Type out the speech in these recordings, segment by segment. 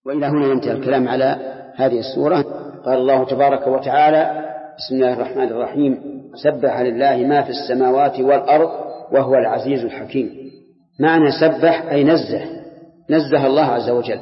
وإلى هنا ينتهي الكلام على هذه السورة. قال الله تبارك وتعالى: بسم الله الرحمن الرحيم: سبح لله ما في السماوات والأرض وهو العزيز الحكيم. معنى سبح أي نزه الله عز وجل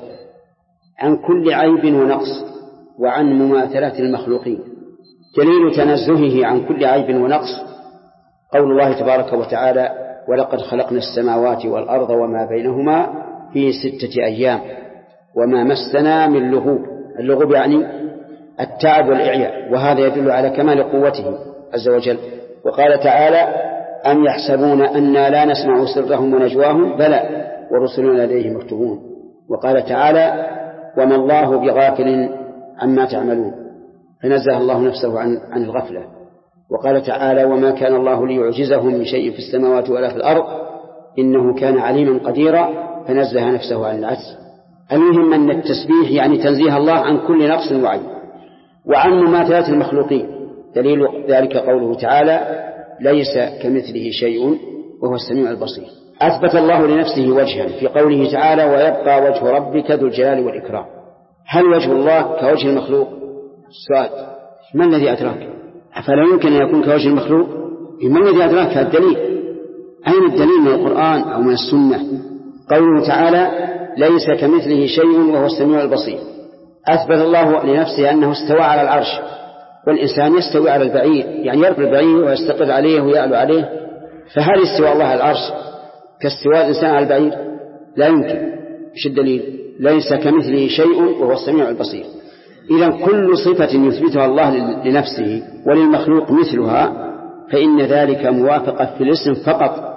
عن كل عيب ونقص وعن مماثلة المخلوقين. دليل تنزهه عن كل عيب ونقص قول الله تبارك وتعالى: ولقد خلقنا السماوات والأرض وما بينهما في 6 أيام وما مسنا من لغوب. اللغوب يعني التعب والإعياء، وهذا يدل على كمال قوته عز وجل. وقال تعالى: أم يحسبون أنا لا نسمع سرهم ونجواهم بلى ورسلنا لديهم مكتوبون. وقال تعالى: وما الله بغافل عما تعملون، فنزه الله نفسه عن الغفلة. وقال تعالى: وما كان الله ليعجزه من شيء في السماوات ولا في الأرض إنه كان عليما قديرا، فنزه نفسه عن العجز. المهم أن التسبيح يعني تنزيه الله عن كل نقص وعيب وعن مماثلة المخلوقين. دليل ذلك قوله تعالى: ليس كمثله شيء وهو السميع البصير. أثبت الله لنفسه وجها في قوله تعالى: ويبقى وجه ربك ذو الجلال والإكرام. هل وجه الله كوجه المخلوق؟ السؤال: ما الذي أدراك؟ فلا يمكن أن يكون كوجه المخلوق. ما الذي أدراك؟ الدليل. أين الدليل من القرآن أو من السنة؟ قوله تعالى: ليس كمثله شيء وهو السميع البصير. أثبت الله لنفسه أنه استوى على العرش، والإنسان يستوي على البعير، يعني يركب البعير ويستقر عليه ويعلو عليه. فهل استوى الله على العرش كاستواء الإنسان على البعير؟ لا يمكن. إيش الدليل؟ ليس كمثله شيء وهو السميع البصير. إذن كل صفة يثبتها الله لنفسه وللمخلوق مثلها فإن ذلك موافقة في الاسم فقط،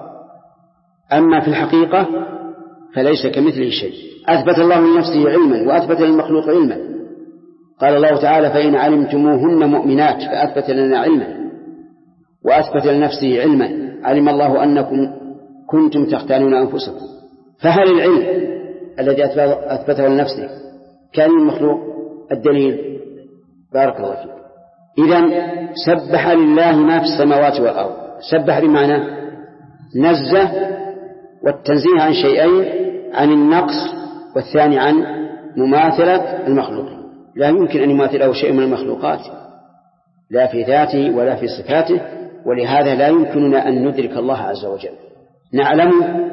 أما في الحقيقة فليس كمثله شيء. أثبت الله لنفسه علما وأثبت للمخلوق علما. قال الله تعالى: فإن علمتموهن مؤمنات، فأثبت لنا علما وأثبت لنفسه علما. علم الله أنكم كنتم تختانون أنفسكم. فهل العلم الذي أثبته لنفسه كان المخلوق؟ الدليل: بارك الله فيك. إذن سبح لله ما في السماوات والأرض. سبح بمعنى نزه، والتنزيه عن شيئين: عن النقص، والثاني عن مماثلة المخلوق. لا يمكن أن يماثله شيء من المخلوقات، لا في ذاته ولا في صفاته، ولهذا لا يمكننا أن ندرك الله عز وجل. نعلم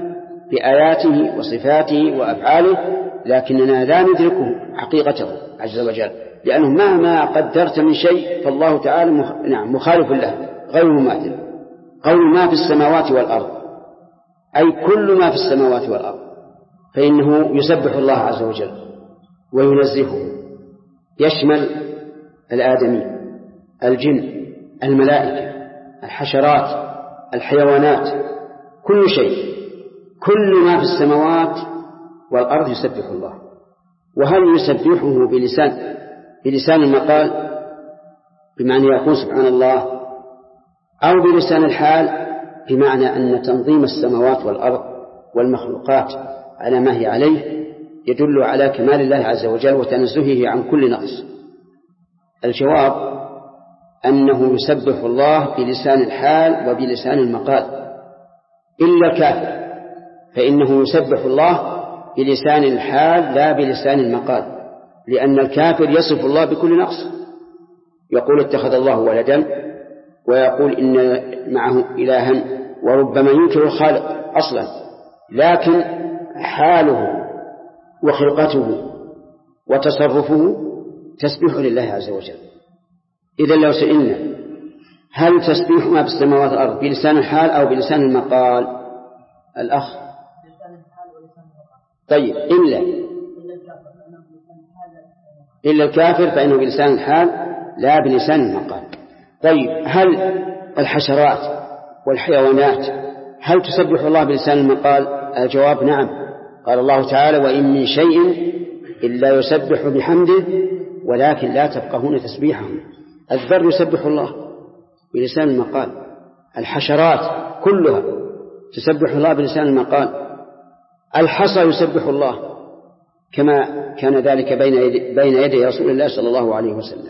بآياته وصفاته وأفعاله، لكننا لا ندركه حقيقته عز وجل، لأنه مهما قدرت من شيء فالله تعالى مخالف له غير مماثل. قول ما في السماوات والأرض أي كل ما في السماوات والأرض، فإنه يسبح الله عز وجل وينزهه، يشمل الآدمي، الجن، الملائكة، الحشرات، الحيوانات، كل شيء. كل ما في السماوات والأرض يسبح الله. وهل يسبحه بلسان المقال بمعنى يقول سبحان الله، أو بلسان الحال بمعنى أن تنظيم السماوات والأرض والمخلوقات على ما هي عليه يدل على كمال الله عز وجل وتنزهه عن كل نقص؟ الجواب أنه يسبح الله بلسان الحال وبلسان المقال، إلا الكافر فإنه يسبح الله بلسان الحال لا بلسان المقال، لأن الكافر يصف الله بكل نقص، يقول اتخذ الله ولدا، ويقول إن معه إلها، وربما ينكر الخالق أصلا، لكن حاله وخلقته وتصرفه تسبيح لله عز وجل. إذن لو سئلنا هل تسبيح ما بالسماوات والأرض بلسان الحال أو بلسان المقال؟ الأخ طيب، إلا الكافر فإنه بلسان الحال لا بلسان المقال. طيب، هل الحشرات والحيوانات هل تسبح الله بلسان المقال؟ الجواب نعم. قال الله تعالى: وإن من شيء إلا يسبح بحمده ولكن لا تفقهون تسبيحهم. الذر يسبح الله بلسان المقال، الحشرات كلها تسبح الله بلسان المقال، الحصى يسبح الله كما كان ذلك بين يدي رسول الله صلى الله عليه وسلم.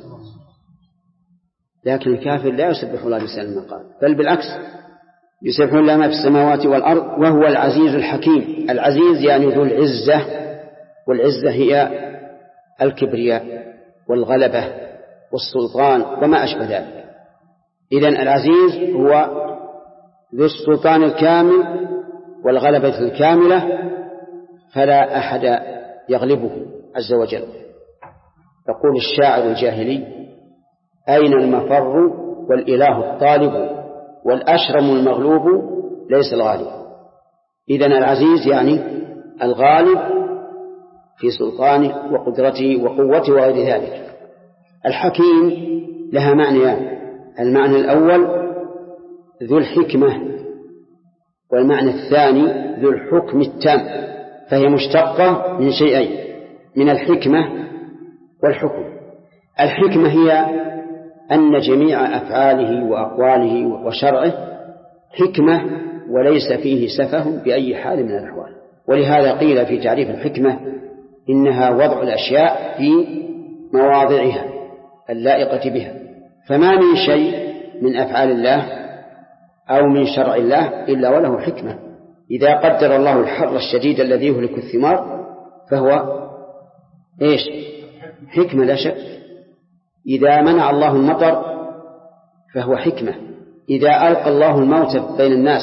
لكن الكافر لا يسبح الله بلسان المقال، بل بالعكس يسبح الله ما في السماوات والأرض وهو العزيز الحكيم. العزيز يعني ذو العزة، والعزة هي الكبرياء والغلبة والسلطان وما أشبه ذلك. إذن العزيز هو ذو السلطان الكامل والغلبة الكاملة، فلا أحد يغلبه عز وجل. يقول الشاعر الجاهلي: أين المفر والإله الطالب والأشرم المغلوب ليس الغالب. إذن العزيز يعني الغالب في سلطانه وقدرته وقوته وغير ذلك. الحكيم لها معنيان: المعنى الأول ذو الحكمة، والمعنى الثاني ذو الحكم التام، فهي مشتقة من شيئين: من الحكمة والحكم. الحكمة هي أن جميع أفعاله وأقواله وشرعه حكمة وليس فيه سفه بأي حال من الأحوال. ولهذا قيل في تعريف الحكمة إنها وضع الأشياء في مواضعها اللائقة بها. فما من شيء من أفعال الله أو من شرع الله إلا وله حكمة. إذا قدر الله الحر الشديد الذي يهلك الثمار فهو إيش؟ حكمة لا شك. إذا منع الله المطر فهو حكمة. إذا ألقى الله الموت بين الناس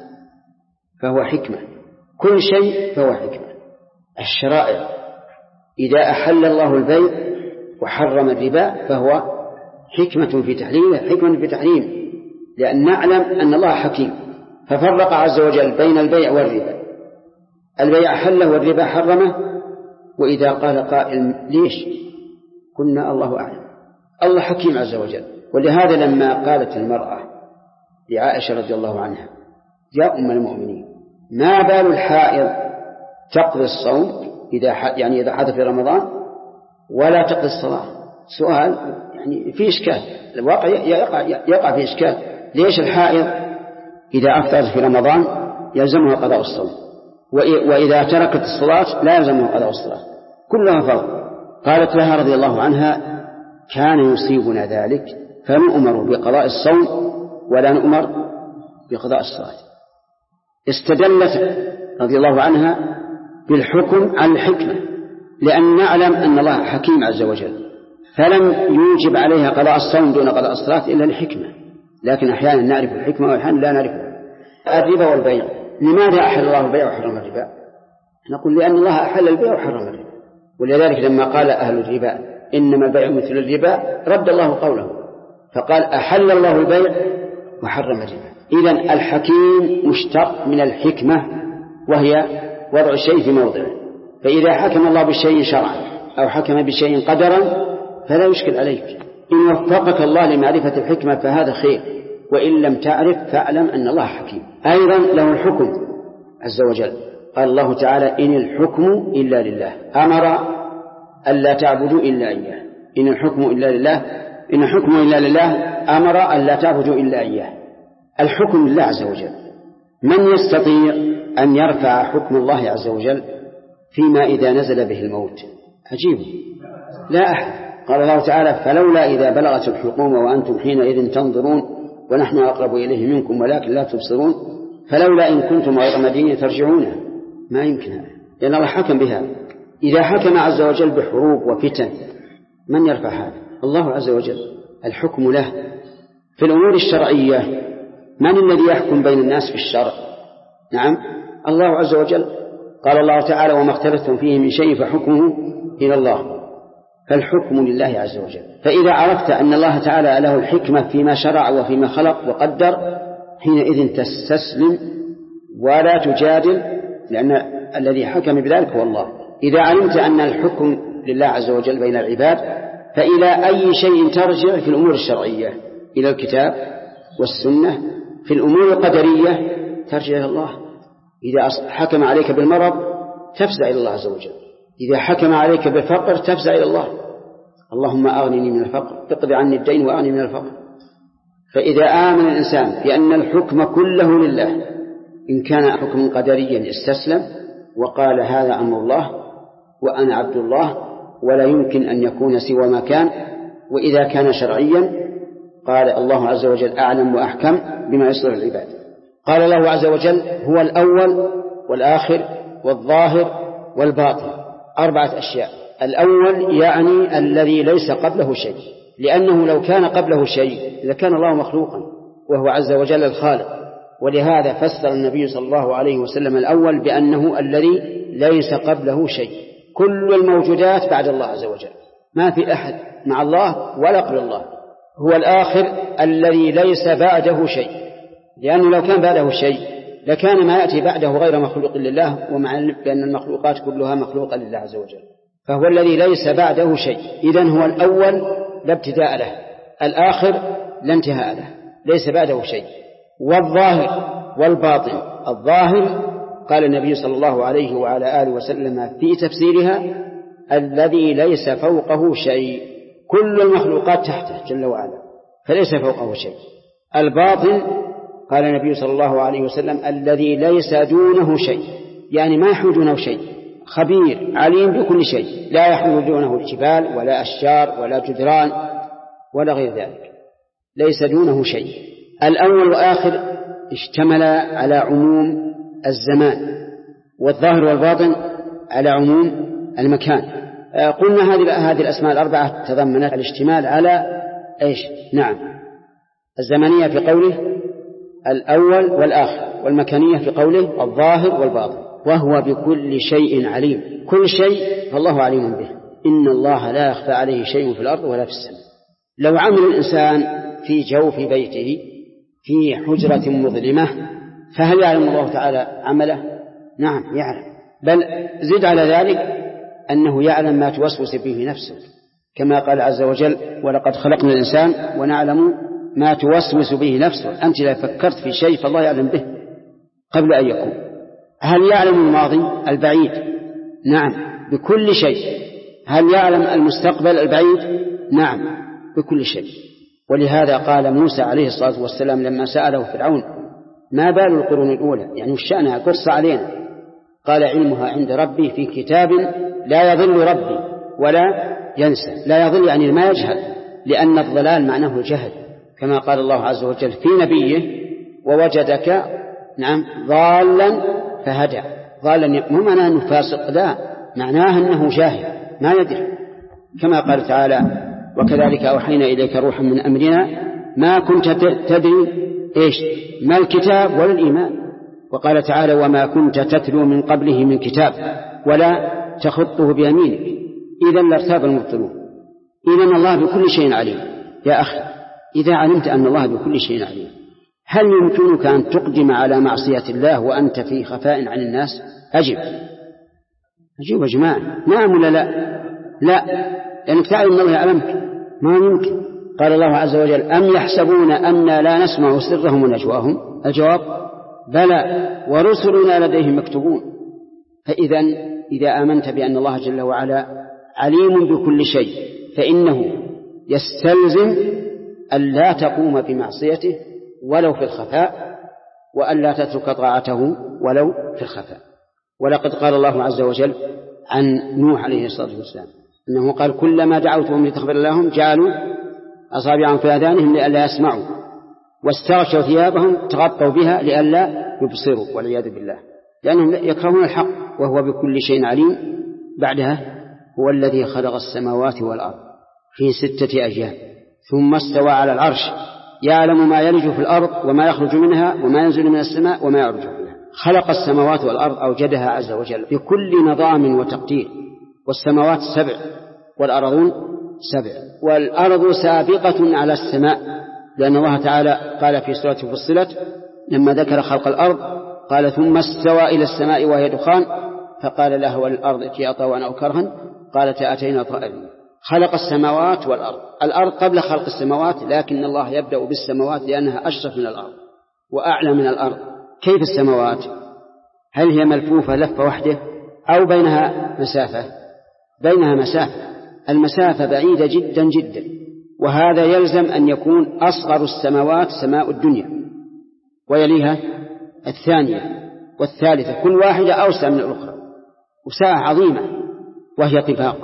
فهو حكمة. كل شيء فهو حكمة. الشرائع إذا أحل الله البيع وحرم الربا فهو حكمة في تحريمه، حكمة في تحريمه، لأن نعلم أن الله حكيم ففرق عز وجل بين البيع والربا. البيع حله والربا حرمه. وإذا قال قائل: ليش؟ قلنا الله أعلم، الله حكيم عز وجل. ولهذا لما قالت المرأة لعائشة رضي الله عنها: يا أم المؤمنين، ما بال الحائض تقضي الصوم إذا حدث في رمضان ولا تقضي الصلاة؟ سؤال يعني في إشكال، الواقع يقع في إشكال. ليش الحائض إذا أفطرت في رمضان يلزمها قضاء الصوم، وإذا تركت الصلاة لا يلزمها قضاء الصلاة؟ كلها فرض. قالت لها رضي الله عنها: كان يصيبنا ذلك فنؤمر بقضاء الصوم ولا نؤمر بقضاء الصلاة. استدلت رضي الله عنها بالحكم على الحكمة، لأن نعلم أن الله حكيم عز وجل، فلم يوجب عليها قضاء الصوم دون قضاء الصلاة إلا لحكمة. لكن أحيانا نعرف الحكمة وأحيانا لا نعرفها. الربا والبيع، لماذا أحل الله البيع وحرم الربا؟ نقول لأن الله أحل البيع وحرم الربا. ولذلك لما قال أهل الربا إنما البيع مثل الربا رد الله قوله فقال: أحل الله البيع وحرم الربا. إذن الحكيم مشتق من الحكمة، وهي وضع الشيء في موضعه. فإذا حكم الله بالشيء شرعا أو حكم بشيء قدرا فلا يشكل عليك. إن وفقك الله لمعرفة الحكمة فهذا خير، وإن لم تعرف فاعلم أن الله حكيم. أيضا له الحكم عز وجل. قال الله تعالى: إن الحكم إلا لله، أمر ألا تعبدوا إلا إياه. إن الحكم إلا لله، إن الحكم إلا لله، أمر ألا تعبدوا إلا إياه. الحكم لله عز وجل. من يستطيع أن يرفع حكم الله عز وجل فيما إذا نزل به الموت؟ عجيب، لا أحد. قال الله تعالى: فلولا إذا بلغت الحلقوم وأنتم حينئذ تنظرون ونحن أقرب إليه منكم ولكن لا تبصرون فلولا إن كنتم غير مدينين ترجعونه. ما يمكن هذا، لأن الله حكم بها. إذا حكم عز وجل بحروب وفتن من يرفع هذا؟ الله عز وجل. الحكم له. في الأمور الشرعية من الذي يحكم بين الناس في الشرع؟ نعم، الله عز وجل. قال الله تعالى: وما اختلفتم فيه من شيء فحكمه إلى الله. فالحكم لله عز وجل. فإذا عرفت أن الله تعالى له الحكمة فيما شرع وفيما خلق وقدر حينئذ تستسلم ولا تجادل، لأن الذي حكم بذلك هو الله. إذا علمت أن الحكم لله عز وجل بين العباد فإلى أي شيء ترجع في الأمور الشرعية؟ إلى الكتاب والسنة. في الأمور القدرية ترجع إلى الله. إذا حكم عليك بالمرض تفزع إلى الله عز وجل. إذا حكم عليك بالفقر تفزع إلى الله: اللهم أغنني من الفقر، اقض عني الدين وأغنني من الفقر. فإذا آمن الإنسان بأن الحكم كله لله، إن كان حكم قدريا استسلم وقال: هذا أمر الله وأنا عبد الله ولا يمكن أن يكون سوى ما كان. وإذا كان شرعيا قال: الله عز وجل أعلم وأحكم بما يصلح العباد. قال الله عز وجل: هو الأول والآخر والظاهر والباطن، 4 أشياء. الأول يعني الذي ليس قبله شيء، لأنه لو كان قبله شيء لكان الله مخلوقا وهو عز وجل الخالق، ولهذا فسر النبي صلى الله عليه وسلم الأول بأنه الذي ليس قبله شيء. كل الموجودات بعد الله عز وجل، ما في أحد مع الله ولا قبل الله. هو الآخر الذي ليس بعده شيء، لأنه لو كان بعده شيء لكان ما يأتي بعده غير مخلوق لله، ومع بأن المخلوقات كلها مخلوقة لله عز وجل. فهو الذي ليس بعده شيء، إذن هو الأول لا ابتداء له، الآخر لا انتهاء له، ليس بعده شيء. والظاهر والباطن. الظاهر قال النبي صلى الله عليه وعلى آله وسلم في تفسيرها الذي ليس فوقه شيء، كل المخلوقات تحته جل وعلا فليس فوقه شيء. الباطن قال النبي صلى الله عليه وسلم الذي ليس دونه شيء، يعني ما يحول دونه شيء، خبير عليم بكل شيء، لا يحول دونه الجبال ولا أشجار ولا جدران ولا غير ذلك، ليس دونه شيء. الأول والآخر اشتمل على عموم الزمان، والظاهر والباطن على عموم المكان. قلنا هذه الأسماء الأربعة تضمنت الاشتمال على إيش؟ نعم، الزمنية في قوله الأول والآخر، والمكانية في قوله الظاهر والباطن. وهو بكل شيء عليم، كل شيء فالله عليم به، إن الله لا يخفى عليه شيء في الأرض ولا في السماء. لو عمل الإنسان في جوف بيته في حجرة مظلمة فهل يعلم الله تعالى عمله؟ نعم يعلم، بل زد على ذلك أنه يعلم ما توسوس به نفسه، كما قال عز وجل ولقد خلقنا الإنسان ونعلم ما توسوس به نفسه. أنت لا فكرت في شيء فالله يعلم به قبل أن يكون. هل يعلم الماضي البعيد؟ نعم بكل شيء. هل يعلم المستقبل البعيد؟ نعم بكل شيء. ولهذا قال موسى عليه الصلاة والسلام لما سأله فرعون ما بال القرون الأولى، يعني وشأنها قصة علينا، قال علمها عند ربي في كتاب لا يضل ربي ولا ينسى. لا يضل يعني ما يجهل، لأن الضلال معناه الجهل، كما قال الله عز وجل في نبيه ووجدك نعم ضالا فهدى. ضالا مو معناه أنه فاسق، لا، معناه أنه جاهل ما يدري، كما قال تعالى وكذلك أوحينا إليك روحا من أمرنا ما كنت تدري إيش ما الكتاب ولا الإيمان. وقال تعالى وما كنت تتلو من قبله من كتاب ولا تخطه بيمينك إذا لارتاب المبطلون. إذن الله بكل شيء عليم. يا أخي إذا علمت أن الله بكل شيء عليم، هل يمكنك أن تقدم على معصية الله وأنت في خفاء عن الناس؟ أجب يا جماعة، نعم ولا لا؟ لا، لأنك تعلم أن الله يعلمك، ما يمكن. قال الله عز وجل أم يحسبون أننا لا نسمع سرهم ونجواهم؟ الجواب بلى ورسلنا لديهم مكتوبون. فإذا إذا آمنت بأن الله جل وعلا عليم بكل شيء فإنه يستلزم أن لا تقوم بمعصيته ولو في الخفاء، وأن لا تترك طاعته ولو في الخفاء. ولقد قال الله عز وجل عن نوح عليه الصلاة والسلام أنه قال كلما دعوتهم لتغفر لهم جعلوا أصابعهم في آذانهم لئلا يسمعوا واستغشوا ثيابهم تغطوا بها لئلا يبصروا والعياذ بالله، لأنهم يكرهون الحق. وهو بكل شيء عليم. بعدها هو الذي خلق السماوات والأرض في 6 أيام ثم استوى على العرش يعلم ما يلج في الأرض وما يخرج منها وما ينزل من السماء وما يعرج فيها. خلق السماوات والأرض أوجدها عز وجل بكل نظام وتقدير، والسماوات 7 والأرضون 7، والأرض سابقة على السماء، لأن الله تعالى قال في سورة فصلت لما ذكر خلق الأرض قال ثم استوى إلى السماء وهي دخان فقال لها وللأرض ائتيا طوعا أو كرها قالتا أتينا طائعين. خلق السماوات والأرض. الأرض قبل خلق السماوات، لكن الله يبدأ بالسماوات لأنها أشرف من الأرض وأعلى من الأرض. كيف السماوات؟ هل هي ملفوفة لفة وحده أو بينها مسافة؟ بينها مسافة، المسافة بعيدة جدا جدا، وهذا يلزم أن يكون أصغر السماوات سماء الدنيا ويليها 2 والثالثة، كل واحدة أوسع من الأخرى، وساعة عظيمة وهي طباق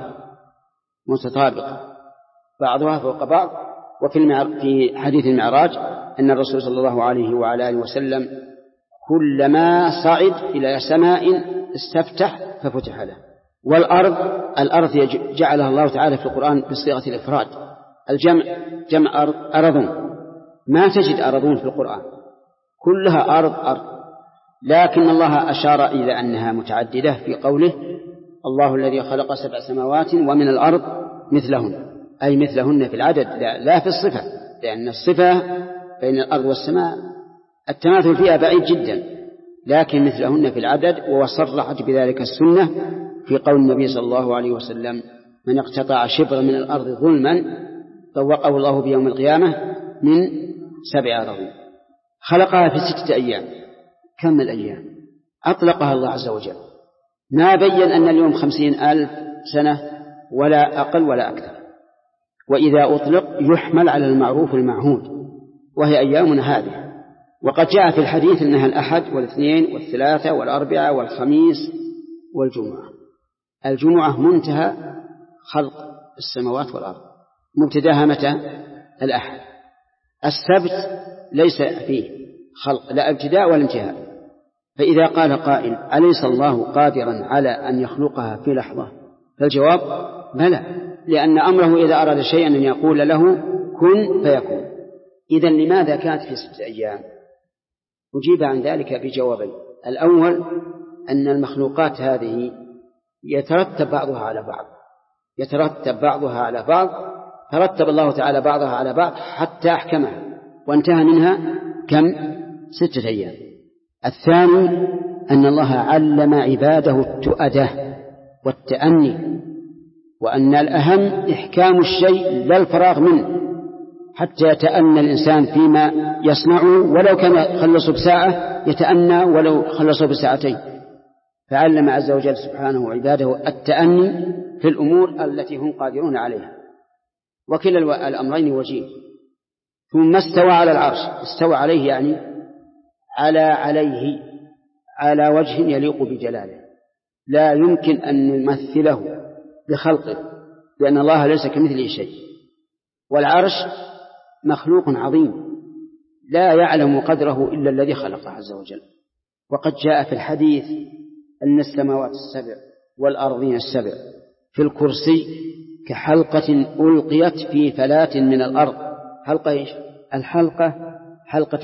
متطابقة بعضها فوق بعض. وفي حديث المعراج أن الرسول صلى الله عليه وعلى آله وسلم كلما صعد إلى سماء استفتح ففتح له، الأرض جعلها الله تعالى في القرآن بصيغة الإفراد، جمع أرضون، ما تجد أرضون في القرآن، كلها أرض، لكن الله أشار إلى أنها متعددة في قوله الله الذي خلق 7 سماوات ومن الأرض مثلهن، أي مثلهن في العدد لا في الصفة، لأن الصفة بين الأرض والسماء التماثل فيها بعيد جدا، لكن مثلهن في العدد. وصرحت بذلك السنة في قول النبي صلى الله عليه وسلم من اقتطع شبرا من الأرض ظلما طوقه الله بيوم القيامة من 7 أراضين. خلقها في 6 أيام. كم الأيام؟ أطلقها الله عز وجل، ما بين أن اليوم 50,000 سنة ولا أقل ولا أكثر، وإذا أطلق يحمل على المعروف المعهود، وهي أيامنا هذه. وقد جاء في الحديث أنها الأحد والاثنين والثلاثة والأربعة والخميس والجمعة. الجمعة منتهى خلق السماوات والأرض، مبتداها متى؟ الأحد. السبت ليس فيه خلق، لا ابتداء ولا انتهاء. فإذا قال قائل أليس الله قادرا على أن يخلقها في لحظة؟ فالجواب بلى، لأن أمره إذا أراد شيئا أن يقول له كن فيكون. إذن لماذا كانت في 6 أيام؟ أجيب عن ذلك بجوابين. الأول أن المخلوقات هذه يترتب بعضها على بعض، ترتب الله تعالى بعضها على بعض حتى أحكمها، وانتهى منها كم؟ 6 أيام. الثاني أن الله علم عباده التؤدة والتأني، وأن الأهم إحكام الشيء لا الفراغ منه، حتى يتأنى الإنسان فيما يصنعه، ولو كان خلصه بساعة يتأنى ولو خلصه بساعتين. فعلم عز وجل سبحانه عباده التأني في الأمور التي هم قادرون عليها، وكلا الأمرين وجيه. ثم استوى على العرش، استوى عليه يعني عليه على وجه يليق بجلاله، لا يمكن أن نمثله بخلقه، لأن الله ليس كمثله شيء. والعرش مخلوق عظيم لا يعلم قدره إلا الذي خلقه عز وجل. وقد جاء في الحديث أن السماوات 7 والأرضين 7 في الكرسي كحلقة ألقيت في فلاة من الأرض. حلقة إيش؟ الحلقة حلقة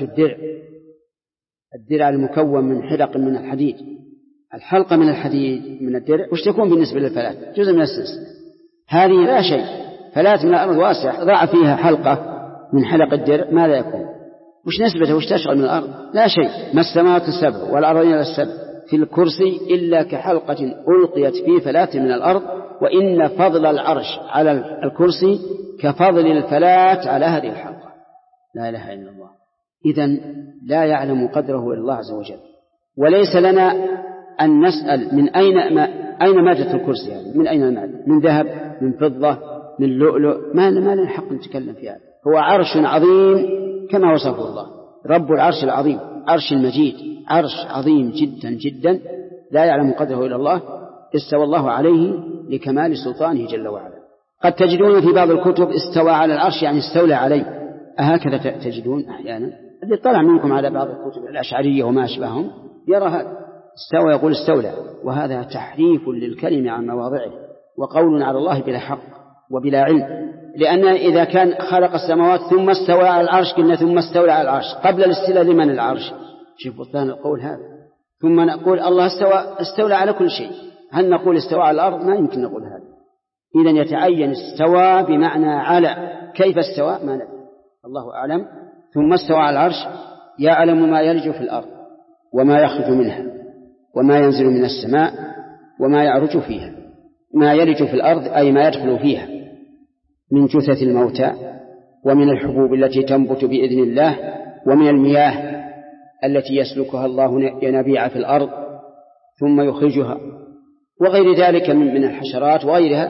الدرع المكون من حلق من الحديد. الحلقة من الحديد من الدرع وش تكون بالنسبة للفلاة؟ جزء من السلسلة. هذه لا شيء، فلاة من الأرض واسعة، ضع فيها حلقة من حلق الدرع ماذا يكون؟ وش نسبته؟ وش تشغل من الأرض؟ لا شيء. ما السماوات 7 والأرضين 7 في الكرسي إلا كحلقة ألقيت في فلاة من الأرض، وإن فضل العرش على الكرسي كفضل الفلاة على هذه الحلقة. لا إله إلا الله. إذن لا يعلم قدره إلا الله عز وجل. وليس لنا أن نسأل من أين مادة الكرسي هذه؟ من أين المادة؟ من ذهب؟ من فضة؟ من لؤلؤ؟ ما لنا حق نتكلم في هذا. هو عرش عظيم كما وصفه الله، رب العرش العظيم، عرش المجيد، عرش عظيم جدا جدا لا يعلم قدره إلا الله، استوى الله عليه لكمال سلطانه جل وعلا. قد تجدون في بعض الكتب استوى على العرش يعني استولى عليه، أهكذا تجدون أحيانا. الذي طلع منكم على بعض الكتب الأشعرية وما أشبههم يرى هذا، استوى يقول استولى، وهذا تحريف للكلمة عن مواضعه، وقول على الله بلا حق وبلا علم. لأن إذا كان خلق السماوات ثم استوى على العرش قلنا ثم استولى على العرش، قبل الاستيلاء لمن العرش؟ شوف بطلان القول هذا. ثم نقول الله استولى على كل شيء، هل نقول استوى على الأرض؟ ما يمكن نقول هذا. إذن يتعين استوى بمعنى على، كيف استوى ما ندري، الله أعلم. ثم استوى على العرش يعلم ما يلج في الأرض وما يخرج منها وما ينزل من السماء وما يعرج فيها. ما يلج في الأرض أي ما يدخل فيها من جثث الموتى، ومن الحبوب التي تنبت بإذن الله، ومن المياه التي يسلكها الله ينابيع في الأرض ثم يخرجها، وغير ذلك من الحشرات وغيرها.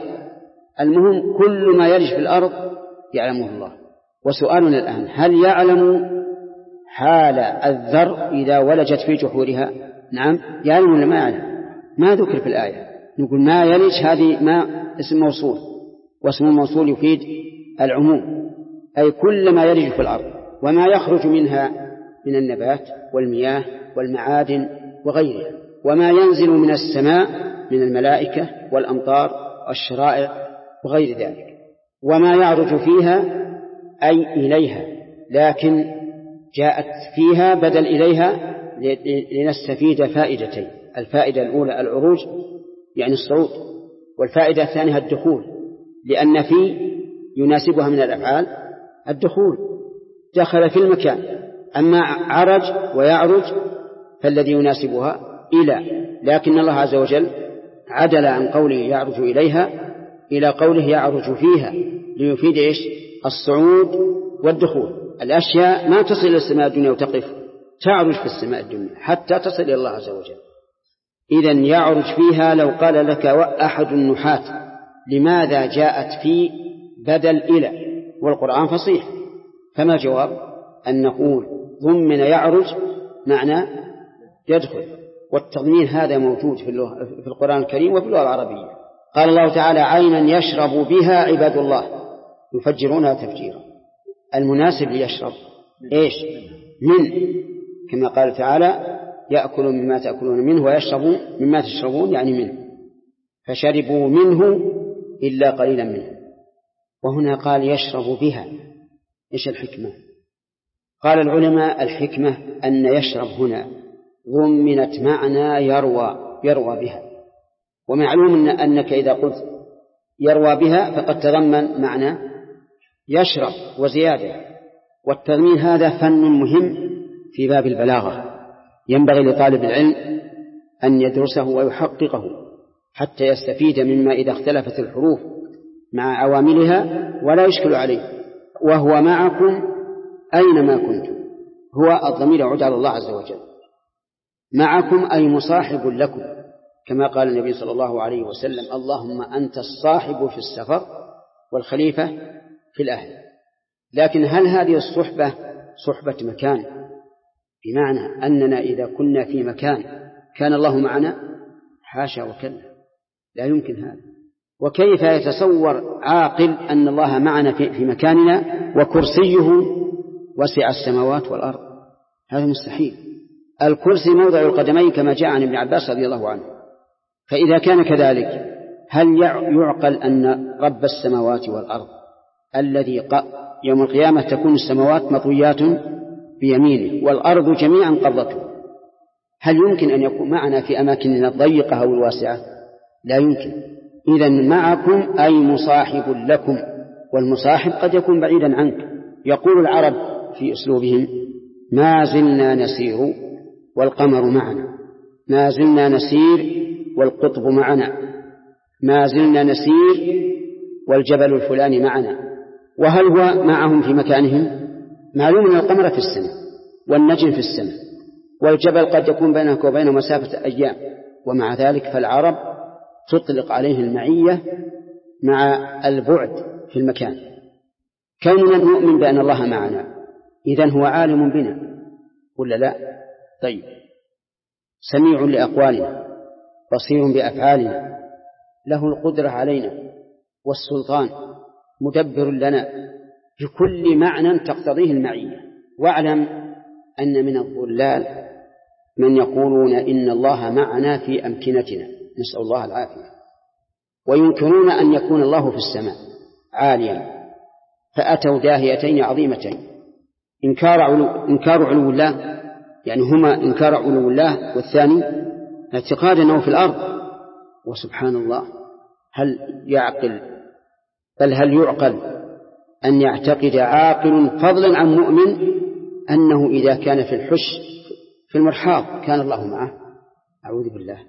المهم كل ما يلج في الأرض يعلمه الله. وسؤالنا الآن هل يعلم حال الذر إذا ولجت في جحورها؟ نعم يعلم ولا ما يعلم؟ ما ذكر في الآية. نقول ما يلج هذه ما اسم موصول، واسم الموصول يفيد العموم، أي كل ما يلج في الأرض وما يخرج منها من النبات والمياه والمعادن وغيرها، وما ينزل من السماء من الملائكة والأمطار والشرائع وغير ذلك. وما يعرج فيها أي إليها، لكن جاءت فيها بدل إليها لنستفيد فائدتين: الفائدة الأولى العروج يعني الصعود، والفائدة الثانية الدخول، لأن في يناسبها من الأفعال الدخول، دخل في المكان. أما عرج ويعرج فالذي يناسبها إلى، لكن الله عز وجل عدل عن قوله يعرج إليها إلى قوله يعرج فيها، ليفيد إيش؟ الصعود والدخول. الأشياء ما تصل إلى السماء الدنيا وتقف، تعرج في السماء الدنيا حتى تصل إلى الله عز وجل. إذن يعرج فيها. لو قال لك أحد النحاة لماذا جاءت في بدل إلى والقرآن فصيح، فما جواب؟ أن نقول ضمن يعرج معنى يدخل، والتضمين هذا موجود في القرآن الكريم وفي اللغة العربية. قال الله تعالى: عينا يشرب بها عباد الله يفجرونها تفجيرا. المناسب ليشرب إيش؟ من، كما قال تعالى: يأكل مما تأكلون منه ويشرب مما تشربون، يعني منه، فشربوا منه إلا قليلا منه. وهنا قال يشرب بها. إيش الحكمة؟ قال العلماء: الحكمة أن يشرب هنا ضمنت معنى يروى بها، ومعلوم أنك إذا قلت يروى بها فقد تضمن معنى يشرب وزيادة. والتضمين هذا فن مهم في باب البلاغة، ينبغي لطالب العلم أن يدرسه ويحققه حتى يستفيد مما إذا اختلفت الحروف مع عواملها ولا يشكل عليه. وهو معكم أينما كنتم، هو الضمير يعود على الله عز وجل. معكم أي مصاحب لكم، كما قال النبي صلى الله عليه وسلم: اللهم أنت الصاحب في السفر والخليفة في الأهل. لكن هل هذه الصحبة صحبة مكان، بمعنى أننا إذا كنا في مكان كان الله معنا؟ حاشا وكلا، لا يمكن هذا. وكيف يتصور عاقل أن الله معنا في مكاننا وكرسيه وسع السماوات والأرض؟ هذا مستحيل. الكرسي موضع القدمين كما جاء عن ابن عباس رضي الله عنه. فإذا كان كذلك هل يعقل أن رب السماوات والأرض الذي يوم القيامة تكون السماوات مطويات بيمينه والأرض جميعا قبضته، هل يمكن أن يكون معنا في أماكننا الضيقة أو الواسعة؟ لا يمكن. إذن معكم أي مصاحب لكم، والمصاحب قد يكون بعيدا عنك. يقول العرب في أسلوبهم: ما زلنا نسير والقمر معنا، ما زلنا نسير والقطب معنا، ما زلنا نسير والجبل الفلاني معنا. وهل هو معهم في مكانهم؟ معلوم أن القمر في السماء والنجم في السماء والجبل قد يكون بينك وبينه مسافة أيام، ومع ذلك فالعرب تطلق عليه المعية مع البعد في المكان. كوننا نؤمن بأن الله معنا إذن هو عالم بنا ولا لا؟ طيب، سميع لأقوالنا بصير بأفعالنا، له القدرة علينا والسلطان، مدبر لنا بكل معنى تقتضيه المعية. واعلم أن من الضلال من يقولون إن الله معنا في أمكنتنا، نسأل الله العافية، وينكرون أن يكون الله في السماء عاليا، فأتوا داهيتين عظيمتين: إنكار علو الله، يعني هما إنكار علو الله، والثاني اعتقاد أنه في الأرض. وسبحان الله، هل يعقل بل هل يعقل أن يعتقد عاقل فضلا عن مؤمن أنه إذا كان في الحش في المرحاض كان الله معه؟ أعوذ بالله.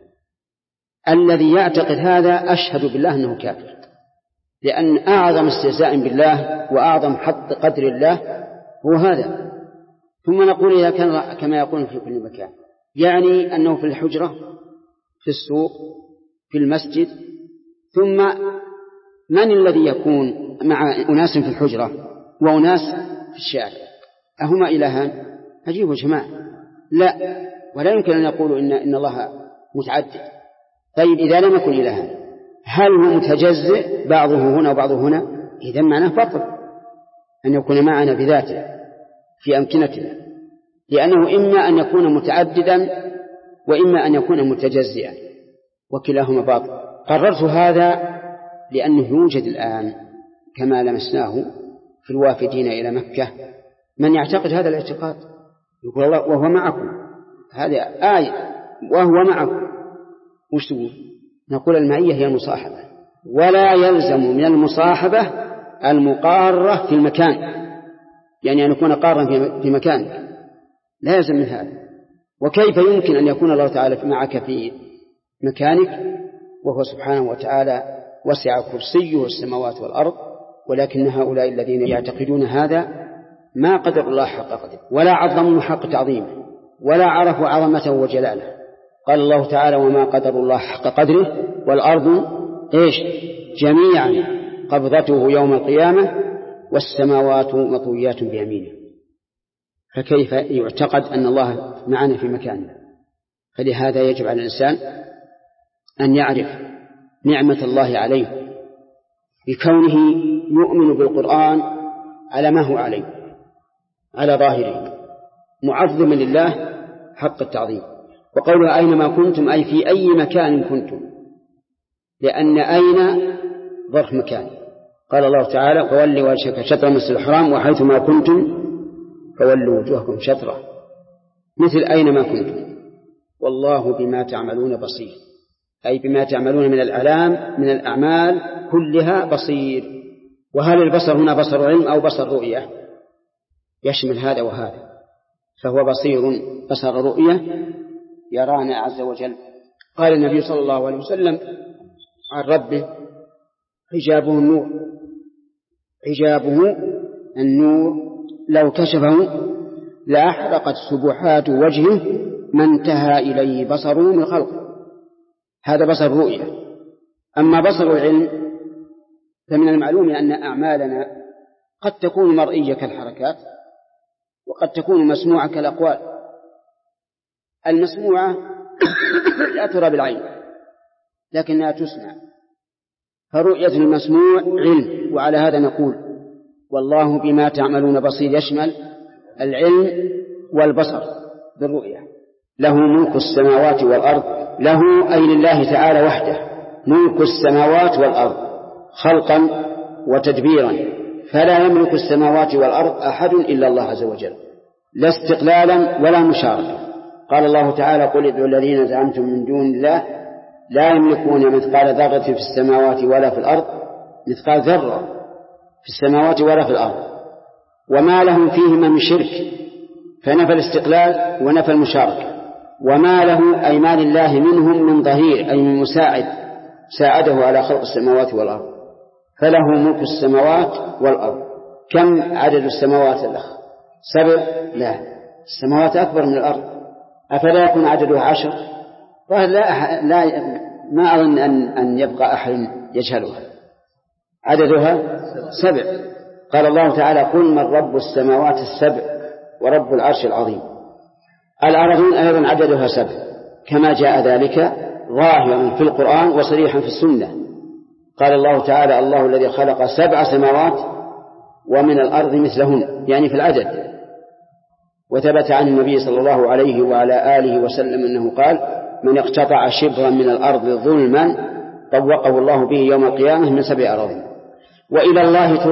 الذي يعتقد هذا أشهد بالله أنه كافر، لأن أعظم استهزاء بالله وأعظم حط قدر الله هو هذا. ثم نقول إذا كان كما يقول في كل مكان، يعني أنه في الحجرة، في السوق، في المسجد. ثم من الذي يكون مع أناس في الحجرة وأناس في الشارع؟ أهما إلهان؟ عجيب جماعة. لا، ولا يمكن أن يقولوا إن الله متعدد. طيب، إذا لم يكن إلهان هل هو متجزئ بعضه هنا وبعضه هنا؟ إذن معناه بطل أن يكون معنا بذاته في أمكنتنا، لأنه إما أن يكون متعددا وإما أن يكون متجزئا، وكلاهما باطل. قررت هذا لأنه يوجد الآن كما لمسناه في الوافدين إلى مكة من يعتقد هذا الاعتقاد، يقول الله وهو معكم، هذه آية وهو معكم، وش تقول؟ نقول المعية هي المصاحبة، ولا يلزم من المصاحبة المقارة في المكان، يعني أن يكون قارا في مكان، لا يلزم من هذا. وكيف يمكن أن يكون الله تعالى معك في مكانك وهو سبحانه وتعالى وسع كرسيه السماوات والأرض؟ ولكن هؤلاء الذين يعتقدون هذا ما قدر الله حق قدره، ولا عظموا حق تعظيمه، ولا عرفوا عظمته وجلاله. قال الله تعالى وما قدر الله حق قدره والأرض جميعا قبضته يوم القيامة والسماوات مطويات بيمينه. فكيف يعتقد أن الله معنا في مكانه؟ فلهذا يجب على الإنسان أن يعرف نعمة الله عليه بكونه يؤمن بالقرآن على ما هو عليه، على ظاهره، معظما لله حق التعظيم. وقولها أينما كنتم أي في أي مكان كنتم، لأن أين ظرف مكان. قال الله تعالى فولوا وجهك شطر المسجد الحرام وحيثما كنتم فولوا وجوهكم شطره، مثل أينما كنتم. والله بما تعملون بصير، أي بما تعملون من الأعمال كلها بصير. وهل البصر هنا بصر علم أو بصر رؤية؟ يشمل هذا وهذا، فهو بصير بصر رؤية يرانا عز وجل. قال النبي صلى الله عليه وسلم عن ربه حجابه النور، حجابه النور لو كشفه لأحرقت سبحات وجهه ما انتهى إليه بصره من خلقه. هذا بصر رؤية. أما بصر العلم فمن المعلوم أن أعمالنا قد تكون مرئية كالحركات وقد تكون مسموعة كالأقوال. المسموعة لا ترى بالعين لكنها تسمع، فرؤية المسموع علم. وعلى هذا نقول والله بما تعملون بصير يشمل العلم والبصر بالرؤية. له ملك السماوات والأرض، له أي لله تعالى وحده ملك السماوات والأرض خلقا وتدبيرا، فلا يملك السماوات والأرض أحد إلا الله عز وجل، لا استقلالا ولا مشاركة. قال الله تعالى قل ادعوا الذين زعمتم من دون الله لا يملكون مثقال ذرة في السماوات ولا في الأرض، مثقال ذرة في السماوات ولا في الأرض، وما لهم فيهما من شرك، فنفى الاستقلال ونفى المشاركة. وما له أي ما لله منهم من ظهير، أي من مساعد ساعده على خلق السماوات والأرض، فله ملك السماوات والأرض. كم عدد السماوات الأخ؟ 7؟ لا، السماوات أكبر من الأرض، أفلا يكون عددها 10؟ ما أظن أن يبقى أحد يجهلها، عددها 7. قال الله تعالى قل من رب السماوات السبع ورب العرش العظيم. الأرضون أيضا عددها 7 كما جاء ذلك ظاهرا في القرآن وصريحا في السنة. قال الله تعالى الله الذي خلق 7 سماوات ومن الأرض مثلهن، يعني في العدد. وثبت عن النبي صلى الله عليه وعلى آله وسلم أنه قال من اقتطع شبرا من الأرض ظلما طوقه الله به يوم القيامة من 7 أراضين. وإلى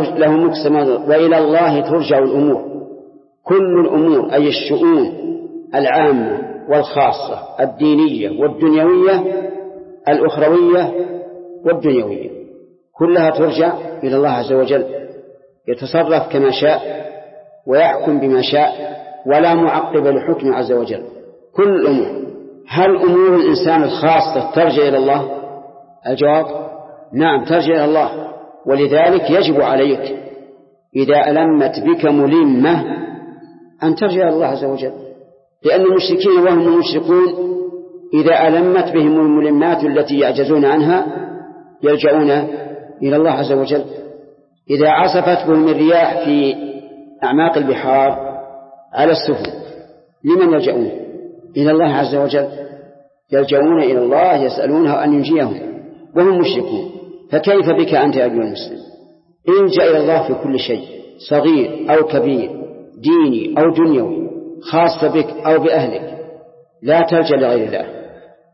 الله ترجع الأمور، كل الأمور أي الشؤون العامة والخاصة الدينية والدنيوية الأخروية والدنيوية كلها ترجع إلى الله عز وجل، يتصرف كما شاء ويحكم بما شاء ولا معقب لحكم عز وجل. كل الأمور. هل أمور الإنسان الخاصة ترجع إلى الله؟ الجواب نعم ترجع إلى الله. ولذلك يجب عليك إذا ألمت بك ملمة أن ترجع إلى الله عز وجل، لأن المشركين وهم المشركون إذا ألمت بهم الملمات التي يعجزون عنها يلجؤون إلى الله عز وجل. إذا عصفت بهم الرياح في أعماق البحار على السفن لمن يلجؤون؟ إلى الله عز وجل، يلجؤون إلى الله يسألونه أن ينجيهم وهم مشركون. فكيف بك أنت يا أيها المسلم؟ الجأ إلى الله في كل شيء صغير أو كبير، ديني أو دنيوي، خاص بك أو بأهلك، لا تلجأ لغير الله.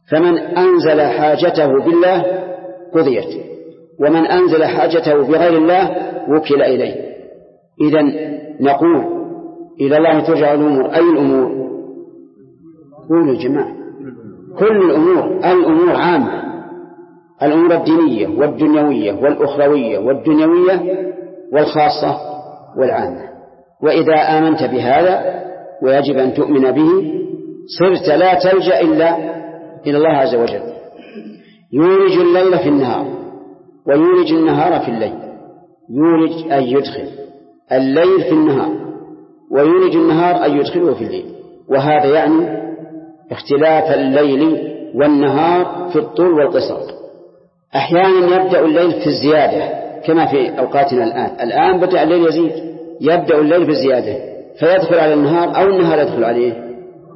فمن أنزل حاجته بالله قضيت، ومن أنزل حاجته بغير الله وكل إليه. إذن نقول إلى الله ترجع الأمور. أي الأمور؟ قولوا يا جماعة. كل الأمور عامة، الأمور الدينية والدنيوية والأخروية والدنيوية والخاصة والعامة. وإذا آمنت بهذا ويجب أن تؤمن به صرت لا تلجأ إلا إلى الله عز وجل. يولج الليل في النهار ويولج النهار في الليل. يولج أن يدخل الليل في النهار، ويولج النهار أن يدخله في الليل. وهذا يعني اختلاف الليل والنهار في الطول والقصر. أحيانا يبدأ الليل في الزيادة كما في أوقاتنا الآن بدأ الليل يزيد، يبدأ الليل في الزيادة فيدخل على النهار، أو النهار يدخل عليه،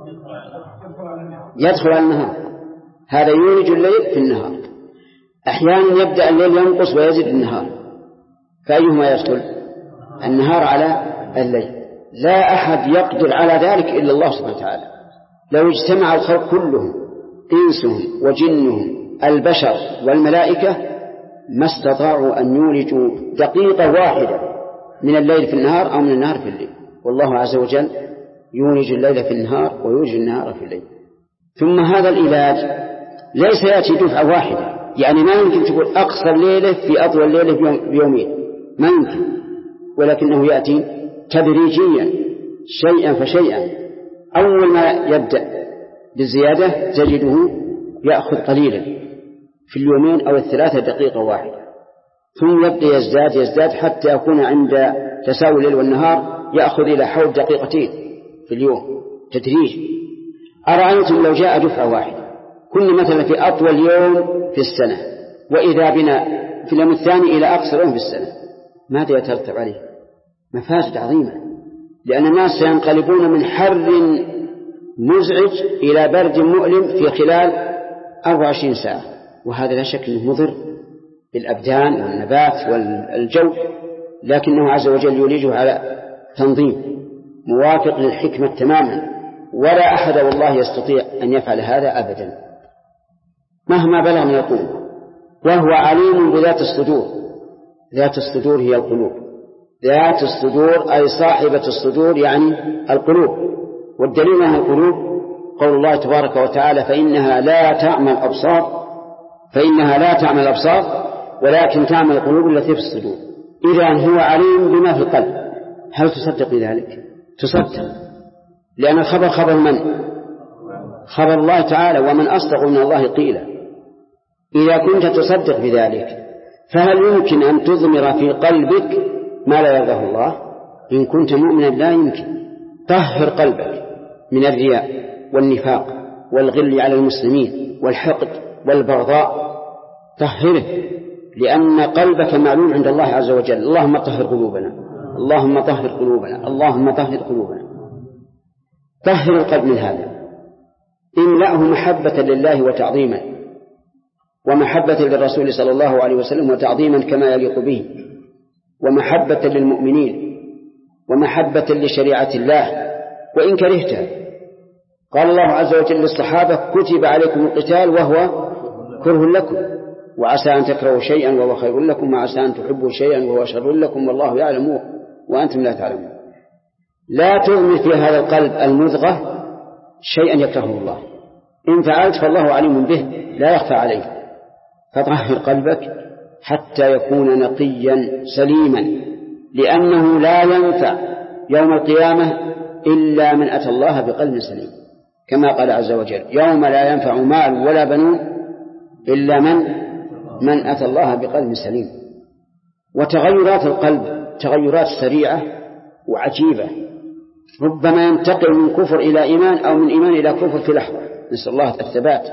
يدخل على النهار. هذا يولج الليل في النهار. أحيانا يبدأ الليل ينقص ويزيد النهار، فأيهما يدخل؟ النهار على الليل. لا أحد يقدر على ذلك إلا الله سبحانه وتعالى. لو اجتمع الخلق كلهم إنسهم وجنهم البشر والملائكة ما استطاعوا أن يولجوا دقيقة واحدة من الليل في النهار أو من النهار في الليل. والله عز وجل يولج الليل في النهار ويولج النهار في الليل. ثم هذا العلاج ليس يأتي دفعة واحدة، يعني ما يمكن تقول أقصر ليلة في أطول ليلة بيومين، ما يمكن، ولكنه يأتي تدريجيا شيئا فشيئا. أول ما يبدأ بالزيادة تجده يأخذ قليلا في اليومين أو الثلاثة دقيقة واحدة، ثم يبدأ يزداد حتى يكون عند تساوي الليل والنهار يأخذ إلى حول دقيقتين في اليوم تدريج. أرأيتم لو جاء دفعة واحدة كنا مثلا في أطول يوم في السنة، وإذا بنا في اليوم الثاني إلى أقصر يوم في السنة، ماذا يترتب عليه؟ مفاسد عظيمة، لأن الناس سينقلبون من حر مزعج إلى برد مؤلم في خلال 24 ساعة، وهذا لا شك أنه مضر بالأبدان والنبات والجو، لكنه عز وجل يوليجه على تنظيم موافق للحكمة تماما، ولا أحد والله يستطيع أن يفعل هذا أبدا مهما بلغ من القوة. وهو عليم بذات الصدور. ذات الصدور هي القلوب، ذات الصدور أي صاحبة الصدور يعني القلوب. والدليل على القلوب قول الله تبارك وتعالى فإنها لا تعمى الأبصار ولكن تعمى القلوب التي في الصدور. إذن هو عليم بما في القلب. هل تصدق بذلك؟ تصدق، لأن الخبر خبر من؟ خبر الله تعالى، ومن أصدق من الله قيلا. إذا كنت تصدق بذلك فهل يمكن أن تضمر في قلبك ما لا يرضاه الله؟ إن كنت مؤمنا لا يمكن. طهر قلبك من الرياء والنفاق والغل على المسلمين والحقد والبغضاء، طهره، لأن قلبك معلوم عند الله عز وجل. اللهم طهر قلوبنا، اللهم طهر قلوبنا، اللهم طهر قلوبنا. طهر القلب من هذا، املأه محبة لله وتعظيما، ومحبة للرسول صلى الله عليه وسلم وتعظيما كما يليق به، ومحبة للمؤمنين، ومحبة لشريعة الله وإن كرهتها. قال الله عز وجل للصحابة كتب عليكم القتال وهو كره لكم، وعسى أن تكرهوا شيئا وهو خير لكم، وعسى أن تحبوا شيئا وهو شر لكم، والله يعلم وأنتم لا تعلمون. لا تغمر في هذا القلب المضغة شيئا يكرهه الله، إن فعلت فالله عليم به لا يخفى عليه. فطهر قلبك حتى يكون نقيا سليما، لأنه لا ينفع يوم القيامة إلا من أتى الله بقلب سليم، كما قال عز وجل يوم لا ينفع مال ولا بنون إلا من أتى الله بقلب سليم. وتغيرات القلب تغيرات سريعة وعجيبة، ربما ينتقل من كفر إلى إيمان أو من إيمان إلى كفر في لحظة، نسأل الله الثبات.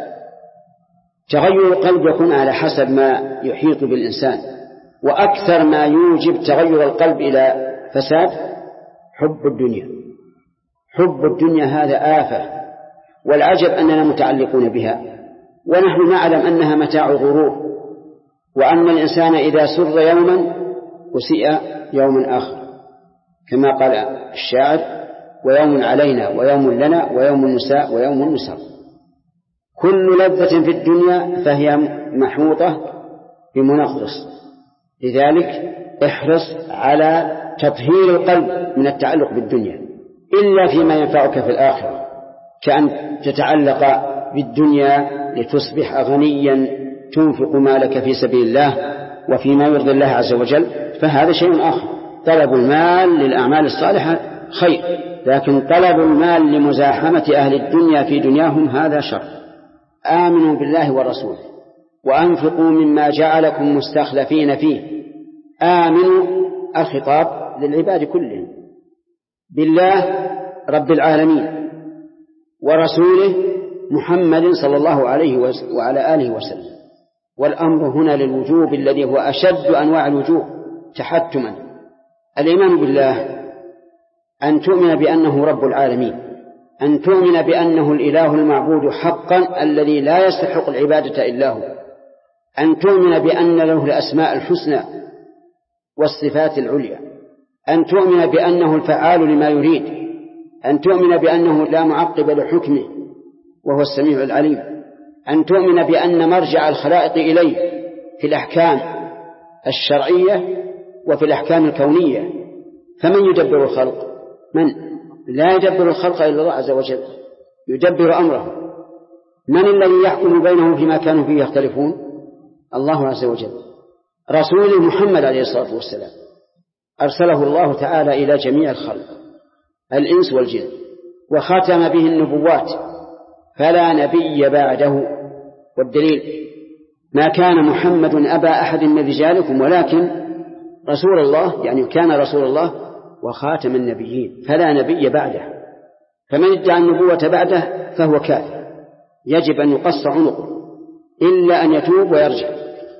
تغير القلب يكون على حسب ما يحيط بالإنسان، وأكثر ما يوجب تغير القلب إلى فساد حب الدنيا. حب الدنيا هذا آفة، والعجب أننا متعلقون بها ونحن نعلم أنها متاع غرور، وأن الإنسان إذا سر يوما أسيء يوما آخر، كما قال الشاعر ويوم علينا ويوم لنا ويوم النساء ويوم النساء. كل لذة في الدنيا فهي محوطة بمنغص، لذلك احرص على تطهير القلب من التعلق بالدنيا إلا فيما ينفعك في الآخرة، كأن تتعلق بالدنيا لتصبح غنيا تنفق مالك في سبيل الله وفيما يرضي الله عز وجل، فهذا شيء آخر. طلب المال للأعمال الصالحة خير، لكن طلب المال لمزاحمة أهل الدنيا في دنياهم هذا شر. آمنوا بالله ورسوله وأنفقوا مما جعلكم مستخلفين فيه. آمنوا الخطاب للعباد كلهم، بالله رب العالمين ورسوله محمد صلى الله عليه وعلى آله وسلم. والأمر هنا للوجوب الذي هو أشد أنواع الوجوب تحتما. الإيمان بالله أن تؤمن بأنه رب العالمين، أن تؤمن بأنه الإله المعبود حقا الذي لا يستحق العبادة إلا هو، أن تؤمن بأن له الأسماء الحسنى والصفات العليا، أن تؤمن بأنه الفعال لما يريد، أن تؤمن بأنه لا معقب لحكمه وهو السميع العليم، أن تؤمن بأن مرجع الخلائق إليه في الأحكام الشرعية وفي الأحكام الكونية. فمن يدبر الخلق؟ من؟ لا يدبر الخلق إلا الله عز وجل، يدبر أمره. من الذي يحكم بينهم فيما كانوا فيه يختلفون؟ الله عز وجل. رسول محمد عليه الصلاة والسلام أرسله الله تعالى إلى جميع الخلق الإنس والجن، وختم به النبوات، فلا نبي بعده. والدليل ما كان محمد أبا أحد من رجالكم ولكن رسول الله، يعني كان رسول الله وخاتم النبيين، فلا نبي بعده. فمن ادعى النبوة بعده فهو كافر، يجب أن يقص عنقه إلا أن يتوب ويرجع.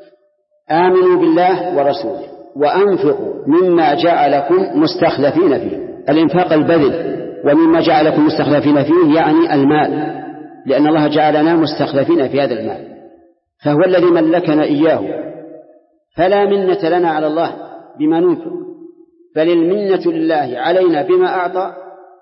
آمنوا بالله ورسوله وأنفقوا مما جعلكم مستخلفين فيه. الإنفاق البذل، ومما جعلكم مستخلفين فيه يعني المال، لأن الله جعلنا مستخلفين في هذا المال، فهو الذي ملكنا إياه، فلا منة لنا على الله بما ننفق، بل المنة لله علينا بما أعطى،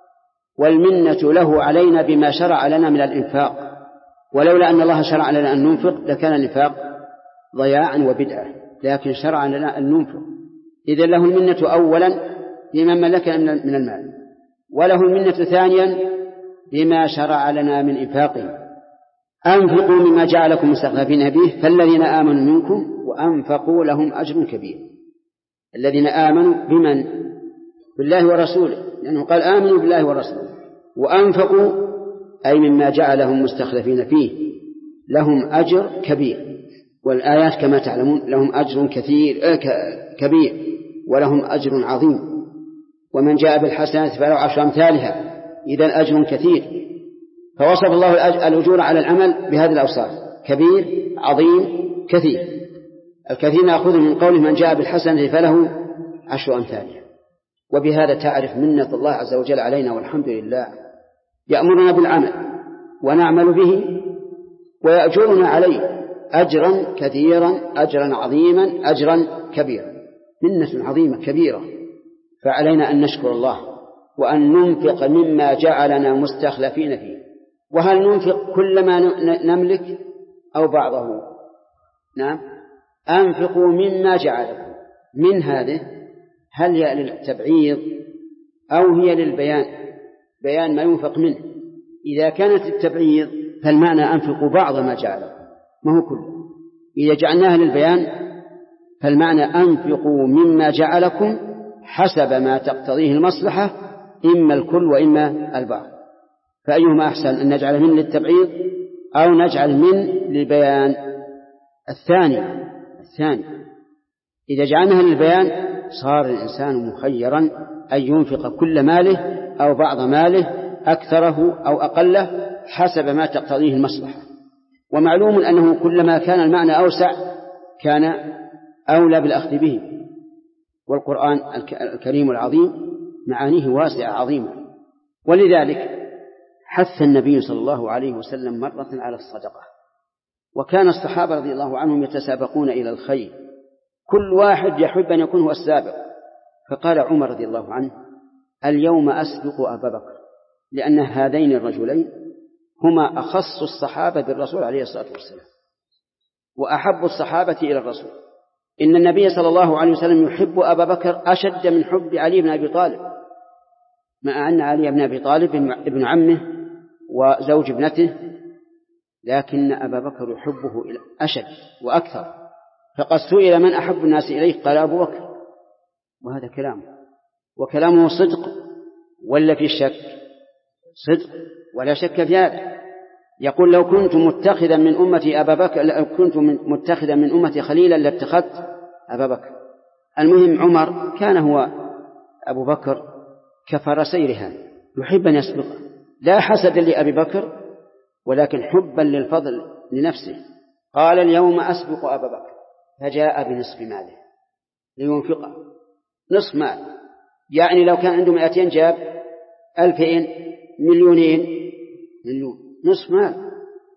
والمنة له علينا بما شرع لنا من الإنفاق. ولولا أن الله شرع لنا أن ننفق لكان الإنفاق ضياعا وبدعة، لكن شرع لنا أن ننفق. إذا له المنة أولا لمن ملكنا من المال، وله المنة ثانيا بما شرع لنا من إنفاقه. أنفقوا مما جعلكم مستخلفين به فالذين آمنوا منكم وأنفقوا لهم أجر كبير. الذين آمنوا بمن؟ بالله ورسوله، لأنه قال آمنوا بالله ورسوله، وأنفقوا أي مما جعلهم مستخلفين فيه لهم أجر كبير. والآيات كما تعلمون لهم أجر كبير ولهم أجر عظيم. ومن جاء بالحسنات فله 10 أمثالها، إذن أجر كثير. فوصف الله الأجور على العمل بهذه الأوصاف: كبير، عظيم، كثير. الكثير نأخذ من قوله من جاء بالحسنة فله 10 أمثالها. وبهذا تعرف منة الله عز وجل علينا، والحمد لله. يأمرنا بالعمل ونعمل به ويأجرنا عليه أجرا كثيرا، أجرا عظيما، أجرا كبيرا، منة عظيمة كبيرة. فعلينا أن نشكر الله وأن ننفق مما جعلنا مستخلفين فيه. وهل ننفق كل ما نملك أو بعضه؟ نعم، أنفقوا مما جعلكم. من هذه هل هي للتبعيض أو هي للبيان، بيان ما ينفق منه؟ إذا كانت التبعيض فالمعنى أنفقوا بعض ما جعلكم، ما هو كله. إذا جعلناها للبيان فالمعنى أنفقوا مما جعلكم حسب ما تقتضيه المصلحة، إما الكل وإما البعض. فأيهما أحسن، أن نجعل من للتبعيض أو نجعل من للبيان؟ الثاني. إذا جعلناها للبيان صار الإنسان مخيرا أن ينفق كل ماله أو بعض ماله، أكثره أو أقله، حسب ما تقتضيه المصلحة. ومعلوم أنه كلما كان المعنى أوسع كان أولى بالأخذ به. والقرآن الكريم العظيم معانيه واسعة عظيمة، ولذلك حث النبي صلى الله عليه وسلم مرة على الصدقة. وكان الصحابة رضي الله عنهم يتسابقون إلى الخير، كل واحد يحب أن يكون هو السابق. فقال عمر رضي الله عنه: اليوم أسبق أبا بكر، لأن هذين الرجلين هما أخص الصحابة بالرسول عليه الصلاة والسلام وأحب الصحابة إلى الرسول. إن النبي صلى الله عليه وسلم يحب أبا بكر أشد من حب علي بن أبي طالب، مع أن علي بن أبي طالب ابن عمه وزوج ابنته، لكن أبا بكر يحبه أشد وأكثر. فقد سئل من أحب الناس إليه قال أبو بكر، وهذا كلامه، وكلامه صدق ولا في شك؟ صدق ولا شك في هذا. يقول لو كنت متخذا من أمتي أبا بكر، لو كنت متخذا من أمتي خليلا لاتخذت أبا بكر. المهم عمر كان هو أبو بكر كفرسي رهان، يحب أن يسبق، لا حسد لأبي بكر ولكن حبا للفضل لنفسه. قال اليوم أسبق أبا بكر، فجاء بنصف ماله لينفقه، نصف مال، يعني لو كان عنده 200 جاب 2000 مليونين، نصف مال.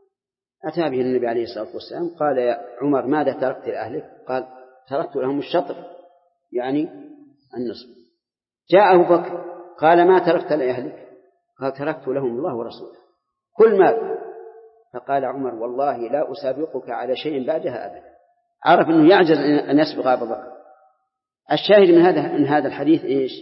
أتى به النبي عليه الصلاة والسلام قال يا عمر ماذا تركت لأهلك؟ قال تركت لهم الشطر، يعني النصف. جاء أبو بكر قال ما تركت لأهلك؟ قال تركت لهم الله ورسوله كل مال. فقال عمر والله لا أسابقك على شيء بعدها أبدا. عرف أنه يعجز أن يسبق أبا بكر. الشاهد من هذا الحديث إيش؟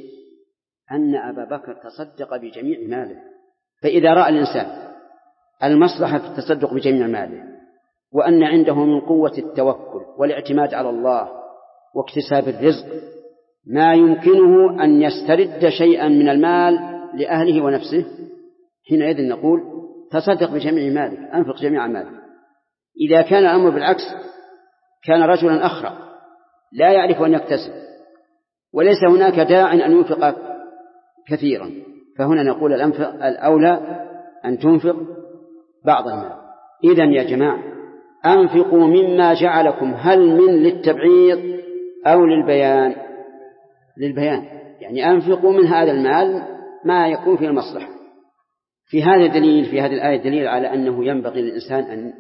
أن أبا بكر تصدق بجميع ماله. فإذا رأى الإنسان المصلحة في التصدق بجميع ماله وأن عنده من قوة التوكل والاعتماد على الله واكتساب الرزق ما يمكنه أن يسترد شيئا من المال لأهله ونفسه، حينئذ نقول تصدق بجميع مالك، أنفق جميع مالك. إذا كان الأمر بالعكس، كان رجلا أخرى لا يعرف أن يكتسب وليس هناك داع أن ينفق كثيرا، فهنا نقول الأولى أن تنفق بعض المال. إذن يا جماعة أنفقوا مما جعلكم، هل من للتبعيض أو للبيان؟ للبيان، يعني أنفقوا من هذا المال ما يكون فيه المصلحة. في هذا دليل، في هذه الآية دليل على أنه ينبغي للإنسان أن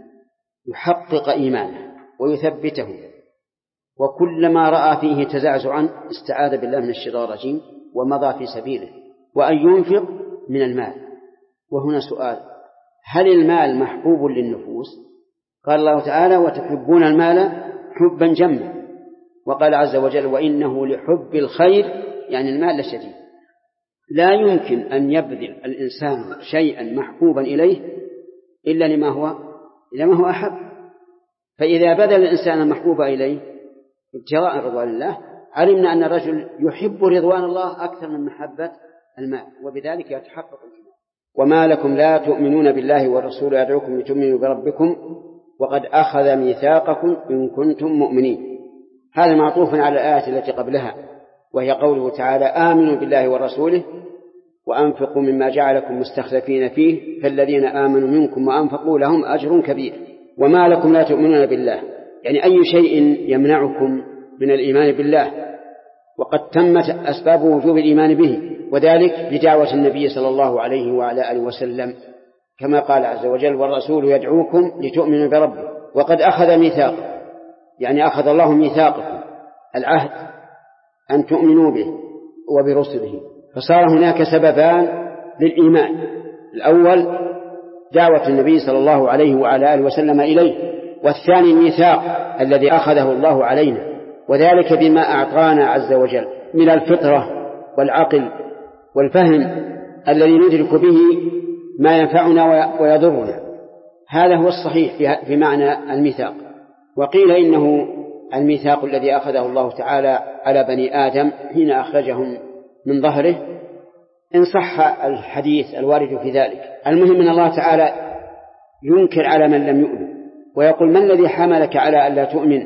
يحقق إيمانه ويثبته، وكلما رأى فيه تزعزعا استعاذ بالله من الشيطان الرجيم ومضى في سبيله، وأن ينفق من المال. وهنا سؤال: هل المال محبوب للنفوس؟ قال الله تعالى: وتحبون المال حبا جما، وقال عز وجل: وإنه لحب الخير، يعني المال لشديد. لا يمكن أن يبذل الإنسان شيئا محبوبا إليه إلا لما هو أحب. فإذا بذل الإنسان المحبوب إليه ابتغاء رضوان الله، علمنا أن الرجل يحب رضوان الله أكثر من محبة المال، وبذلك يتحقق الإيمان. وما لكم لا تؤمنون بالله والرسول يدعوكم لتؤمنوا بربكم وقد أخذ ميثاقكم إن كنتم مؤمنين. هذا معطوف على الآية التي قبلها، وهي قوله تعالى: آمنوا بالله ورسوله وأنفقوا مما جعلكم مستخلفين فيه فالذين آمنوا منكم وأنفقوا لهم أجر كبير. وما لكم لا تؤمنون بالله، يعني أي شيء يمنعكم من الإيمان بالله، وقد تمت أسباب وجوب الإيمان به، وذلك بدعوة النبي صلى الله عليه وعلى آله وسلم، كما قال عز وجل: والرسول يدعوكم لتؤمنوا بربه وقد أخذ ميثاقكم، يعني أخذ الله ميثاقكم العهد أن تؤمنوا به وبرسله. فصار هناك سببان للإيمان: الأول دعوة النبي صلى الله عليه وعلى آله وسلم إليه، والثاني الميثاق الذي أخذه الله علينا، وذلك بما أعطانا عز وجل من الفطرة والعقل والفهم الذي ندرك به ما ينفعنا ويضرنا. هذا هو الصحيح في معنى الميثاق. وقيل إنه الميثاق الذي أخذه الله تعالى على بني آدم حين أخرجهم من ظهره، إن صح الحديث الوارد في ذلك. المهم أن الله تعالى ينكر على من لم يؤمن ويقول: ما الذي حملك على ألا تؤمن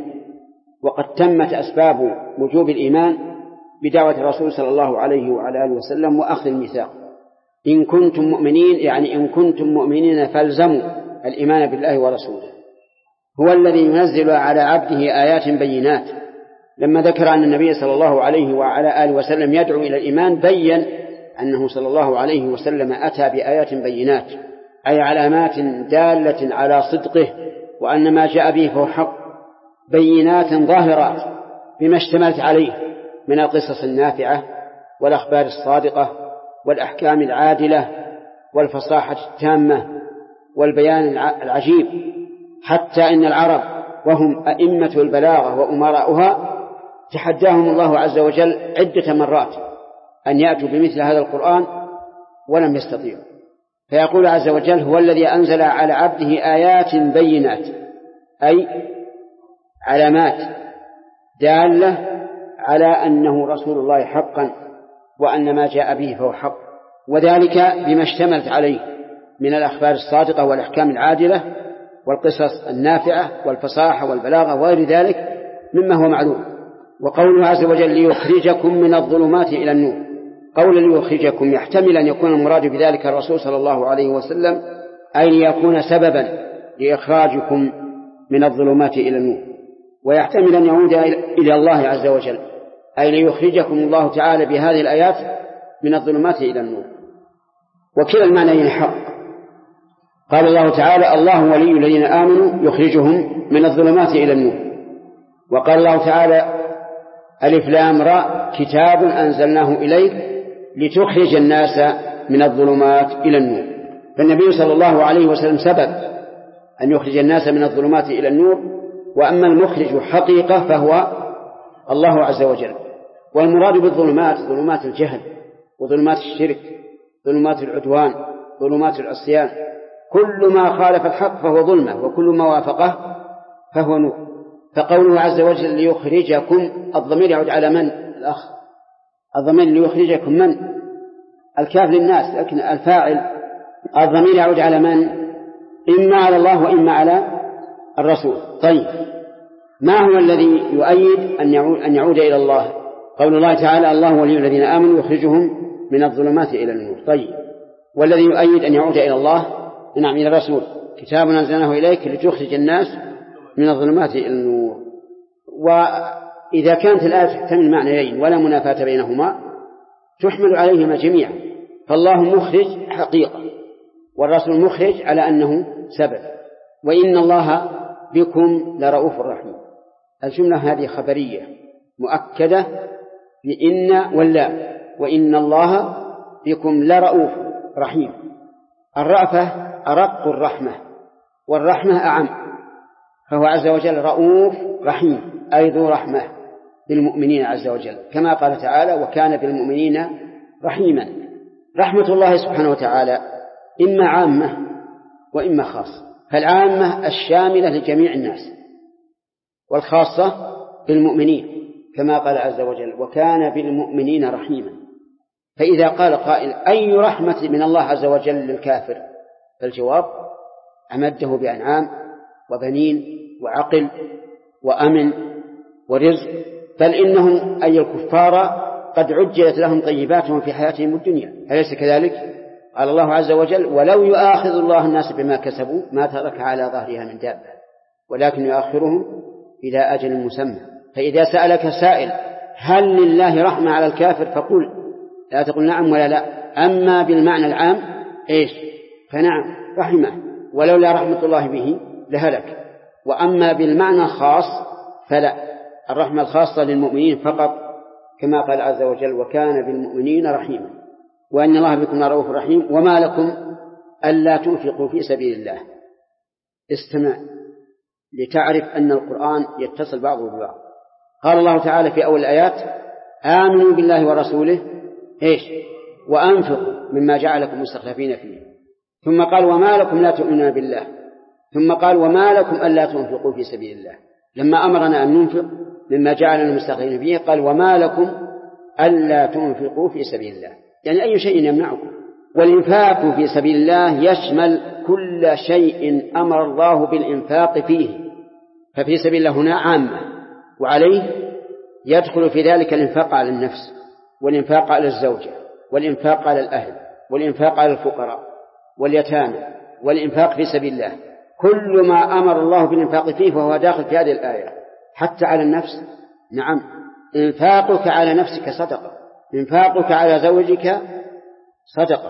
وقد تمت أسباب وجوب الإيمان بدعوة الرسول صلى الله عليه وعلى آله وسلم وأخذ الميثاق. إن كنتم مؤمنين، يعني إن كنتم مؤمنين فالزموا الإيمان بالله ورسوله. هو الذي ينزل على عبده آيات بينات. لما ذكر أن النبي صلى الله عليه وعلى آله وسلم يدعو إلى الإيمان، بيّن أنه صلى الله عليه وسلم أتى بآيات بينات، أي علامات دالة على صدقه وأن ما جاء به فهو حق، بينات ظاهرات بما اشتملت عليه من القصص النافعة والأخبار الصادقة والأحكام العادلة والفصاحة التامة والبيان العجيب، حتى إن العرب وهم أئمة البلاغة وأمراؤها تحداهم الله عز وجل عدة مرات أن يأتوا بمثل هذا القرآن ولم يستطيعوا، فيقول عز وجل: هو الذي أنزل على عبده آيات بينات، أي علامات دالة على أنه رسول الله حقا وأن ما جاء به فهو حق، وذلك بما اشتملت عليه من الأخبار الصادقة والأحكام العادلة والقصص النافعة والفصاحة والبلاغة وغير ذلك مما هو معلوم. وقوله عز وجل: ليخرجكم من الظلمات إلى النور، قول ليخرجكم يحتمل أن يكون المراد بذلك الرسول صلى الله عليه وسلم، أي ليكون سببا لإخراجكم من الظلمات إلى النور، ويحتمل أن يعود إلى الله عز وجل، أي ليخرجكم الله تعالى بهذه الآيات من الظلمات إلى النور، وكلا المعنيين حق. قال الله تعالى: الله ولي الذين آمنوا يخرجهم من الظلمات إلى النور. وقال الله تعالى: ألف لام را كتاب أنزلناه إليك لتخرج الناس من الظلمات إلى النور. فالنبي صلى الله عليه وسلم سبب أن يخرج الناس من الظلمات إلى النور، وأما المخرج حقيقة فهو الله عز وجل. والمراد بالظلمات ظلمات الجهل وظلمات الشرك، ظلمات العدوان، ظلمات العصيان، كل ما خالف الحق فهو ظلمة، وكل ما وافقه فهو نور. فقوله عز وجل: ليخرجكم، الضمير يعود على من؟ الأخ، الضمير ليخرجكم من؟ الكاف للناس، لكن الفاعل الضمير يعود على من؟ إما على الله وإما على الرسول. طيب، ما هو الذي يؤيد أن يعود إلى الله؟ قول الله تعالى: الله ولي الذين آمنوا يخرجهم من الظلمات إلى النور. طيب، والذي يؤيد أن يعود إلى الله؟ نعم، إلى الرسول: كتاب أنزلناه إليك لتخرج الناس من الظلمات إلى النور. وإذا كانت الآية تحتمل معنيين ولا منافاة بينهما تحمل عليهما جميعا، فالله مخرج حقيقة والرسول مخرج على أنه سبب. وإن الله بكم لرؤوف رحيم، الجملة هذه خبرية مؤكدة بإن واللا، وإن الله بكم لرؤوف رحيم. الرأفة أرق الرحمة، والرحمة أعم، فهو عز وجل رؤوف رحيم، أي ذو رحمة بالمؤمنين عز وجل، كما قال تعالى: وكان بالمؤمنين رحيما. رحمة الله سبحانه وتعالى إما عامة وإما خاصة، فالعامة الشاملة لجميع الناس، والخاصة بالمؤمنين، كما قال عز وجل: وكان بالمؤمنين رحيما. فإذا قال قائل: أي رحمة من الله عز وجل للكافر؟ فالجواب: أمده بأنعام وبنين وعقل وأمن ورزق، بل إنهم أي الكفار قد عجلت لهم طيباتهم في حياتهم الدنيا، أليس كذلك؟ قال الله عز وجل: ولو يؤاخذ الله الناس بما كسبوا ما ترك على ظهرها من دابة ولكن يؤخرهم إلى أجل مسمى. فإذا سألك سائل: هل لله رحمة على الكافر؟ فقل لا تقل نعم ولا لا، أما بالمعنى العام إيش؟ فنعم رحمة، ولولا رحمة الله به لهلك. وأما بالمعنى الخاص فلا، الرحمة الخاصة للمؤمنين فقط، كما قال عز وجل: وكان بالمؤمنين رحيما، وأن الله بكم رؤوف رحيم. وما لكم ألا تنفقوا في سبيل الله. استمع لتعرف أن القرآن يتصل بعضه ببعض. قال الله تعالى في أول الآيات: آمنوا بالله ورسوله إيش؟ وأنفقوا مما جعلكم مستخلفين فيه. ثم قال: وما لكم لا تؤمنون بالله. ثم قال: وما لكم ألا تنفقوا في سبيل الله. لما أمرنا أن ننفق مما جعلنا مستخلفين فيه قال: وما لكم ألا تنفقوا في سبيل الله، يعني أي شيء يمنعكم. والإنفاق في سبيل الله يشمل كل شيء أمر الله بالإنفاق فيه، ففي سبيل الله هنا عامة، وعليه يدخل في ذلك الإنفاق على النفس، والإنفاق على الزوجة، والإنفاق على الأهل، والإنفاق على الفقراء واليتامى، والإنفاق في سبيل الله. كل ما أمر الله بالإنفاق فيه فهو داخل في هذه الآية. حتى على النفس، نعم، إنفاقك على نفسك صدقة، إنفاقك على زوجك صدقة.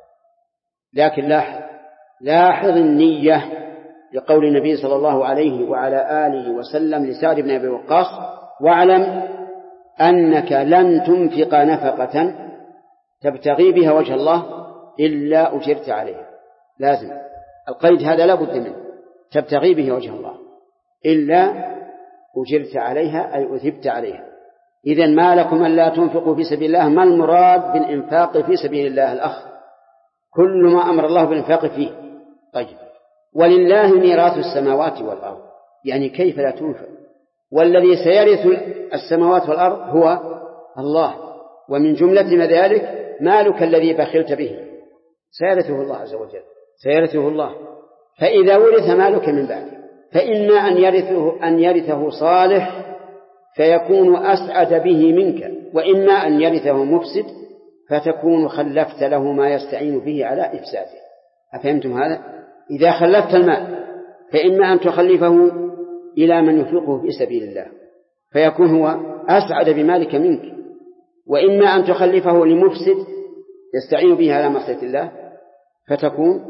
لكن لاحظ النية لقول النبي صلى الله عليه وعلى آله وسلم لسعد بن أبي وقاص: واعلم أنك لن تنفق نفقة تبتغي بها وجه الله إلا أجرت عليها. لازم القيد هذا لا بد منه، تبتغي به وجه الله، إلا أجرت عليها أي أثبت عليها. إذن ما لكم ألا تنفقوا في سبيل الله، ما المراد بالإنفاق في سبيل الله؟ الأخ كل ما أمر الله بالإنفاق فيه. طيب، ولله ميراث السماوات والأرض، يعني كيف لا تنفق؟ والذي سيرث السماوات والأرض هو الله، ومن جملة ذلك مالك الذي بخلت به سيرثه الله عز وجل، سيرثه الله. فإذا ورث مالك من بعده فإما أن يرثه صالح فيكون أسعد به منك، وإما أن يرثه مفسد فتكون خلفت له ما يستعين به على إفساده. أفهمتم هذا؟ إذا خلفت المال فإما أن تخلفه إلى من ينفقه في سبيل الله فيكون هو أسعد بمالك منك، وإما أن تخلفه لمفسد يستعين به على معصية الله فتكون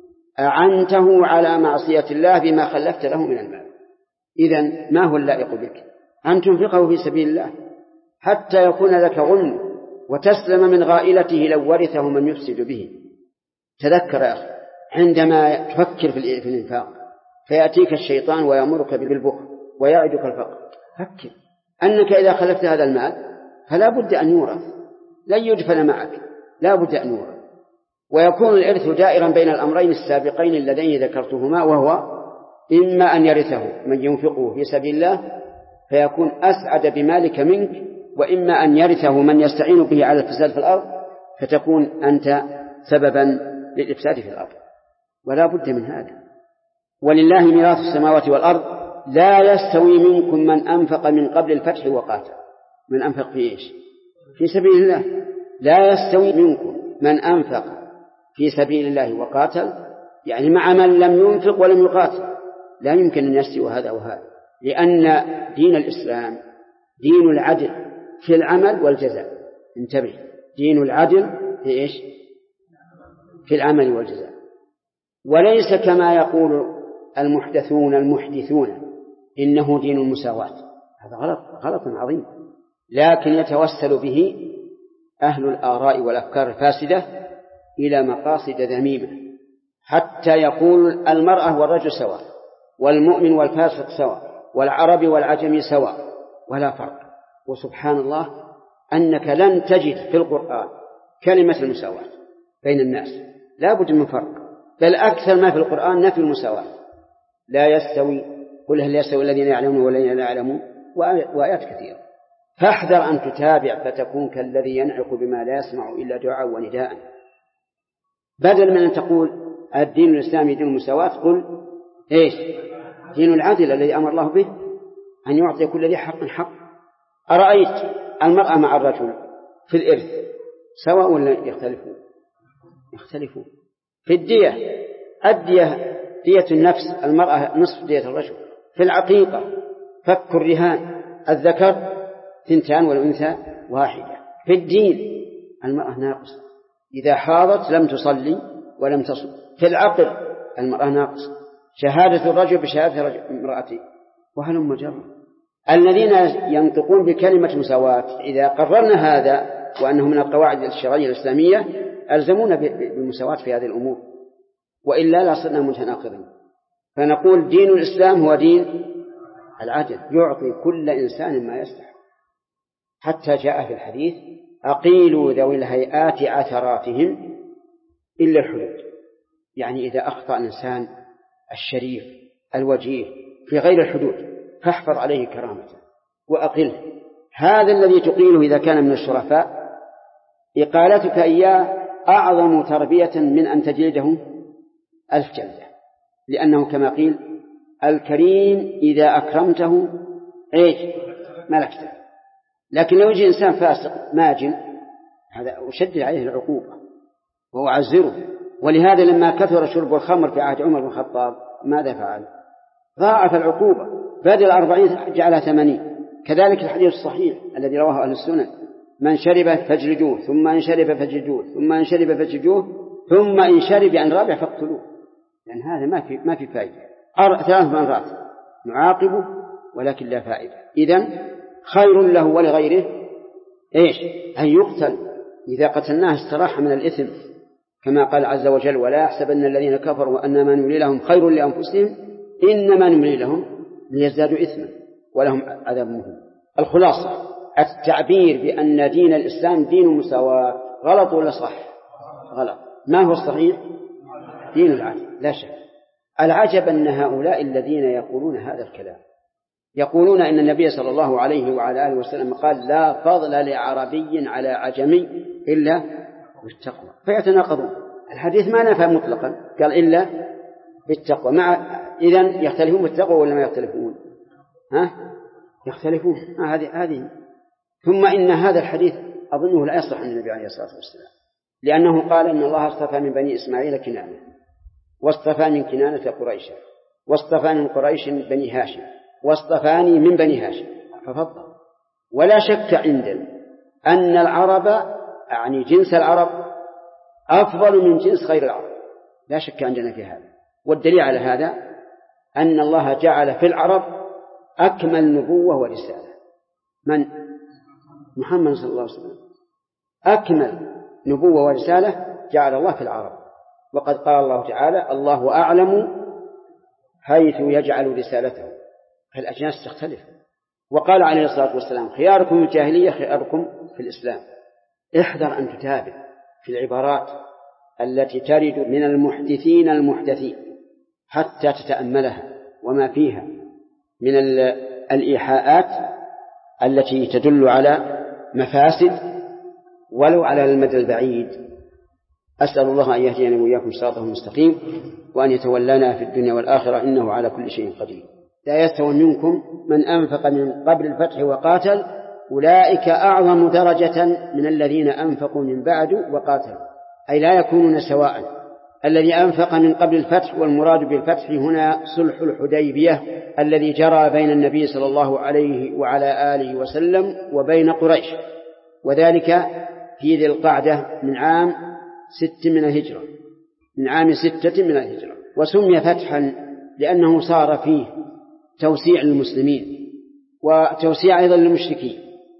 أعنته على معصية الله بما خلفت له من المال. إذن ما هو اللائق بك؟ أن تنفقه في سبيل الله حتى يكون لك غنم وتسلم من غائلته لو ورثه من يفسد به. تذكر يا أخي عندما تفكر في الإنفاق فيأتيك الشيطان ويأمرك بالبخل ويعدك الفقر، فكر أنك إذا خلفت هذا المال فلا بد أن يورث، لن يدفن معك، لا بد أن يورث، ويكون الإرث دائرا بين الأمرين السابقين اللذين ذكرتهما، وهو إما أن يرثه من ينفقه في سبيل الله فيكون أسعد بمالك منك، وإما أن يرثه من يستعين به على الفساد في الأرض فتكون أنت سببا للإفساد في الأرض، ولا بد من هذا. ولله ميراث السماوات والأرض لا يستوي منكم من أنفق من قبل الفتح وقاتل. من أنفق في إيش؟ في سبيل الله. لا يستوي منكم من أنفق في سبيل الله وقاتل، يعني مع من لم ينفق ولم يقاتل، لا يمكن أن يستوي هذا وهذا، لأن دين الإسلام دين العدل في العمل والجزاء. انتبه، دين العدل في إيش؟ في العمل والجزاء، وليس كما يقول المحدثون إنه دين المساواة. هذا غلط عظيم، لكن يتوسل به أهل الآراء والأفكار الفاسدة إلى مقاصد ذميمة، حتى يقول المرأة والرجل سواء، والمؤمن والفاسق سواء، والعربي والعجمي سواء، ولا فرق. وسبحان الله أنك لن تجد في القرآن كلمة المساواة بين الناس، لا بد من فرق، بل أكثر ما في القرآن نفي المساواة. لا يستوي، قل هل يستوي الذين يعلمون والذين لا يعلمون، وآيات كثيرة. فاحذر أن تتابع فتكون كالذي ينعق بما لا يسمع إلا دعاء ونداء. بدل من أن تقول الدين الإسلامي دين المساواة قل إيش؟ دين العدل الذي أمر الله به أن يعطي كل ذي حق حق. أرأيت المرأة مع الرجل في الإرث سواء ولا يختلفون؟ يختلفون. في الدية، الدية دية النفس المرأة نصف دية الرجل. في العقيقة فك الرهان الذكر 2 والأنثى 1. في الدين المرأة ناقصة، إذا حاضت لم تصلي ولم تصم. في العقل المرأة ناقصة، شهادة الرجل بشهادة امرأته، وهلم جرا. الذين ينطقون بكلمة مساواة إذا قررنا هذا وأنه من القواعد الشرعية الإسلامية ألزمونا بالمساواة في هذه الأمور، وإلا لا صرنا متناقضين. فنقول دين الإسلام هو دين العدل، يعطي كل إنسان ما يستحق. حتى جاء في الحديث أقيلوا ذوي الهيئات عثراتهم إلا الحدود، يعني إذا أخطأ الإنسان الشريف الوجيه في غير الحدود فاحفظ عليه كرامته وأقله. هذا الذي تقيله إذا كان من الشرفاء إقالتك إياه أعظم تربية من أن تجلده 1000 جلدة، لأنه كما قيل الكريم إذا أكرمته إيش؟ ملكته. لكن لو يجي إنسان فاسق ماجن هذا أشد عليه العقوبة وأعزره. ولهذا لما كثر شرب الخمر في عهد عمر بن الخطاب ماذا فعل؟ ضاعف العقوبة، بدل 40 جعلها 80. كذلك الحديث الصحيح الذي رواه أهل السنن: من شرب فاجلدوه، ثم إن شرب فاجلدوه، ثم إن شرب فاجلدوه، ثم إن شرب عن رابع فاقتلوه. لأن هذا ما في فائدة. 3 مرات نعاقبه ولكن لا فائدة. إذن خير له ولغيره إيش؟ أن يقتل، إذا قتلناه استراح من الإثم. كما قال عز وجل: ولا يحسبن الذين كفروا أن ما نملي لهم خير لأنفسهم إنما نملي لهم ليزدادوا إثما ولهم عذاب مهين. الخلاصة: التعبير بأن دين الإسلام دين مساواة غلط ولا صح؟ غلط. ما هو الصحيح؟ دين العدل لا شك. العجب أن هؤلاء الذين يقولون هذا الكلام يقولون إن النبي صلى الله عليه وعلى آله وسلم قال: لا فضل لعربي على عجمي إلا بالتقوى، فيتناقضون. الحديث ما نفى مطلقا، قال إلا بالتقوى. إذن يختلفون بالتقوى ولا ما يختلفون؟ يختلفون. هذه. ثم إن هذا الحديث أظنه لا يصلح عن النبي عليه الصلاة والسلام، لأنه قال إن الله اصطفى من بني إسماعيل كنانة، واصطفى من كنانة قريشا، واصطفى من قريش بني هاشم، واصطفاني من بني هاشم، ففضل. ولا شك عندنا أن العرب، يعني جنس العرب، أفضل من جنس غير العرب، لا شك عندنا في هذا. والدليل على هذا أن الله جعل في العرب أكمل نبوة ورسالة. من؟ محمد صلى الله عليه وسلم. أكمل نبوة ورسالة جعل الله في العرب. وقد قال الله تعالى: الله أعلم حيث يجعل رسالته. فالأجناس تختلف. وقال عليه الصلاة والسلام: خياركم في الجاهلية خياركم في الإسلام. احذر أن تتابع في العبارات التي ترد من المحدثين المحدثين حتى تتأملها وما فيها من الإيحاءات التي تدل على مفاسد ولو على المدى البعيد. أسأل الله أن يهدينا وإياكم صراطه المستقيم، وأن يتولانا في الدنيا والآخرة، إنه على كل شيء قدير. لا يستوي منكم من أنفق من قبل الفتح وقاتل أولئك أعظم درجة من الذين أنفقوا من بعد وقاتلوا، أي لا يكونون سواء. الذي أنفق من قبل الفتح، والمراد بالفتح هنا صلح الحديبية الذي جرى بين النبي صلى الله عليه وعلى آله وسلم وبين قريش، وذلك في ذي القعدة من عام 6 من الهجرة، من عام 6 من الهجرة. وسمي فتحا لأنه صار فيه توسيع للمسلمين وتوسيع أيضا للمشركين.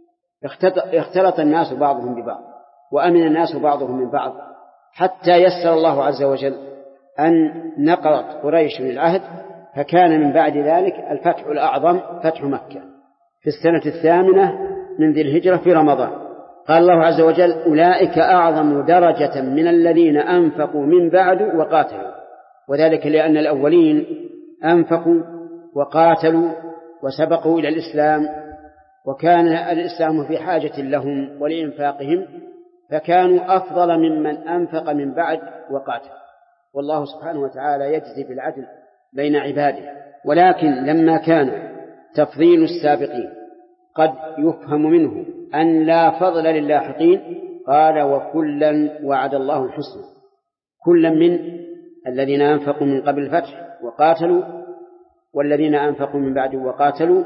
اختلط الناس بعضهم ببعض، وأمن الناس بعضهم من بعض، حتى يسر الله عز وجل أن نقضت قريش العهد، فكان من بعد ذلك الفتح الأعظم فتح مكة في السنة 8 من ذي الهجرة في رمضان. قال الله عز وجل: أولئك أعظم درجة من الذين أنفقوا من بعد وقاتلوا، وذلك لأن الأولين أنفقوا وقاتلوا وسبقوا إلى الإسلام، وكان الإسلام في حاجة لهم ولإنفاقهم، فكانوا أفضل ممن أنفق من بعد وقاتل. والله سبحانه وتعالى يجزي بالعدل بين عباده. ولكن لما كان تفضيل السابقين قد يفهم منه أن لا فضل للاحقين، قال: وكلا وعد الله الحسنى. كلا من الذين أنفقوا من قبل الفتح وقاتلوا والذين أنفقوا من بعد وقاتلوا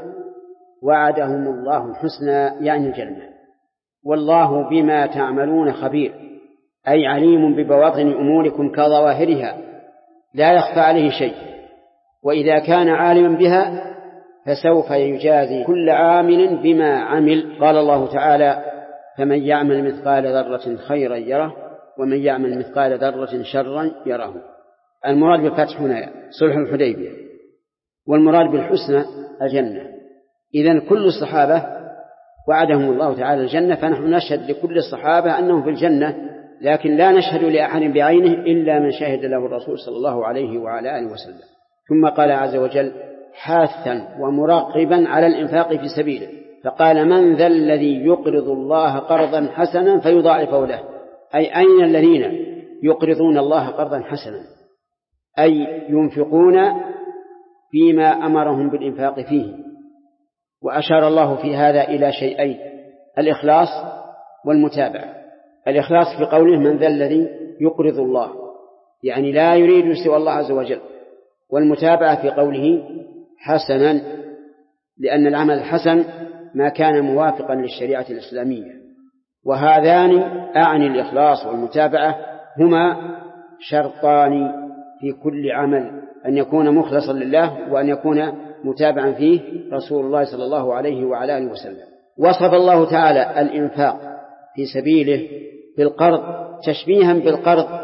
وعدهم الله الحسنى، يعني الجنة. والله بما تعملون خبير، أي عليم ببواطن أموركم كظواهرها، لا يخفى عليه شيء. وإذا كان عالما بها فسوف يجازي كل عامل بما عمل. قال الله تعالى: فمن يعمل مثقال ذرة خيرا يره، ومن يعمل مثقال ذرة شرا يره. المراد بالفتح هنا صلح الحديبية، والمراد بالحسنى الجنة. إذن كل الصحابة وعدهم الله تعالى الجنة، فنحن نشهد لكل الصحابة أنهم في الجنة، لكن لا نشهد لأحد بعينه إلا من شهد له الرسول صلى الله عليه وعلى آله وسلم. ثم قال عز وجل: حاثا ومراقبا على الإنفاق في سبيله، فقال: من ذا الذي يقرض الله قرضا حسنا فيضاعفه له. أي أين الذين يقرضون الله قرضا حسنا؟ أي ينفقون فيما أمرهم بالإنفاق فيه. وأشار الله في هذا إلى شيئين: الإخلاص والمتابعة. الإخلاص في قوله: من ذا الذي يقرض الله، يعني لا يريد سوى الله عز وجل. والمتابعة في قوله: حسنا، لأن العمل الحسن ما كان موافقا للشريعة الإسلامية. وهذان أعني الإخلاص والمتابعة هما شرطان في كل عمل: أن يكون مخلصا لله، وأن يكون متابعا فيه رسول الله صلى الله عليه وعلى آله وسلم. وصف الله تعالى الإنفاق في سبيله بالقرض تشبيها بالقرض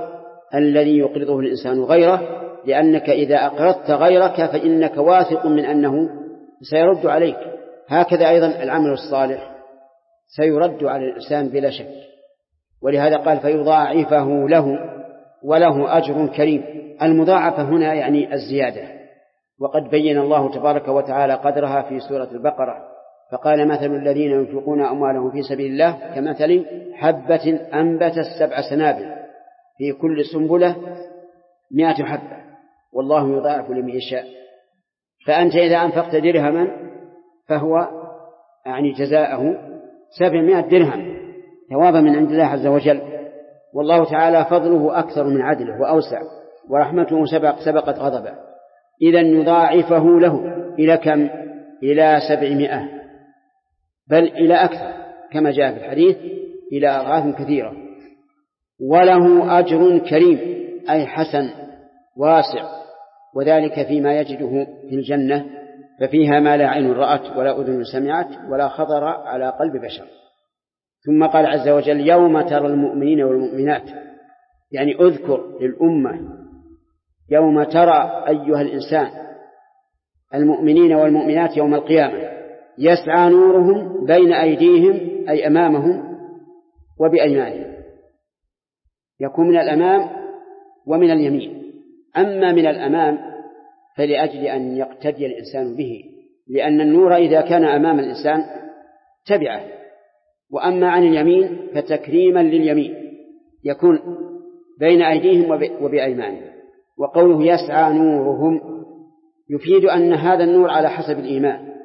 الذي يقرضه الإنسان غيره، لأنك إذا أقرضت غيرك فإنك واثق من أنه سيرد عليك. هكذا أيضا العمل الصالح سيرد على الإنسان بلا شك. ولهذا قال فيضاعفه له وله أجر كريم. المضاعفة هنا يعني الزيادة، وقد بين الله تبارك وتعالى قدرها في سورة البقرة فقال مثل الذين ينفقون أموالهم في سبيل الله كمثل حبة أنبتت 7 سنابل في كل سنبلة 100 حبة والله يضاعف لمن يشاء. فأنت إذا أنفقت درهما فهو يعني جزاءه 700 درهم ثوابا من عند الله عز وجل. والله تعالى فضله أكثر من عدله وأوسع، ورحمته سبقت غضبه. إذن يضاعفه له إلى كم؟ إلى 700، بل إلى أكثر كما جاء في الحديث، إلى أضعاف كثيرة. وله أجر كريم أي حسن واسع، وذلك فيما يجده في الجنة، ففيها ما لا عين رأت ولا أذن سمعت ولا خطر على قلب بشر. ثم قال عز وجل يوم ترى المؤمنين والمؤمنات، يعني أذكر للأمة يوم ترى أيها الإنسان المؤمنين والمؤمنات يوم القيامة يسعى نورهم بين أيديهم أي أمامهم وبأيمانهم، يكون من الأمام ومن اليمين. أما من الأمام فلأجل أن يقتدي الإنسان به، لأن النور إذا كان أمام الإنسان تبعه، وأما عن اليمين فتكريما لليمين يكون بين أيديهم وبأيمانهم. وقوله يسعى نورهم يفيد أن هذا النور على حسب الإيمان،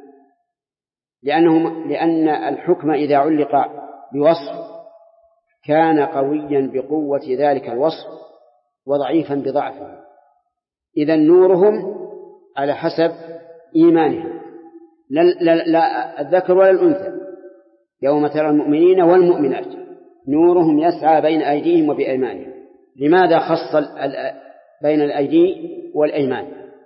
لأن الحكم إذا علق بوصف كان قويا بقوة ذلك الوصف وضعيفا بضعفه. إذن نورهم على حسب إيمانهم، لا الذكر ولا الأنثى. يوم ترى المؤمنين والمؤمنات نورهم يسعى بين أيديهم وبأيمانهم. لماذا خص بين الأيدي والأيمان؟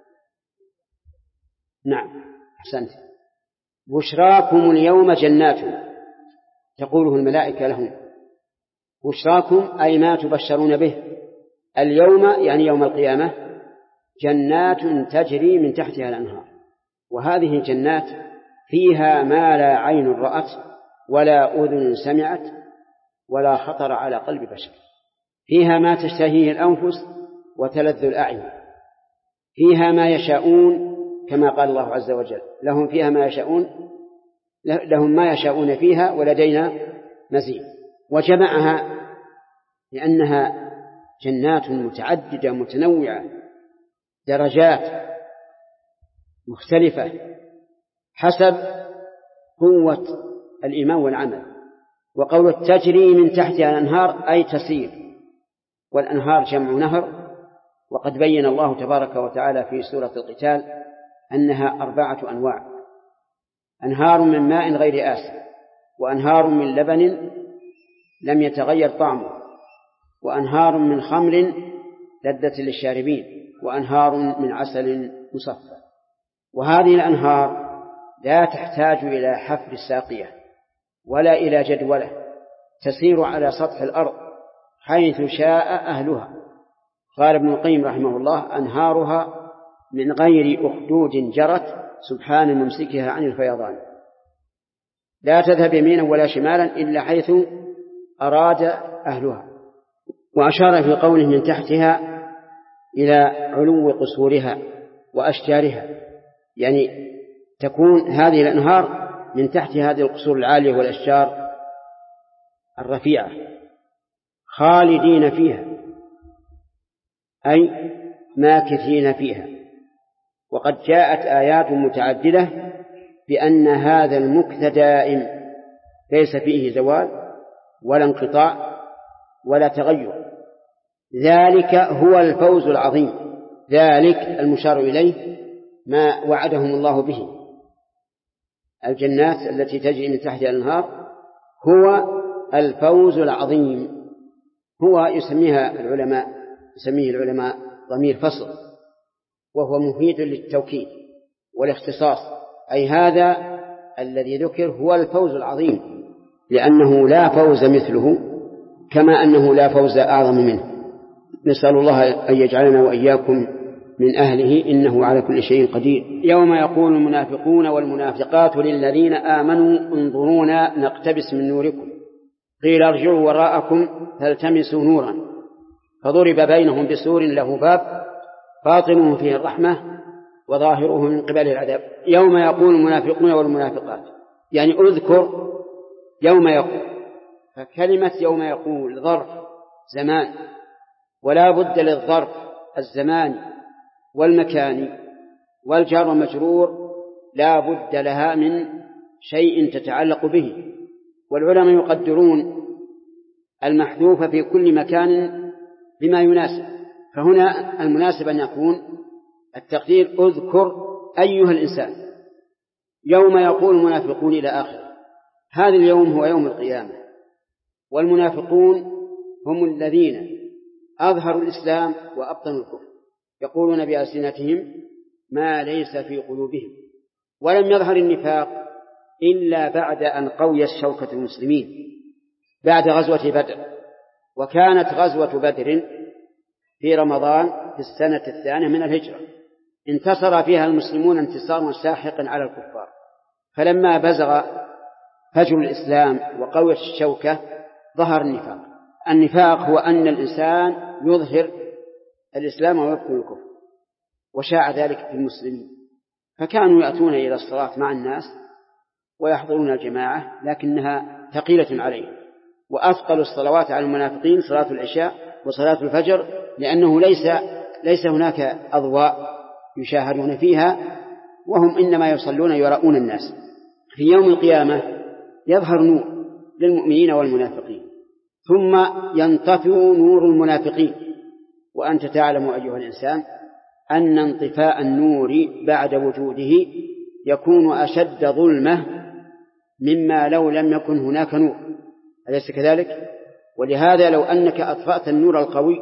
نعم أحسنت. بشراكم اليوم جنات تقوله الملائكة لهم، بشراكم أي ما تبشرون به اليوم يعني يوم القيامة، جنات تجري من تحتها الأنهار. وهذه الجنات فيها ما لا عين رأت ولا أذن سمعت ولا خطر على قلب بشر. فيها ما تشتهيه الأنفس وتلذ الأعين، فيها ما يشاءون كما قال الله عز وجل لهم فيها ما يشاءون، لهم ما يشاءون فيها ولدينا مزيد. وجمعها لأنها جنات متعددة متنوعة درجات مختلفة حسب قوة الإيمان والعمل. وقول تجري من تحتها الأنهار أي تسير، والأنهار جمع نهر. وقد بين الله تبارك وتعالى في سورة القتال أنها 4 أنواع: أنهار من ماء غير آسن، وأنهار من لبن لم يتغير طعمه، وأنهار من خمر لذة للشاربين، وأنهار من عسل مصفى. وهذه الأنهار لا تحتاج إلى حفر الساقية ولا إلى جدولة، تسير على سطح الأرض حيث شاء أهلها. قال ابن القيم رحمه الله أنهارها من غير أخدود جرت سبحان ممسكها عن الفيضان، لا تذهب يمينا ولا شمالا إلا حيث أراد أهلها. وأشار في قوله من تحتها إلى علو قصورها وأشجارها، يعني تكون هذه الأنهار من تحت هذه القصور العالية والأشجار الرفيعة خالدين فيها أي ماكثين فيها. وقد جاءت آيات متعددة بأن هذا المكث دائم ليس فيه زوال ولا انقطاع ولا تغير. ذلك هو الفوز العظيم، ذلك المشار إليه ما وعدهم الله به، الجنات التي تجري من تحتها الأنهار هو الفوز العظيم. هو يسميه العلماء ضمير فصل، وهو مفيد للتوكيد والاختصاص، أي هذا الذي ذكر هو الفوز العظيم، لأنه لا فوز مثله كما أنه لا فوز أعظم منه. نسأل الله أن يجعلنا وإياكم من أهله إنه على كل شيء قدير. يوم يقول المنافقون والمنافقات للذين آمنوا انظرونا نقتبس من نوركم قيل ارجعوا وراءكم فالتمسوا نورا فضرب بينهم بسور له باب باطنه فيه الرحمة وظاهره من قبل العذاب. يوم يقول المنافقون والمنافقات يعني أذكر يوم يقول، فكلمة يوم يقول ظرف زمان، ولا بد للظرف الزمان والمكان والجار والمجرور لا بد لها من شيء تتعلق به، والعلماء يقدرون المحذوف في كل مكان بما يناسب، فهنا المناسب أن يكون التقدير أذكر أيها الإنسان يوم يقول المنافقون إلى آخره. هذا اليوم هو يوم القيامة، والمنافقون هم الذين أظهروا الإسلام وأبطنوا الكفر، يقولون بألسنتهم ما ليس في قلوبهم، ولم يظهر النفاق إلا بعد أن قويت شوكة المسلمين بعد غزوة بدر، وكانت غزوة بدر في رمضان في السنة 2 من الهجرة، انتصر فيها المسلمون انتصارا ساحقا على الكفار. فلما بزغ فجر الإسلام وقويت الشوكة ظهر النفاق. النفاق هو أن الإنسان يظهر الإسلام ويبطن الكفر، وشاع ذلك في المسلمين، فكانوا يأتون إلى الصلاة مع الناس ويحضرون الجماعة لكنها ثقيلة عليهم، وأثقل الصلوات على المنافقين صلاة العشاء وصلاة الفجر، لأنه ليس هناك أضواء يشاهدون فيها، وهم إنما يصلون يراؤون الناس. في يوم القيامة يظهر نور للمؤمنين والمنافقين، ثم ينطفئ نور المنافقين. وأنت تعلم أيها الإنسان أن انطفاء النور بعد وجوده يكون أشد ظلمة مما لو لم يكن هناك نور، أليس كذلك؟ ولهذا لو أنك أطفأت النور القوي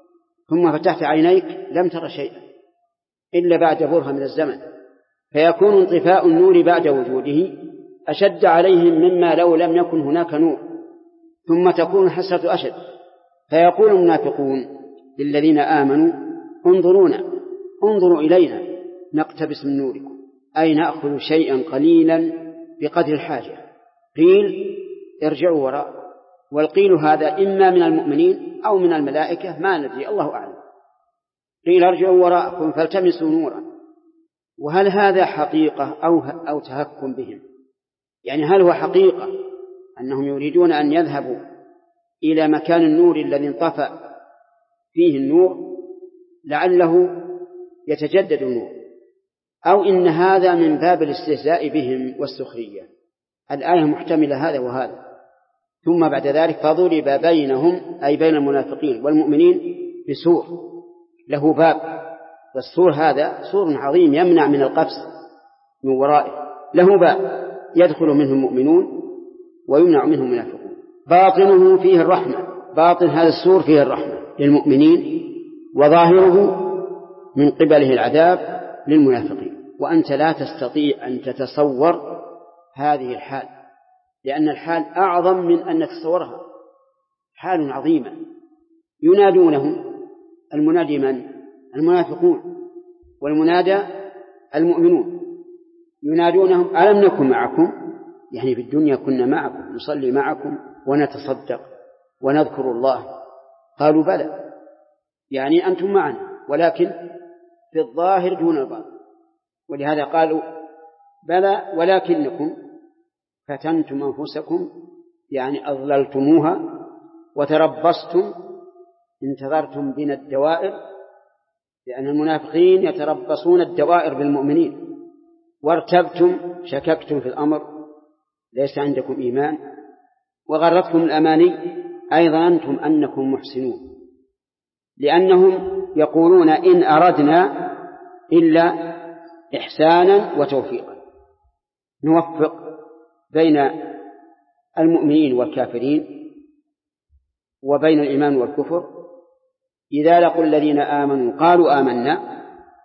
ثم فتحت عينيك لم تر شيئا إلا بعد برهة من الزمن، فيكون انطفاء النور بعد وجوده أشد عليهم مما لو لم يكن هناك نور، ثم تكون الحسرة أشد. فيقول المنافقون للذين آمنوا انظروا إلينا نقتبس من نوركم، أي نأخذ شيئا قليلا بقدر الحاجة. قيل ارجعوا وراء، والقيل هذا إما من المؤمنين أو من الملائكة ما ندري، الله أعلم. قيل ارجعوا وراءكم فالتمسوا نورا، وهل هذا حقيقة أو تهكم بهم؟ يعني هل هو حقيقة أنهم يريدون أن يذهبوا إلى مكان النور الذي انطفأ فيه النور لعله يتجدد النور، أو إن هذا من باب الاستهزاء بهم والسخرية؟ الآية محتملة هذا وهذا. ثم بعد ذلك فضرب بينهم أي بين المنافقين والمؤمنين بسور له باب، والسور هذا سور عظيم يمنع من القفز من ورائه، له باب يدخل منه المؤمنون ويمنع منه المنافقون، باطنه فيه الرحمة، باطن هذا السور فيه الرحمة للمؤمنين، وظاهره من قبله العذاب للمنافقين. وأنت لا تستطيع أن تتصور هذه الحال، لأن الحال أعظم من أن نتصورها، حال عظيمة. ينادونهم، المنادي من؟ المنافقون، والمنادى المؤمنون. ينادونهم ألم نكن معكم، يعني في الدنيا كنا معكم نصلي معكم ونتصدق ونذكر الله. قالوا بلى، يعني أنتم معنا ولكن في الظاهر دون الباطن. ولهذا قالوا بلى ولكنكم فتنتم أنفسكم، يعني أضللتموها، وتربصتم انتظرتم بنا الدوائر، لأن المنافقين يتربصون الدوائر بالمؤمنين، وارتبتم شككتم في الأمر، ليس عندكم إيمان، وغرتكم الأماني، أي ظننتم أنكم محسنون، لأنهم يقولون إن أردنا إلا إحسانا وتوفيقا، نوفق بين المؤمنين والكافرين وبين الإيمان والكفر. إذا لقوا الذين آمنوا قالوا آمنا،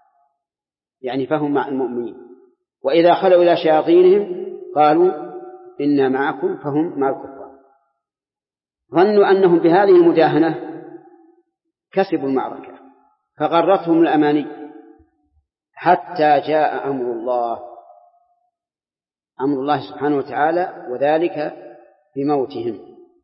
يعني فهم مع المؤمنين، وإذا خلوا إلى شياطينهم قالوا إنا معكم فهم مع الكفار. ظنوا أنهم بهذه المداهنة كسبوا المعركة فغرتهم الأماني حتى جاء أمر الله سبحانه وتعالى، وذلك بموتهم.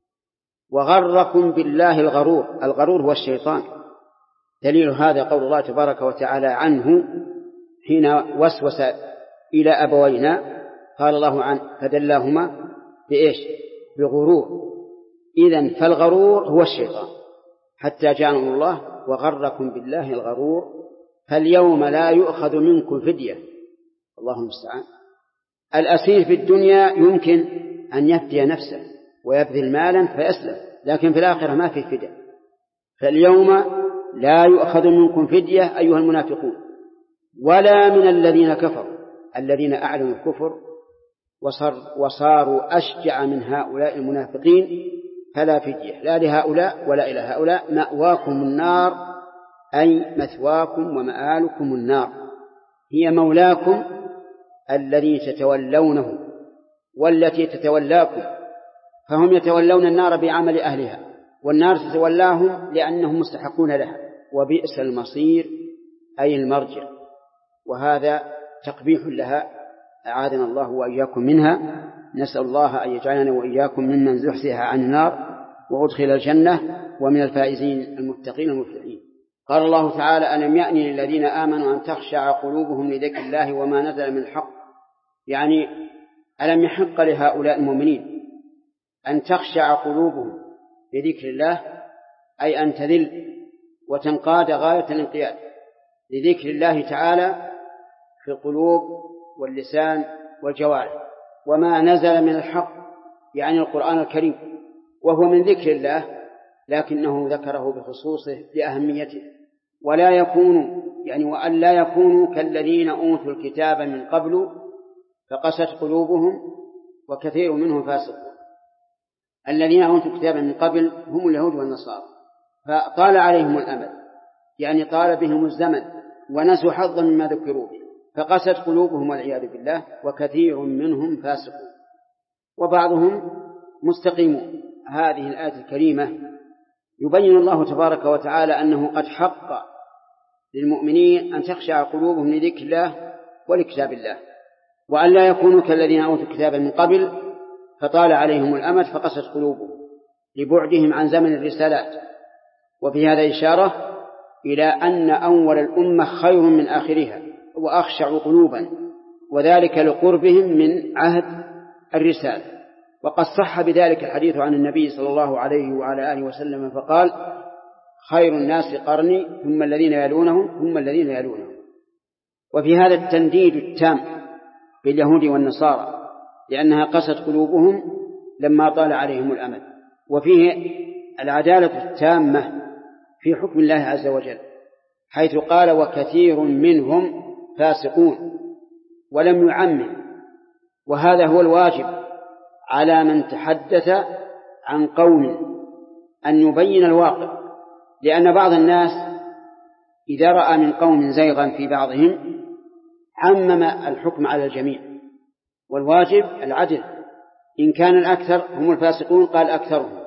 وغركم بالله الغرور هو الشيطان. دليل هذا قول الله تبارك وتعالى عنه حين وسوس إلى أبوينا قال الله عنه فدلاهما بإيش؟ بغرور. إذن فالغرور هو الشيطان حتى جاء أمر الله وغركم بالله الغرور فاليوم لا يؤخذ منكم فدية. الله المستعان. الأسير في الدنيا يمكن أن يفدي نفسه ويبذل مالا فيسلم، لكن في الآخرة ما في فدية. فاليوم لا يؤخذ منكم فدية أيها المنافقون ولا من الذين كفروا الذين أعلنوا الكفر وصاروا أشجع من هؤلاء المنافقين، فلا فدية لا لهؤلاء ولا إلى هؤلاء. مأواكم النار أي مثواكم ومآلكم النار، هي مولاكم الذي تتولونه والتي تتولاكم، فهم يتولون النار بعمل أهلها والنار تتولاهم لأنهم مستحقون لها، وبئس المصير أي المرجع. وهذا تقبيح لها أعاذنا الله وإياكم منها. نسأل الله أن يجعلنا وإياكم ممن زحزح عن النار وأدخل الجنة ومن الفائزين المتقين المفلحين. قال الله تعالى ألم يأن للذين آمنوا أن تخشع قلوبهم لذكر الله وما نزل من الحق، يعني ألم يحق لهؤلاء المؤمنين أن تخشع قلوبهم لذكر الله، أي أن تذل وتنقاد غاية الانقياد لذكر الله تعالى في القلوب واللسان والجوارح، وما نزل من الحق يعني القرآن الكريم، وهو من ذكر الله لكنه ذكره بخصوصه لأهميته، ولا يكون يعني وأن لا يكونوا كالذين أوتوا الكتاب من قبل فقست قلوبهم وكثير منهم فاسقون. الذين أوتوا الكتاب من قبل هم اليهود والنصارى، فطال عليهم الأمد يعني طال بهم الزمن ونسوا حظا مما ذكروا به فقست قلوبهم والعياذ بالله، وكثير منهم فاسقون وبعضهم مستقيمون. هذه الآية الكريمة يبين الله تبارك وتعالى أنه قد حق للمؤمنين أن تخشع قلوبهم لذكر الله ولكتاب الله، وأن لا يكونوا كالذين أوتوا الكتاب من قبل فطال عليهم الأمد فقست قلوبهم لبعدهم عن زمن الرسالات. وفي هذا إشارة إلى أن أول الأمة خير من آخرها وأخشع قلوبا، وذلك لقربهم من عهد الرسالة. وقد صح بذلك الحديث عن النبي صلى الله عليه وعلى آله وسلم فقال خير الناس قرني ثم الذين يلونهم ثم الذين يلونهم. وفي هذا التنديد التام باليهود والنصارى لأنها قست قلوبهم لما طال عليهم الأمد، وفيه العدالة التامة في حكم الله عز وجل حيث قال وكثير منهم فاسقون ولم يعمم. وهذا هو الواجب على من تحدث عن قوم أن يبين الواقع، لأن بعض الناس إذا رأى من قوم زيغا في بعضهم عمم الحكم على الجميع، والواجب العدل. إن كان الأكثر هم الفاسقون قال أكثرهم،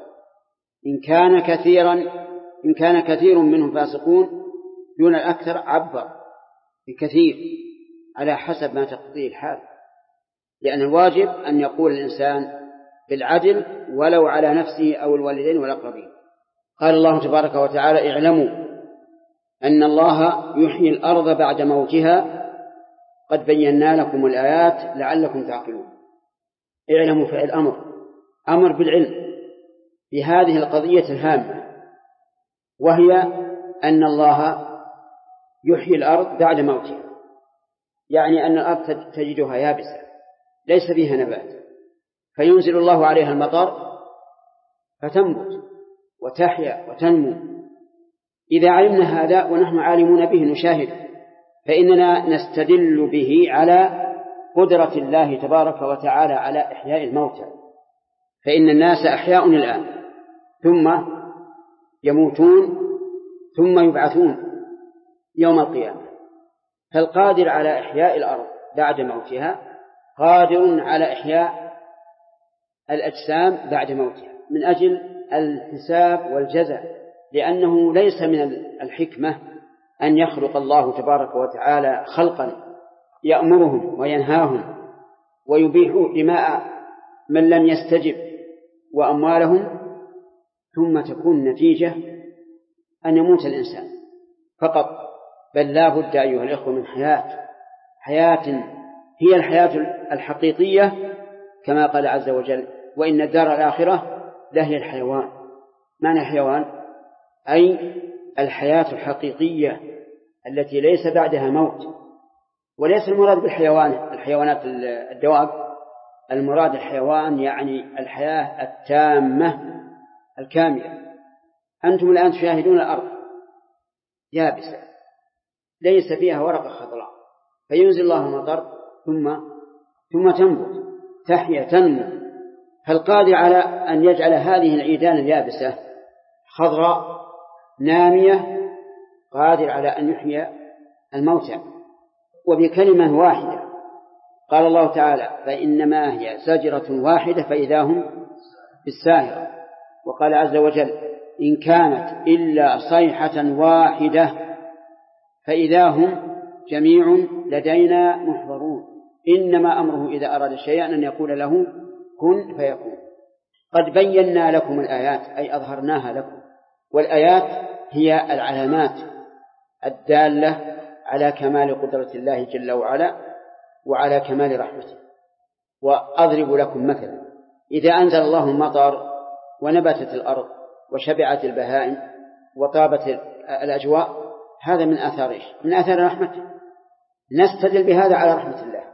إن كان كثير منهم فاسقون دون الأكثر عبر بكثير على حسب ما تقضيه الحال، لأن الواجب أن يقول الإنسان بالعدل ولو على نفسه أو الوالدين والأقربين. قال الله تبارك وتعالى اعلموا أن الله يحيي الأرض بعد موتها قد بينا لكم الآيات لعلكم تعقلون. اعلموا فعل أمر بالعلم بهذه القضية الهامة، وهي أن الله يحيي الأرض بعد موتها، يعني أن الأرض تجدها يابسة ليس فيها نبات، فينزل الله عليها المطر فتنبت وتحيا وتنمو. إذا علمنا هذا ونحن عالمون به نشاهد، فإننا نستدل به على قدرة الله تبارك وتعالى على إحياء الموتى. فإن الناس أحياء الآن ثم يموتون ثم يبعثون يوم القيامة، فالقادر على إحياء الأرض بعد موتها قادر على إحياء الأجسام بعد موتها من أجل الحساب والجزاء لأنه ليس من الحكمة أن يخلق الله تبارك وتعالى خلقا يأمرهم وينهاهم ويبيح دماء من لم يستجب وأموالهم ثم تكون النتيجة أن يموت الإنسان فقط، بل لا بد أيها الإخوة من حياة هي الحياة الحقيقية كما قال عز وجل: وإن الدار الآخرة لهي الحيوان. معنى الحيوان أي الحياة الحقيقية التي ليس بعدها موت. وليس المراد الحيوانات الدواب، المراد الحيوان يعني الحياة التامة الكاملة. أنتم الآن تشاهدون الأرض يابسة ليس فيها ورقة خضراء، فينزل الله مطر ثم تنبت تحيا تنمو. فالقادر على أن يجعل هذه العيدان اليابسة خضراء نامية قادر على أن يحيي الموتى. وبكلمة واحدة قال الله تعالى: فإنما هي زجرة واحدة فإذا هم بالساهرة. وقال عز وجل: إن كانت إلا صيحة واحدة فإذا هم جميع لدينا محضرون. إنما أمره إذا أراد شيئا أن يقول له كن فيكون. قد بينا لكم الآيات أي أظهرناها لكم، والآيات هي العلامات الدالة على كمال قدرة الله جل وعلا وعلى كمال رحمته. وأضرب لكم مثلا: إذا أنزل الله المطر ونبتت الأرض وشبعت البهائم وطابت الأجواء، هذا من آثار من آثار رحمته. نستدل بهذا على رحمة الله،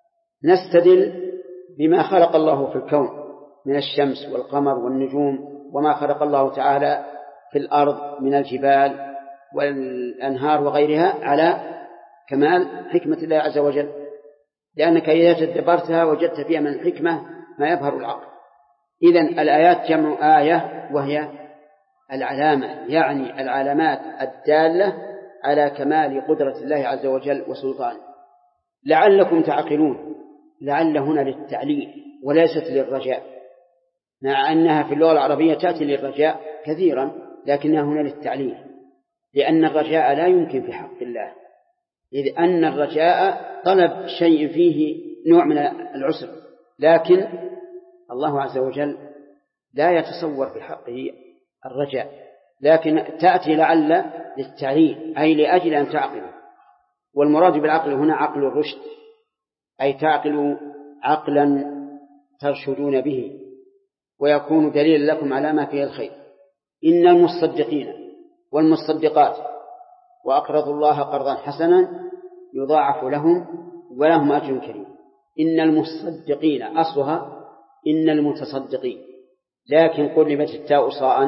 نستدل بما خلق الله في الكون من الشمس والقمر والنجوم، وما خلق الله تعالى في الأرض من الجبال والأنهار وغيرها على كمال حكمة الله عز وجل، لأنك إذا تدبرتها وجدت فيها من الحكمة ما يظهر العقل. إذن الآيات جمع آية وهي العلامة، يعني العلامات الدالة على كمال قدرة الله عز وجل وسلطانه. لعلكم تعقلون، لعل هنا للتعليل وليست للرجاء، مع أنها في اللغة العربية تأتي للرجاء كثيرا، لكنها هنا للتعليل، لأن الرجاء لا يمكن في حق الله، إذ أن الرجاء طلب شيء فيه نوع من العسر، لكن الله عز وجل لا يتصور في حقه الرجاء، لكن تأتي لعل للتعليل أي لأجل أن تعقلوا. والمراد بالعقل هنا عقل الرشد، أي تعقلوا عقلا ترشدون به ويكون دليلا لكم على ما فيه الخير. إن المصدقين والمصدقات وأقرضوا الله قرضا حسنا يضاعف لهم ولهم أجر كريم. إن المصدقين أصلها إن المتصدقين، لكن قلبت التاء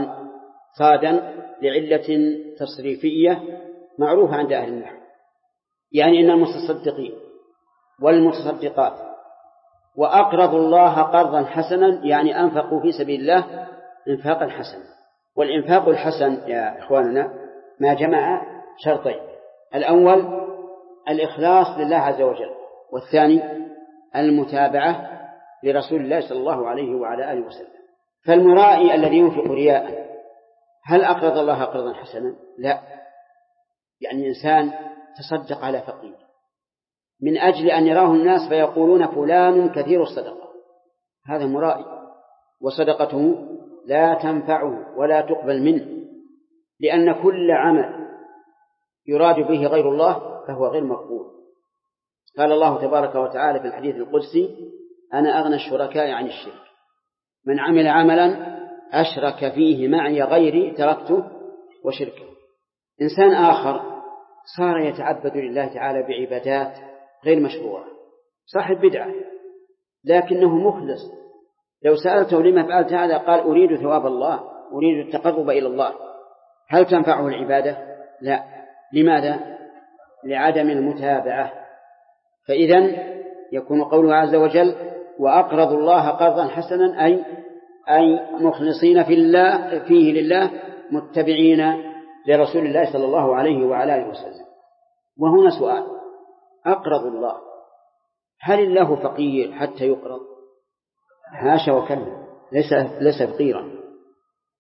صادا لعلة تصريفية معروفة عند أهل النحو، يعني إن المتصدقين والمتصدقات وأقرضوا الله قرضا حسنا يعني أنفقوا في سبيل الله إنفاقا حسنا. والإنفاق الحسن يا إخواننا ما جمع شرطين: الأول الإخلاص لله عز وجل، والثاني المتابعة لرسول الله صلى الله عليه وعلى آله وسلم. فالمرائي الذي ينفق رياء هل أقرض الله قرضا حسنا؟ لا، يعني إنسان تصدق على فقير من أجل أن يراه الناس فيقولون فلان كثير الصدقة، هذا مرائي، وصدقته لا تنفعه ولا تقبل منه، لأن كل عمل يراد به غير الله فهو غير مقبول. قال الله تبارك وتعالى في الحديث القدسي: أنا أغنى الشركاء عن الشرك، من عمل عملا أشرك فيه معي غيري تركته وشركه. إنسان آخر صار يتعبد لله تعالى بعبادات غير مشروعة، صاحب بدعة لكنه مخلص، لو سألته لما فعلت هذا قال أريد ثواب الله، أريد التقرب إلى الله، هل تنفعه العبادة؟ لا. لماذا؟ لعدم المتابعة. فإذن يكون قوله عز وجل: وأقرضوا الله قرضا حسنا أي مخلصين فيه لله متبعين لرسول الله صلى الله عليه وعلى آله وسلم. وهنا سؤال: أقرض الله، هل الله فقير حتى يقرض؟ حاشا وكلا، ليس فقيرا،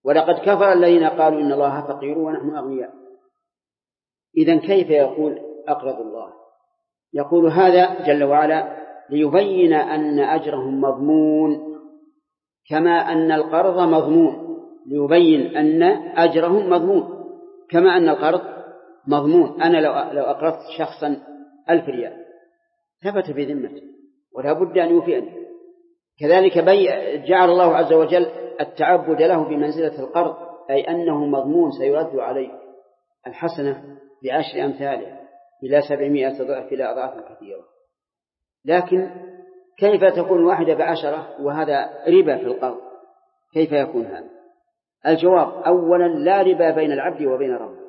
ولقد كفر الذين قالوا إن الله فقير ونحن أغنياء. إذن كيف يقول أقرض الله؟ يقول هذا جل وعلا ليبين أن أجرهم مضمون كما أن القرض مضمون، ليبين أن أجرهم مضمون كما أن القرض مضمون. أنا لو أقرضت شخصا 1000 ريال ثبت في ذمته ولا بد أن يوفيني. كذلك جعل الله عز وجل التعبد له بمنزلة القرض، أي أنه مضمون سيرد عليه الحسنة ب10 أمثاله إلى 700 ضعف إلى أضعاف كثيرة. لكن كيف تكون واحدة ب10 وهذا ربا في القرض؟ كيف يكون هذا؟ الجواب: أولا لا ربا بين العبد وبين ربه،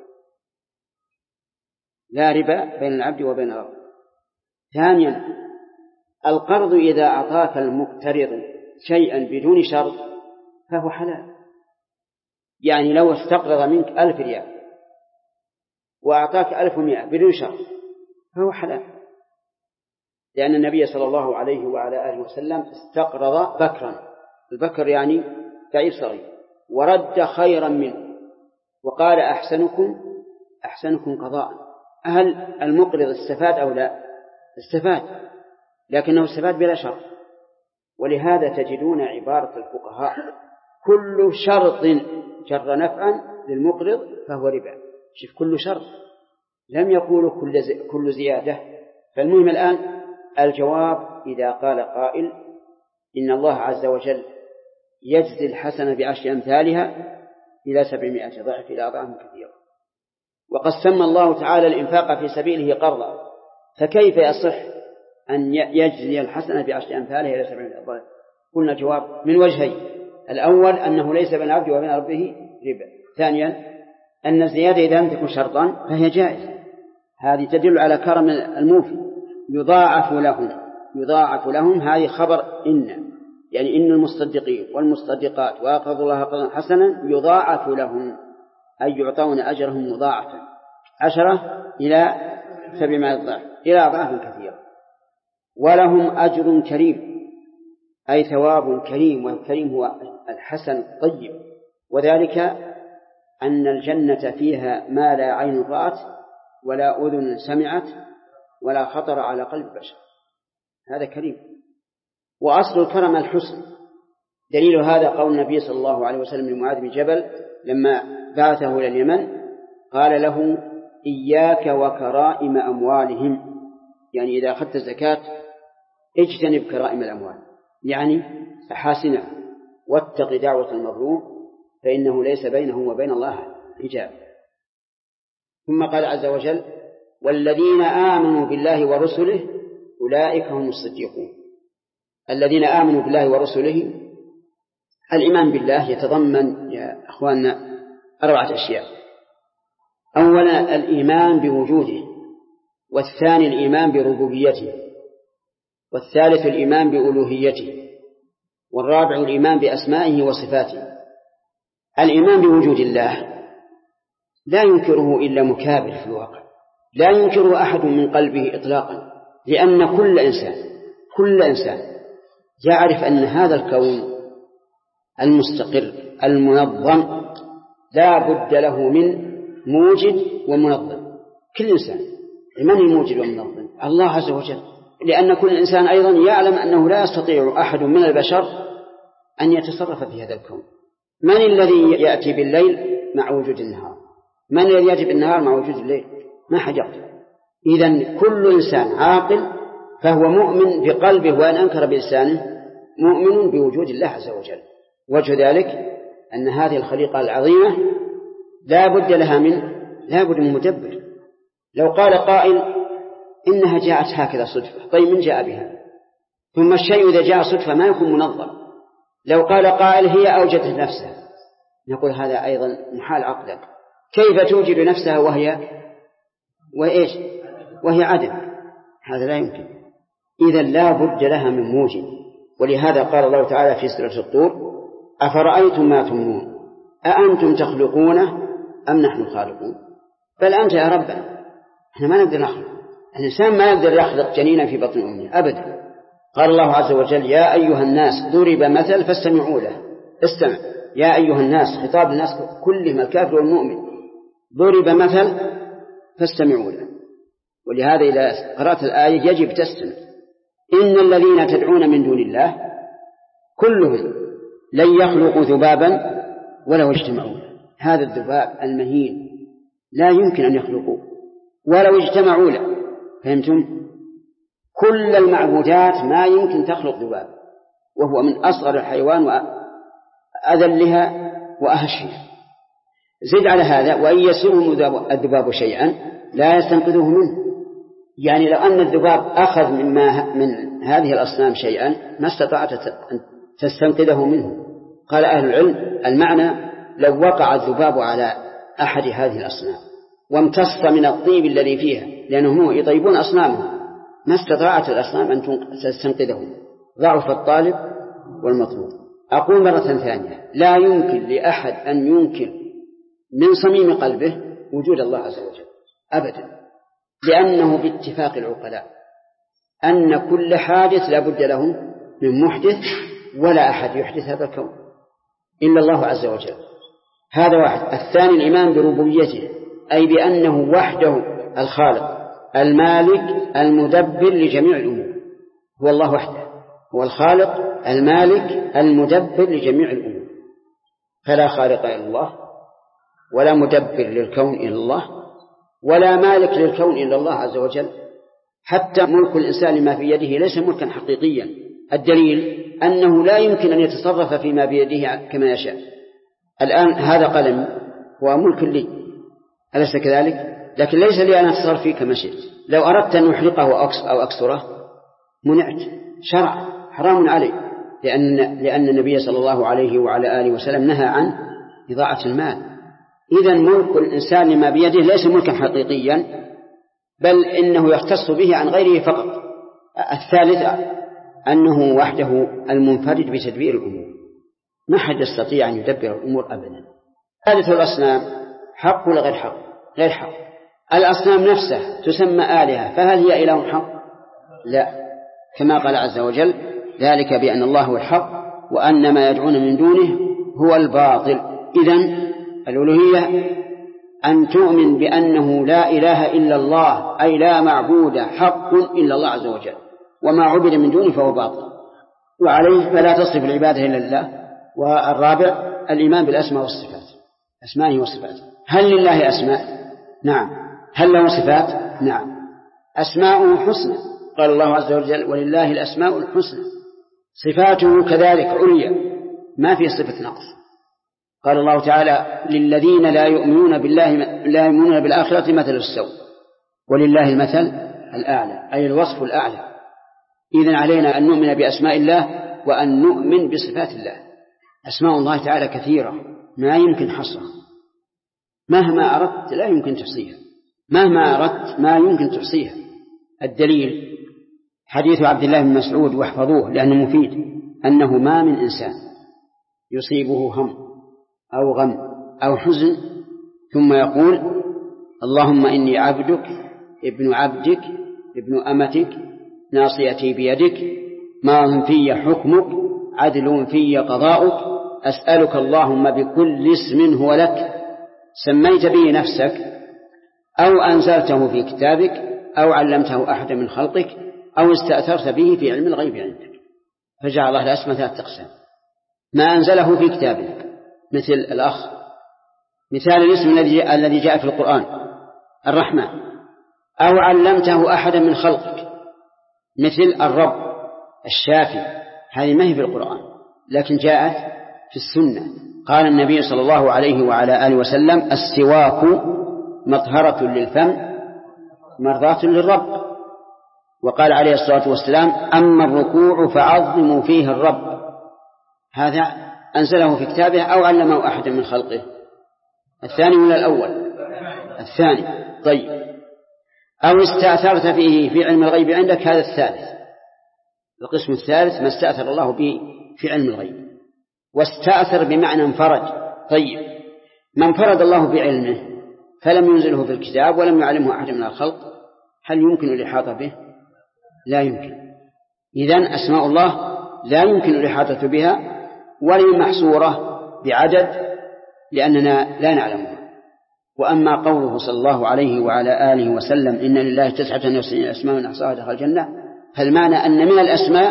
لا ربا بين العبد وبين ربه. ثانيا القرض إذا أعطاك المقترض شيئا بدون شرط فهو حلال. يعني لو استقرض منك 1000 ريال وأعطاك 1100 بدون شرط فهو حلال، لأن النبي صلى الله عليه وعلى آله وسلم استقرض بكرا، البكر يعني بعير صغير، ورد خيرا منه وقال أحسنكم قضاء. هل المقرض استفاد أو لا؟ استفاد، لكنه استفاد بلا شرط. ولهذا تجدون عبارة الفقهاء: كل شرط جر نفعا للمقرض فهو ربا. شوف، كل شرط، لم يقولوا كل زيادة. فالمهم الآن الجواب: إذا قال قائل إن الله عز وجل يجزي الحسنة ب10 أمثالها إلى 700 ضعف إلى أضعاف كثيرة، وقد سمى الله تعالى الإنفاق في سبيله قرضا، فكيف يصح أن يجزي الحسنة ب10 أمثالها إلى 700 ضعف؟ قلنا جواب من وجهين: الأول أنه ليس بين العبد وبين ربه ربا. ثانيا أن الزيادة إذا لم تكن شرطا فهي جائزة. هذه تدل على كرم الموفي. يضاعف لهم هذه خبر إن، يعني إن المصدقين والمصدقات وأقرضوا الله قرضا حسنا يضاعف لهم، أي يعطون أجرهم مضاعفا 10 إلى 700 ضعف إلى أضعاف كثيرة. ولهم أجر كريم، أي ثواب كريم، والكريم هو الحسن الطيب، وذلك أن الجنة فيها ما لا عين رأت ولا أذن سمعت ولا خطر على قلب بشر. هذا كريم. وأصل الكرم الحسن. دليل هذا قول النبي صلى الله عليه وسلم لمعاذ بن جبل لما بعثه إلى اليمن، قال له: إياك وكرائم أموالهم، يعني إذا أخذت الزكاة اجتنب كرائم الأموال، يعني أحاسنها، واتق دعوة المظلوم فإنه ليس بينه وبين الله حجاب. ثم قال عز وجل: والذين آمنوا بالله ورسله أولئك هم الصديقون. الذين آمنوا بالله ورسله، الإيمان بالله يتضمن يا أخواننا 4 أشياء: أولا الإيمان بوجوده، والثاني الإيمان بربوبيته، والثالث الإيمان بألوهيته، والرابع الإيمان بأسمائه وصفاته. الإيمان بوجود الله لا ينكره إلا مكابر في الواقع، لا ينكره أحد من قلبه إطلاقا، لأن كل إنسان يعرف أن هذا الكون المستقر المنظم لا بد له من موجد ومنظم. كل إنسان، من الموجد والمنظم؟ الله عز وجل، لأن كل إنسان أيضا يعلم أنه لا يستطيع أحد من البشر أن يتصرف في هذا الكون. من الذي يأتي بالليل مع وجود النهار؟ من الذي يأتي بالنهار مع وجود الليل؟ ما حد يقدر. إذن كل إنسان عاقل فهو مؤمن بقلبه وأن أنكر بلسانه مؤمن بوجود الله عز وجل. وجه ذلك أن هذه الخليقة العظيمة لا بد من مدبر. لو قال قائل إنها جاءت هكذا صدفة، طيب من جاء بها؟ ثم الشيء إذا جاء صدفة ما يكون منظم. لو قال قائل هي أوجدت نفسها، نقول هذا أيضا محال عقلا. كيف توجد نفسها وهي عدم؟ هذا لا يمكن. إذن لا بد لها من موجد. ولهذا قال الله تعالى في سورة الطور: أفرأيتم ما تمنون أأنتم تخلقونه أم نحن الخالقون؟ بل أنت يا ربنا، احنا ما نقدر نخلق. الإنسان ما يقدر يخلق جنينا في بطن أمه أبدا. قال الله عز وجل: يا أيها الناس ضرب مثل فاستمعوا له. استمع، يا أيها الناس، خطاب الناس كلهم الكافر والمؤمن. ضرب مثل فاستمعوا له. ولهذا إذا قرأت الآية يجب تستمع. إن الذين تدعون من دون الله كلهم لن يخلقوا ذبابا ولو اجتمعوا. هذا الذباب المهين لا يمكن أن يخلقوه ولو اجتمعوا له. فهمتم؟ كل المعبودات ما يمكن تخلق ذباب، وهو من أصغر الحيوان وأذلها وأهشها. زد على هذا وإن يسرهم الذباب شيئا لا يستنقذوه منه. يعني لو أن الذباب أخذ من هذه الأصنام شيئا ما استطاعت أن تستنقذه منه. قال أهل العلم المعنى لو وقع الذباب على أحد هذه الأصنام وامتص من الطيب الذي فيها، لأنهم يطيبون أصنامهم، ما استطاعت الأصنام أن تستنقذه. ضعف الطالب والمطلوب. أقول مرة ثانية، لا يمكن لأحد أن ينكر من صميم قلبه وجود الله عز وجل أبدا، لأنه باتفاق العقلاء أن كل حادث لا بد له من محدث، ولا أحد يحدث هذا الكون إلا الله عز وجل. هذا واحد. الثاني الإيمان بربوبيته، أي بأنه وحده الخالق المالك المدبر لجميع الأمور. هو الله وحده هو الخالق المالك المدبر لجميع الأمور، فلا خالق إلا الله، ولا مدبر للكون إلا الله، ولا مالك للكون إلا الله عز وجل. حتى ملك الإنسان ما في يده ليس ملكا حقيقيا. الدليل أنه لا يمكن أن يتصرف فيما بيده كما يشاء. الآن هذا قلم هو ملك لي، أليس كذلك؟ لكن ليس لي أن أتصرف فيه كما شئت. لو أردت أن أحرقه أو أكسره منعت، شرع حرام علي، لأن النبي صلى الله عليه وعلى آله وسلم نهى عن إضاعة المال. إذن ملك الإنسان لما بيده ليس ملكا حقيقيا، بل إنه يختص به عن غيره فقط. الثالث أنه وحده المنفرد بتدبير الأمور، ما حد يستطيع أن يدبر الأمور أبدا. ثالث الأصنام حق ولا غير حق؟ غير حق. الأصنام نفسها تسمى آلهة، فهل هي إله حق؟ لا، كما قال عز وجل ذلك بأن الله هو الحق وأن ما يدعون من دونه هو الباطل. إذن الألوهية أن تؤمن بأنه لا إله إلا الله، أي لا معبود حق إلا الله عز وجل، وما عبد من دونه فهو باطل، وعليه فلا تصرف العبادة إلا لله. والرابع الإيمان بالأسماء والصفات، أسمائه وصفاته. هل لله أسماء؟ نعم. هل له صفات؟ نعم. أسماؤه حسنى، قال الله عز وجل ولله الأسماء الحسنى. صفاته كذلك عليا، ما في صفة نقص. قال الله تعالى للذين لا يؤمنون بالآخرة مثل السوء ولله المثل الأعلى، أي الوصف الأعلى. إذن علينا أن نؤمن بأسماء الله وأن نؤمن بصفات الله. أسماء الله تعالى كثيرة ما يمكن حصرها، مهما أردت لا يمكن تحصيها، مهما أردت ما يمكن تحصيها. الدليل حديث عبد الله بن مسعود، واحفظوه لأنه مفيد، أنه ما من إنسان يصيبه هم أو غم أو حزن ثم يقول اللهم إني عبدك ابن عبدك ابن أمتك ناصيتي بيدك ماض في حكمك عدل في قضاؤك أسألك اللهم بكل اسم هو لك سميت به نفسك أو أنزلته في كتابك أو علمته أحد من خلقك أو استأثرت به في علم الغيب عندك. فجعل الله الأسماء ثلاثة أقسام: ما أنزله في كتابك مثل الأخ، مثال الاسم الذي جاء في القرآن الرحمن، أو علمته أحدا من خلقك مثل الرب الشافي، هذه ما هي في القرآن لكن جاءت في السنة. قال النبي صلى الله عليه وعلى آله وسلم السواك مطهرة للفم مرضاة للرب. وقال عليه الصلاة والسلام أما الركوع فعظموا فيه الرب. هذا أنزله في كتابه أو علمه أحدا من خلقه. الثاني ولا الأول؟ الثاني. طيب. أو استأثرت فيه في علم الغيب عندك، هذا الثالث. القسم الثالث ما استأثر الله به في علم الغيب. واستأثر بمعنى انفرد. طيب، من فرد الله بعلمه فلم ينزله في الكتاب ولم يعلمه أحد من الخلق، هل يمكن الإحاطة به؟ لا يمكن. إذن أسماء الله لا يمكن الإحاطة بها ولا محصورة بعدد لأننا لا نعلمها. وأما قوله صلى الله عليه وعلى آله وسلم إن لله 99 أسماء من أحصاها دخل الجنة، فالمعنى أن من الأسماء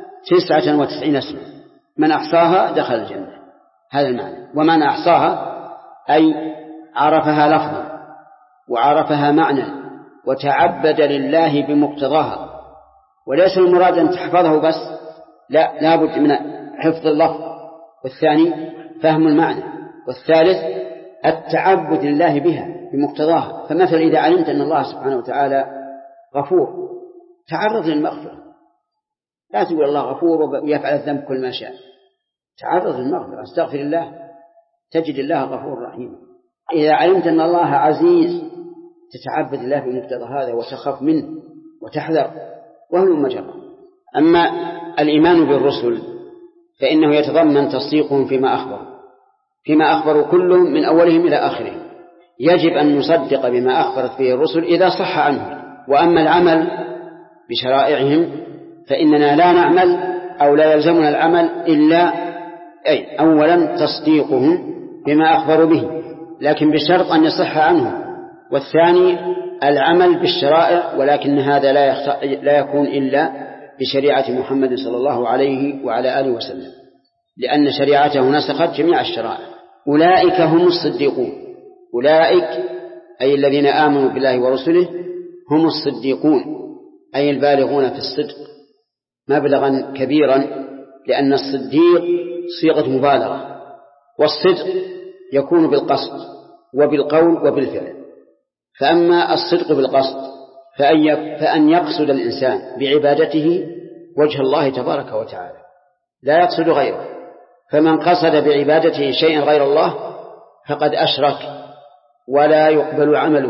99 اسما من أحصاها دخل الجنة، هذا المعنى. ومن أحصاها أي عرفها لفظا وعرفها معنى وتعبد لله بمقتضاها، وليس المراد أن تحفظه بس، لا بد من حفظ اللفظ، والثاني فهم المعنى، والثالث التعبد لله بها بمقتضاها. فمثلا إذا علمت أن الله سبحانه وتعالى غفور تعرض للمغفرة، لا تقول الله غفور ويفعل الذنب كل ما شاء، تعرض للمغفرة، استغفر الله تجد الله غفور رحيم. إذا علمت أن الله عزيز تتعبد الله بمقتضى هذا وتخاف منه وتحذر، وهو المجرى. أما الإيمان بالرسل فإنه يتضمن تصديقهم فيما أخبروا كلهم من أولهم إلى آخرهم. يجب أن نصدق بما أخبرت به الرسل إذا صح عنه. وأما العمل بشرائعهم فإننا لا نعمل أو لا يلزمنا العمل إلا أولا تصديقهم بما أخبروا به، لكن بشرط أن يصح عنهم، والثاني العمل بالشرائع، ولكن هذا لا يكون إلا بشريعة محمد صلى الله عليه وعلى آله وسلم، لأن شريعته نسخت جميع الشرائع. أولئك هم الصديقون، أولئك أي الذين آمنوا بالله ورسله هم الصديقون، أي البالغون في الصدق مبلغا كبيرا، لأن الصديق صيغة مبالغة، والصدق يكون بالقصد وبالقول وبالفعل. فأما الصدق بالقصد فأن يقصد الإنسان بعبادته وجه الله تبارك وتعالى، لا يقصد غيره. فمن قصد بعبادته شيئا غير الله فقد أشرك ولا يقبل عمله،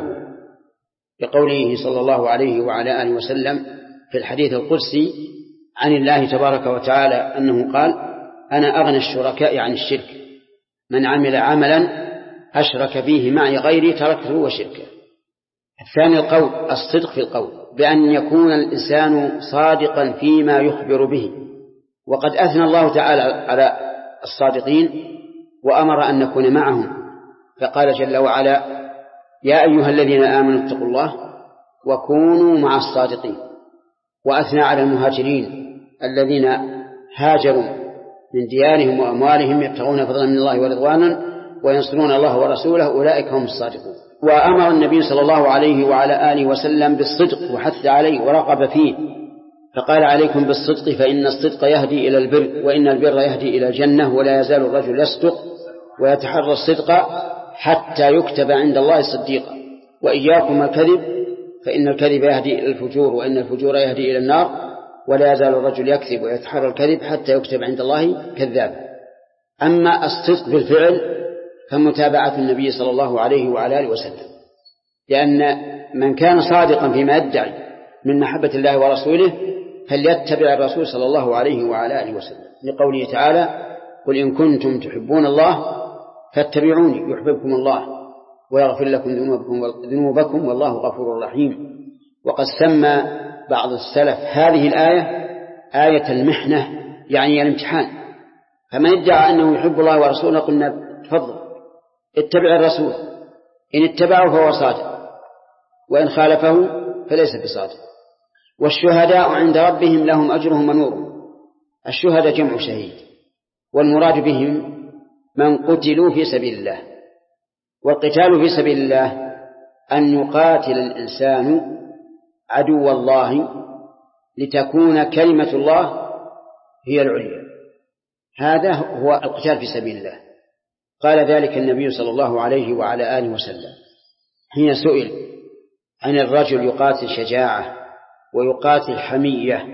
لقوله صلى الله عليه وعلى آله وسلم في الحديث القدسي عن الله تبارك وتعالى أنه قال أنا أغنى الشركاء عن الشرك، من عمل عملا أشرك فيه معي غيري تركته وشركه. الثاني القول، الصدق في القول بأن يكون الإنسان صادقا فيما يخبر به، وقد أثنى الله تعالى على الصادقين وأمر أن نكون معهم، فقال جل وعلا يا أيها الذين آمنوا اتقوا الله وكونوا مع الصادقين. وأثنى على المهاجرين الذين هاجروا من ديارهم وأموالهم يبتغون فضلا من الله ورضوانا وينصرون الله ورسوله أولئك هم الصادقون. وأمر النبي صلى الله عليه وعلى آله وسلم بالصدق وحث عليه ورغب فيه، فقال عليكم بالصدق فإن الصدق يهدي إلى البر وإن البر يهدي إلى الجنة، ولا يزال الرجل يصدق ويتحرى الصدق حتى يكتب عند الله صديقا. وإياكم الكذب فإن الكذب يهدي إلى الفجور وإن الفجور يهدي إلى النار، ولا يزال الرجل يكذب ويتحرى الكذب حتى يكتب عند الله كذابا. أما الصدق بالفعل فمتابعة النبي صلى الله عليه وعلى آله وسلم، لأن من كان صادقا فيما يدعي من محبة الله ورسوله فليتبع الرسول صلى الله عليه وعلى آله وسلم، لقوله تعالى قل إن كنتم تحبون الله فاتبعوني يحببكم الله ويغفر لكم ذنوبكم والله غفور رحيم. وقد سمى بعض السلف هذه الآية آية المحنة، يعني الامتحان. فمن ادعى أنه يحب الله ورسوله قلنا تفضل اتبع الرسول، إن اتبعه فهو صادق وإن خالفه فليس بصادق. والشهداء عند ربهم لهم أجرهم ونورهم. الشهداء جمع شهيد، والمراد بهم من قتلوا في سبيل الله. والقتال في سبيل الله أن يقاتل الإنسان عدو الله لتكون كلمة الله هي العليا، هذا هو القتال في سبيل الله. قال ذلك النبي صلى الله عليه وعلى آله وسلم حين سئل عن الرجل يقاتل شجاعة ويقاتل حمية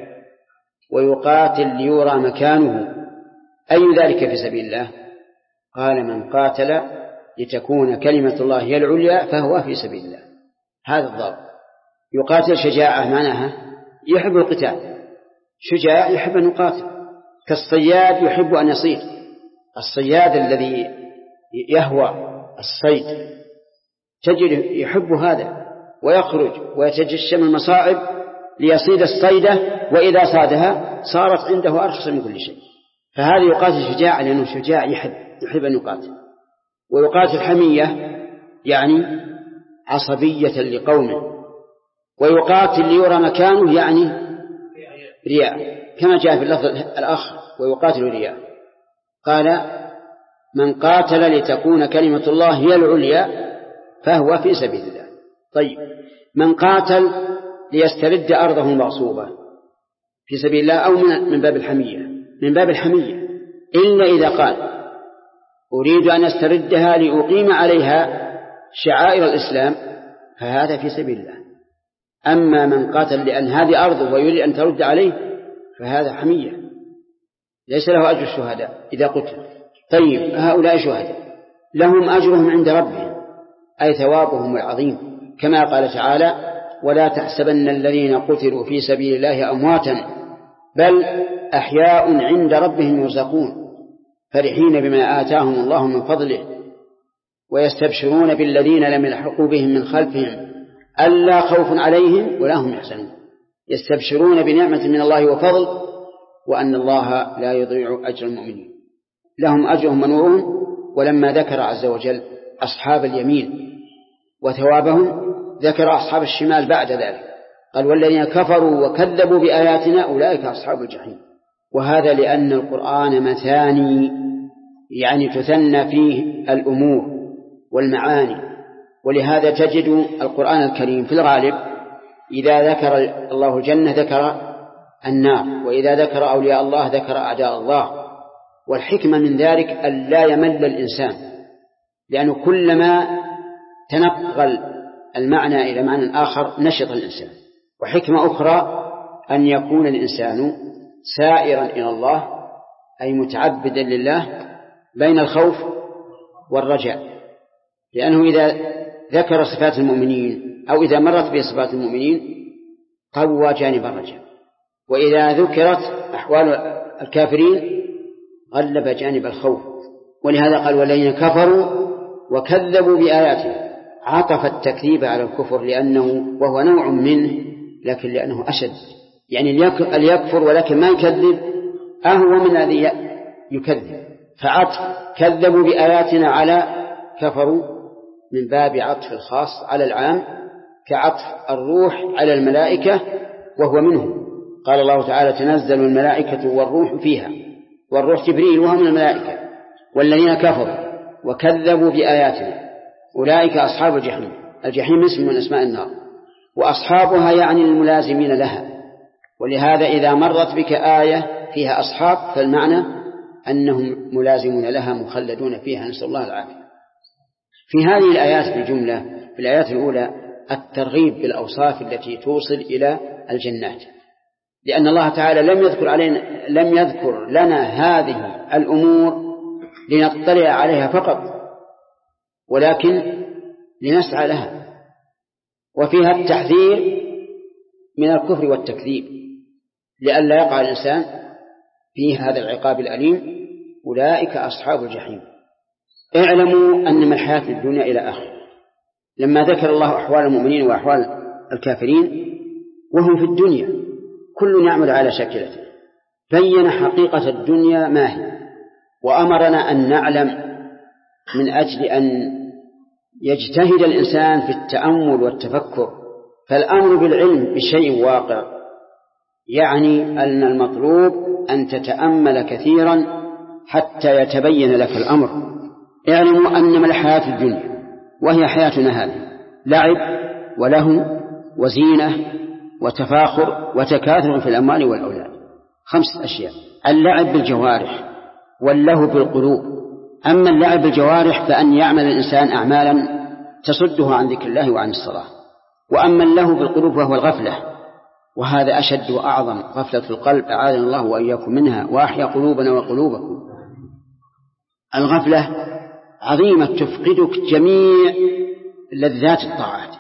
ويقاتل ليرى مكانه أي ذلك في سبيل الله؟ قال من قاتل لتكون كلمة الله هي العليا فهو في سبيل الله. هذا الضابط. يقاتل شجاعة معناها يحب القتال، شجاع يحب أن يقاتل، كالصياد يحب أن يصيد. الصياد الذي يهوى الصيد تجد يحب هذا ويخرج ويتجشم المصاعب ليصيد الصيدة، وإذا صادها صارت عنده أرخص من كل شيء. فهذا يقاتل شجاع لأنه شجاع يحب يحب أن يقاتل. ويقاتل حمية يعني عصبية لقومه، ويقاتل ليرى مكانه يعني رياء، كما جاء في اللفظ الآخر ويقاتل رياء. قال من قاتل لتكون كلمة الله هي العليا فهو في سبيل الله. طيب من قاتل ليسترد أرضه المغصوبة في سبيل الله أو من باب الحمية، من باب الحمية، إلا إذا قال أريد أن أستردها لأقيم عليها شعائر الإسلام فهذا في سبيل الله. أما من قاتل لأن هذه أرضه ويريد أن ترد عليه فهذا حمية ليس له أجر الشهداء إذا قتل. طيب هؤلاء شهداء لهم أجرهم عند ربهم أي ثوابهم العظيم، كما قال تعالى ولا تحسبن الذين قتلوا في سبيل الله أمواتا بل أحياء عند ربهم يرزقون فرحين بما آتاهم الله من فضله ويستبشرون بالذين لم يلحقوا بهم من خلفهم ألا خوف عليهم ولا هم يحزنون. يستبشرون بنعمة من الله وفضل وأن الله لا يضيع أجر المؤمنين، لهم أجرهم ونورهم. ولما ذكر عز وجل أصحاب اليمين وثوابهم ذكر أصحاب الشمال بعد ذلك، قال والذين كفروا وكذبوا بآياتنا أولئك أصحاب الجحيم. وهذا لأن القرآن مثاني يعني تثنى فيه الأمور والمعاني، ولهذا تجد القرآن الكريم في الغالب إذا ذكر الله الجنة ذكر النار، وإذا ذكر أولياء الله ذكر أعداء الله. والحكمة من ذلك أن لا يمل الإنسان، لأنه كلما تنقل المعنى إلى معنى آخر نشط الإنسان. وحكمة أخرى أن يكون الإنسان سائرا إلى الله أي متعبدا لله بين الخوف والرجاء، لأنه إذا ذكر صفات المؤمنين أو إذا مرت بصفات المؤمنين قوى جانب الرجاء، وإذا ذكرت أحوال الكافرين غلب جانب الخوف. ولهذا قال والذين كفروا وكذبوا بآياتنا، عطف التكذيب على الكفر لأنه وهو نوع منه لكن لأنه أشد، يعني ليكفر ولكن ما يكذب أهو من الذي يكذب، فعطف كذبوا بآياتنا على كفروا من باب عطف الخاص على العام كعطف الروح على الملائكة وهو منهم. قال الله تعالى تنزل الملائكة والروح فيها، والروح جبريل وهو من الملائكة. والذين كفروا وكذبوا بآياتنا أولئك أصحاب الجحيم. الجحيم اسم من أسماء النار، وأصحابها يعني الملازمين لها. ولهذا إذا مرت بك آية فيها أصحاب فالمعنى أنهم ملازمون لها مخلدون فيها، نسأل الله العافية. في هذه الآيات بجملة، في الآيات الأولى الترغيب بالأوصاف التي توصل إلى الجنات، لأن الله تعالى لم يذكر لنا هذه الأمور لنطلع عليها فقط، ولكن لنسعى لها. وفيها التحذير من الكفر والتكذيب لئلا يقع الإنسان في هذا العقاب الأليم. أولئك أصحاب الجحيم. اعلموا أن من الحياة الدنيا إلى آخر. لما ذكر الله أحوال المؤمنين وأحوال الكافرين وهم في الدنيا كل يعمل على شكلته، بين حقيقة الدنيا ما هي، وأمرنا أن نعلم من أجل أن يجتهد الإنسان في التأمل والتفكر. فالأمر بالعلم بشيء واقع يعني أن المطلوب أن تتأمل كثيرا حتى يتبين لك الأمر. اعلموا أن من الحياة الدنيا وهي حياتنا هذه لعب ولهو وزينة وتفاخر وتكاثر في الأموال والأولاد. 5 أشياء: اللعب بالجوارح واللهو بالقلوب. أما اللعب بالجوارح فأن يعمل الإنسان أعمالا تصده عن ذكر الله وعن الصلاة. وأما اللهو بالقلوب وهو الغفلة، وهذا أشد وأعظم، غفلة القلب أعاذنا الله وإياكم منها وأحيا قلوبنا وقلوبكم. الغفلة عظيمة تفقدك جميع لذات الطاعات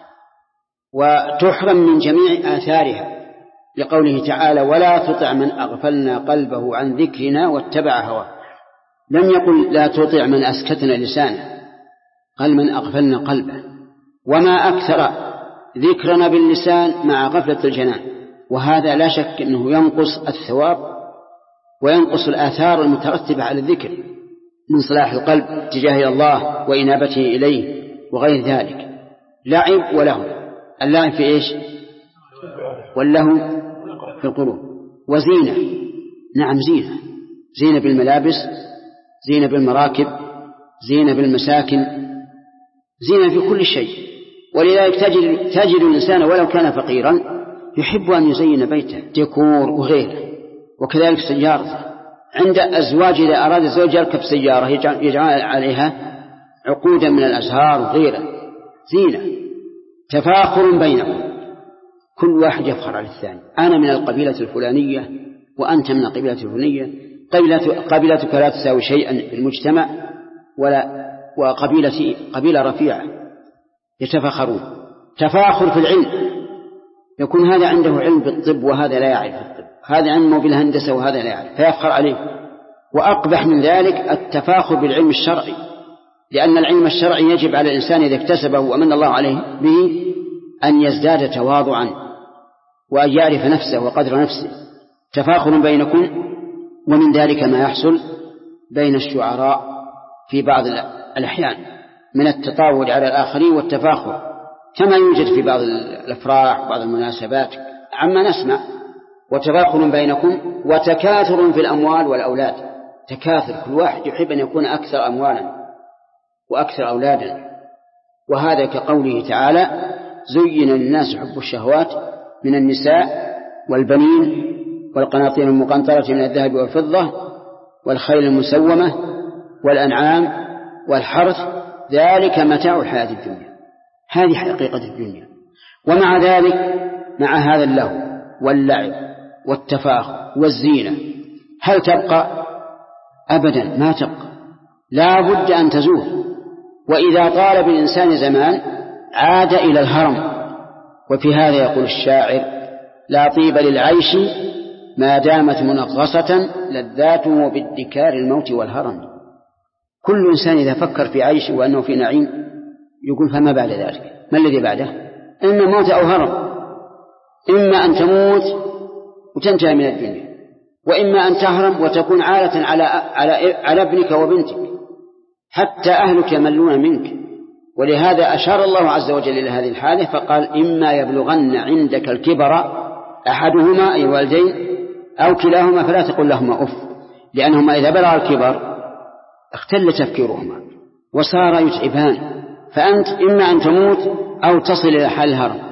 وتحرم من جميع آثارها، لقوله تعالى ولا تطع من أغفلنا قلبه عن ذكرنا واتبع هواه. لم يقل لا تطع من أسكتنا لسانه، قال من أغفلنا قلبه. وما أكثر ذكرنا باللسان مع غفلة الجنان، وهذا لا شك أنه ينقص الثواب وينقص الآثار المترتبة على الذكر. من صلاح القلب تجاه الله وإنابته إليه وغير ذلك. لعب ولهو. اللعب في إيش؟ واللهو في القلوب. وزينة، نعم زينة، زينة بالملابس، زينة بالمراكب، زينة بالمساكن، زينة في كل شيء. ولذلك تجد الإنسان ولو كان فقيرا يحب أن يزين بيته ديكور وغيره. وكذلك سيارته، عند أزواج إذا أراد الزوج يركب سيارة يجعل عليها عقودا من الأزهار وغيره، زينة. تفاخر بينكم، كل واحد يفخر على الثاني، أنا من القبيلة الفلانية وأنت من القبيلة الفلانية، قبيلتك لا تساوي شيئا في المجتمع وقبيلتي قبيلة رفيعة، يتفاخرون. تفاخر في العلم، يكون هذا عنده علم بالطب وهذا لا يعرف الطب، هذا علمه بالهندسة وهذا لا يعرف، فيفخر عليه. وأقبح من ذلك التفاخر بالعلم الشرعي، لأن العلم الشرعي يجب على الإنسان إذا اكتسبه ومن الله عليه به أن يزداد تواضعا وأن يعرف نفسه وقدر نفسه. تفاخر بينكم، ومن ذلك ما يحصل بين الشعراء في بعض الأحيان من التطاول على الآخرين والتفاخر، كما يوجد في بعض الأفراح وبعض المناسبات عما نسمع. وتفاخر بينكم وتكاثر في الأموال والأولاد، تكاثر، كل واحد يحب أن يكون أكثر أموالا وأكثر أولادا. وهذا كقوله تعالى: زين للناس حب الشهوات من النساء والبنين والقناطير المقنطرة من الذهب والفضة والخيل المسومة والأنعام والحرث، ذلك متاع الحياة الدنيا. هذه حقيقة الدنيا. ومع ذلك، مع هذا اللهو واللعب والتفاخر والزينة، هل تبقى؟ أبدا ما تبقى، لا بد أن تزول. وإذا طال بالإنسان زمان عاد إلى الهرم. وفي هذا يقول الشاعر: لا طيب للعيش ما دامت منغصة، لذاته بادكار الموت والهرم. كل إنسان إذا فكر في عيش وأنه في نعيم يقول: فما بعد ذلك؟ ما الذي بعده؟ إما موت أو هرم. إما أن تموت وتنتهي من الدنيا، وإما أن تهرم وتكون عالة على ابنك وبنتك، حتى أهلك يملون منك. ولهذا أشار الله عز وجل إلى هذه الحالة فقال: إما يبلغن عندك الكبر أحدهما أي الوالدين أو كلاهما فلا تقل لهما أف، لأنهما إذا بلغ الكبر اختل تفكيرهما وصار يتعبان، فأنت إما أن تموت أو تصل إلى حال الهرم.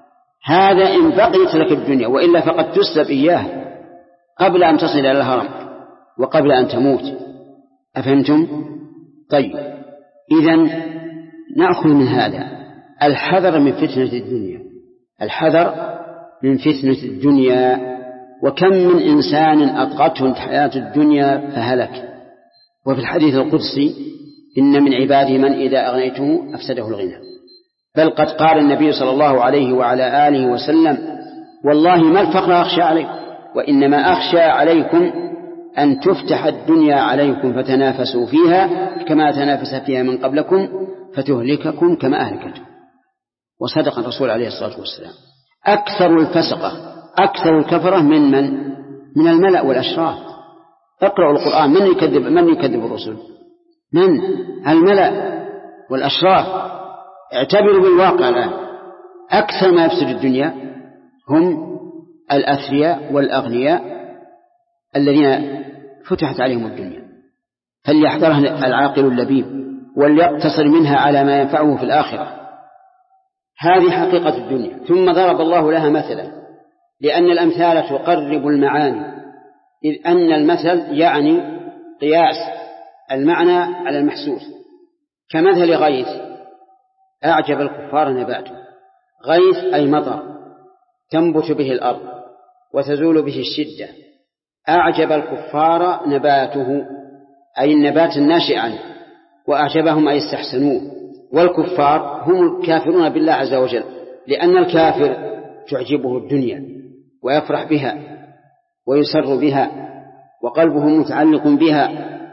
هذا إن بقيت لك الدنيا، وإلا فقد تسلب إياه قبل أن تصل إلى الهرم وقبل أن تموت. أفهمتم؟ طيب، إذن نأخذ من هذا الحذر من فتنة الدنيا، الحذر من فتنة الدنيا. وكم من إنسان أطغته حياة الدنيا فهلك. وفي الحديث القدسي: إن من عبادي من إذا أغنيته أفسده الغنى. بل قد قال النبي صلى الله عليه وعلى آله وسلم: والله ما الفقر أخشى عليكم، وإنما أخشى عليكم أن تفتح الدنيا عليكم فتنافسوا فيها كما تنافس فيها من قبلكم فتهلككم كما أهلكتهم. وصدق الرسول عليه الصلاة والسلام. أكثر الفسقة، أكثر الكفرة من الملأ والأشراف. اقرأوا القرآن، من يكذب الرسل؟ من؟ الملأ والأشراف. اعتبروا بالواقع الآن، أكثر ما يفسد الدنيا هم الأثرياء والأغنياء الذين فتحت عليهم الدنيا. فليحذرها العاقل اللبيب وليقتصر منها على ما ينفعه في الآخرة. هذه حقيقة الدنيا. ثم ضرب الله لها مثلا، لأن الأمثال تقرب المعاني، إذ أن المثل يعني قياس المعنى على المحسوس. كمثل غيث أعجب الكفار نباته. غيث أي مطر تنبت به الأرض وتزول به الشدة. أعجب الكفار نباته أي النبات الناشئ عنه، وأعجبهم أي استحسنوه. والكفار هم الكافرون بالله عز وجل، لأن الكافر تعجبه الدنيا ويفرح بها ويسر بها وقلبه متعلق بها،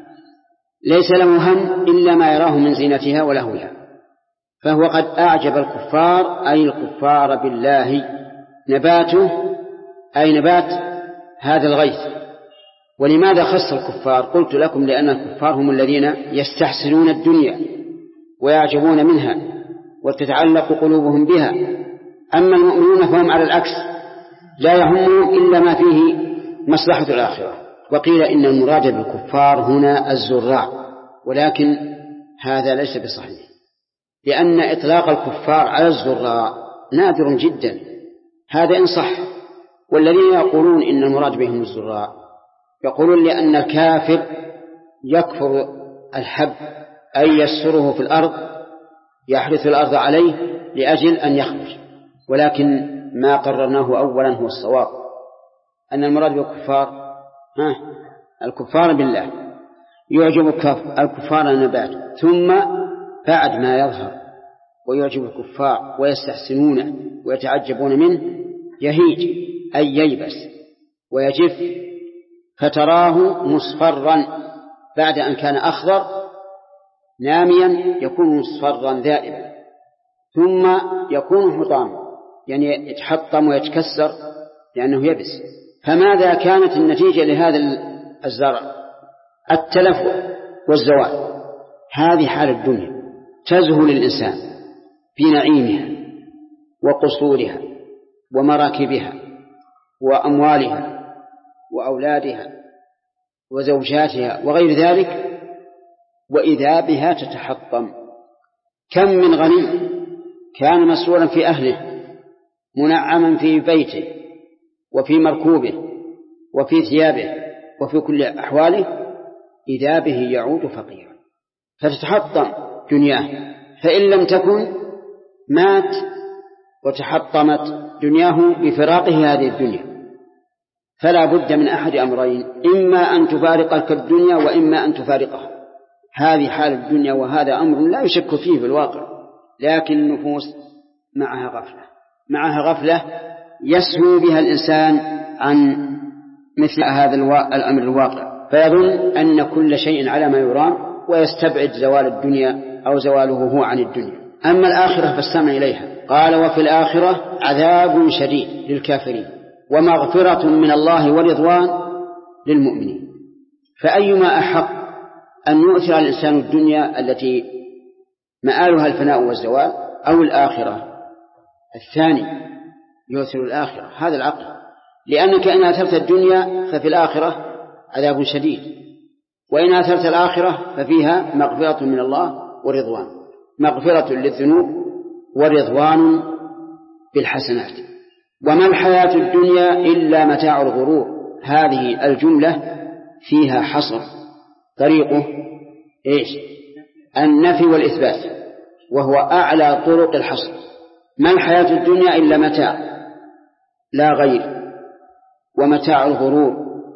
ليس له هم إلا ما يراه من زينتها ولهوها. فهو قد أعجب الكفار أي الكفار بالله نباته أي نبات هذا الغيث. ولماذا خص الكفار؟ قلت لكم لأن الكفار هم الذين يستحسنون الدنيا ويعجبون منها وتتعلق قلوبهم بها. أما المؤمنون فهم على العكس، لا يهمهم إلا ما فيه مصلحة الآخرة. وقيل إن المراد بالكفار هنا الزراع، ولكن هذا ليس بصحيح، لأن إطلاق الكفار على الزراع نادر جدا، هذا إن صح. والذين يقولون إن المراد بهم الزراع يقولون لأن الكافر يكفر الحب أي يسره في الأرض، يحرث الأرض عليه لأجل أن يخرج. ولكن ما قررناه أولا هو الصواب، أن المراد بالكفار الكفار بالله، يعجب الكفار النبات، ثم بعد ما يظهر ويعجب الكفار ويستحسنونه ويتعجبون منه يهيج أي ييبس ويجف، فتراه مصفرا بعد أن كان أخضر ناميا يكون مصفرا ذائبا، ثم يكون حطاما يعني يتحطم ويتكسر لأنه يبس. فماذا كانت النتيجة لهذا الزرع؟ التلف والزوال. هذه حال الدنيا، تزهو للإنسان في نعيمها وقصورها ومراكبها وأموالها وأولادها وزوجاتها وغير ذلك، وإذا بها تتحطم. كم من غني كان مسرورا في أهله منعما في بيته وفي مركوبه وفي ثيابه وفي كل أحواله، إذا به يعود فقيرا فتتحطم دنياه، فإن لم تكن مات وتحطمت دنياه بفراقه هذه الدنيا. فلا بد من أحد أمرين، إما أن تفارقك الدنيا وإما أن تفارقها. هذه حال الدنيا، وهذا أمر لا يشك فيه في الواقع، لكن النفوس معها غفلة يسهو بها الإنسان عن مثل هذا الأمر الواقع، فيظن أن كل شيء على ما يرام ويستبعد زوال الدنيا أو زواله هو عن الدنيا. أما الآخرة فاستمع إليها. قال وفي الآخرة عذاب شديد للكافرين ومغفرة من الله ورضوان للمؤمنين. فأيما أحق أن يؤثر الإنسان الدنيا التي مآلها الفناء والزوال أو الآخرة؟ الثاني يؤثر الآخرة، هذا العقل، لأنك إن أثرت الدنيا ففي الآخرة عذاب شديد، وإن أثرت الآخرة ففيها مغفرة من الله ورضوان، مغفرة للذنوب ورضوان بالحسنات. وما الحياة الدنيا إلا متاع الغرور. هذه الجملة فيها حصر، طريقه إيش؟ النفي والإثبات، وهو أعلى طرق الحصر. ما الحياة الدنيا إلا متاع لا غير، ومتاع الغرور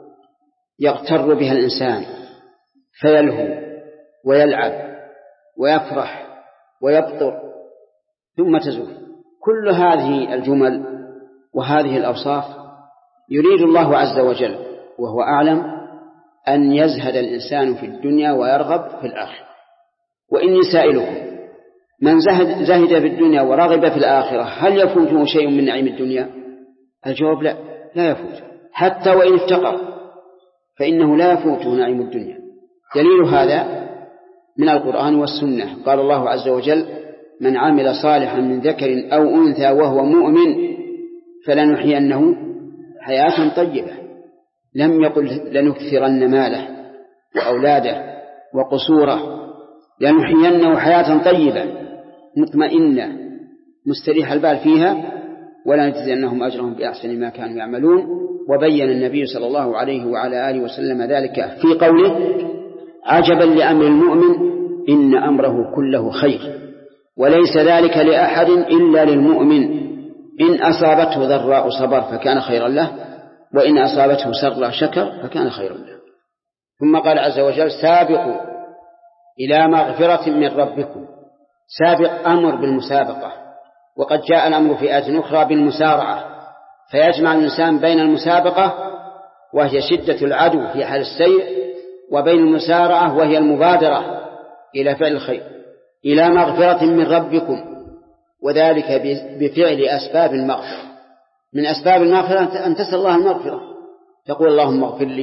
يغتر بها الإنسان فيلهو ويلعب ويفرح ويبطر ثم تزول. كل هذه الجمل وهذه الأوصاف يريد الله عز وجل وهو أعلم أن يزهد الإنسان في الدنيا ويرغب في الآخرة. وإني سائلكم من زهد في الدنيا ورغب في الآخرة هل يفوته شيء من نعيم الدنيا؟ الجواب لا يفوت، حتى وإن افتقر فإنه لا يفوته نعيم الدنيا. دليل هذا من القرآن والسنة. قال الله عز وجل من عمل صالحا من ذكر أو أنثى وهو مؤمن فلنحيينه حياة طيبة. لم يقل لنكثرن ماله وأولاده وقصوره، لنحيينه حياة طيبة مطمئنة مستريح البال فيها، ولا نجزينهم أجرهم بأحسن ما كانوا يعملون. وبين النبي صلى الله عليه وعلى آله وسلم ذلك في قوله عجبا لأمر المؤمن إن أمره كله خير وليس ذلك لأحد إلا للمؤمن إن أصابته ضراء صبر فكان خيرا له وإن أصابته سراء شكر فكان خيرا له. ثم قال عز وجل سابقوا إلى مغفرة من ربكم. سابق أمر بالمسابقة، وقد جاء الأمر في آية أخرى بالمسارعة، فيجمع الإنسان بين المسابقة وهي شدة العدو في حال السير وبين المسارعة وهي المبادرة إلى فعل الخير. إلى مغفرة من ربكم، وذلك بفعل أسباب المغفرة. من أسباب المغفرة أن تسأل الله المغفرة، تقول اللهم اغفر لي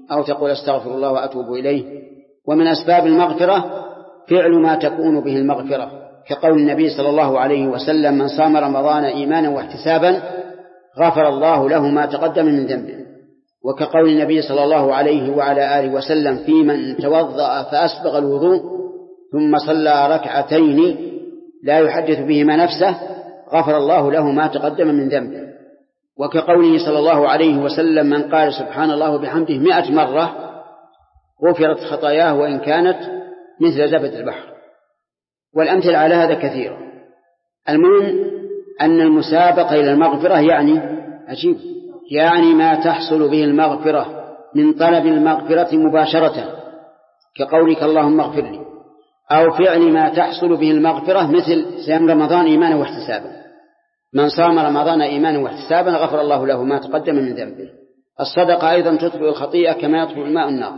أو تقول استغفر الله وأتوب إليه. ومن أسباب المغفرة فعل ما تكون به المغفرة، كقول النبي صلى الله عليه وسلم: من صام رمضان إيمانا واحتسابا غفر الله له ما تقدم من ذنبه. وكقول النبي صلى الله عليه وعلى آله وسلم: في من توضأ فأسبغ الوضوء ثم صلى ركعتين لا يحدث بهما نفسه غفر الله له ما تقدم من ذنبه. وكقوله صلى الله عليه وسلم: من قال سبحان الله وبحمده 100 مرة غفرت خطاياه وإن كانت مثل زبد البحر. والأمثلة على هذا كثيرة. المهم أن المسابقة إلى المغفرة يعني ما تحصل به المغفرة من طلب المغفرة مباشرة، كقولك اللهم اغفر لي، أو فعل ما تحصل به المغفرة مثل صيام رمضان إيمانا واحتسابا. من صام رمضان إيمانا واحتسابا غفر الله له ما تقدم من ذنبه. الصدقة أيضا تطفئ الخطيئة كما يطفئ الماء النار.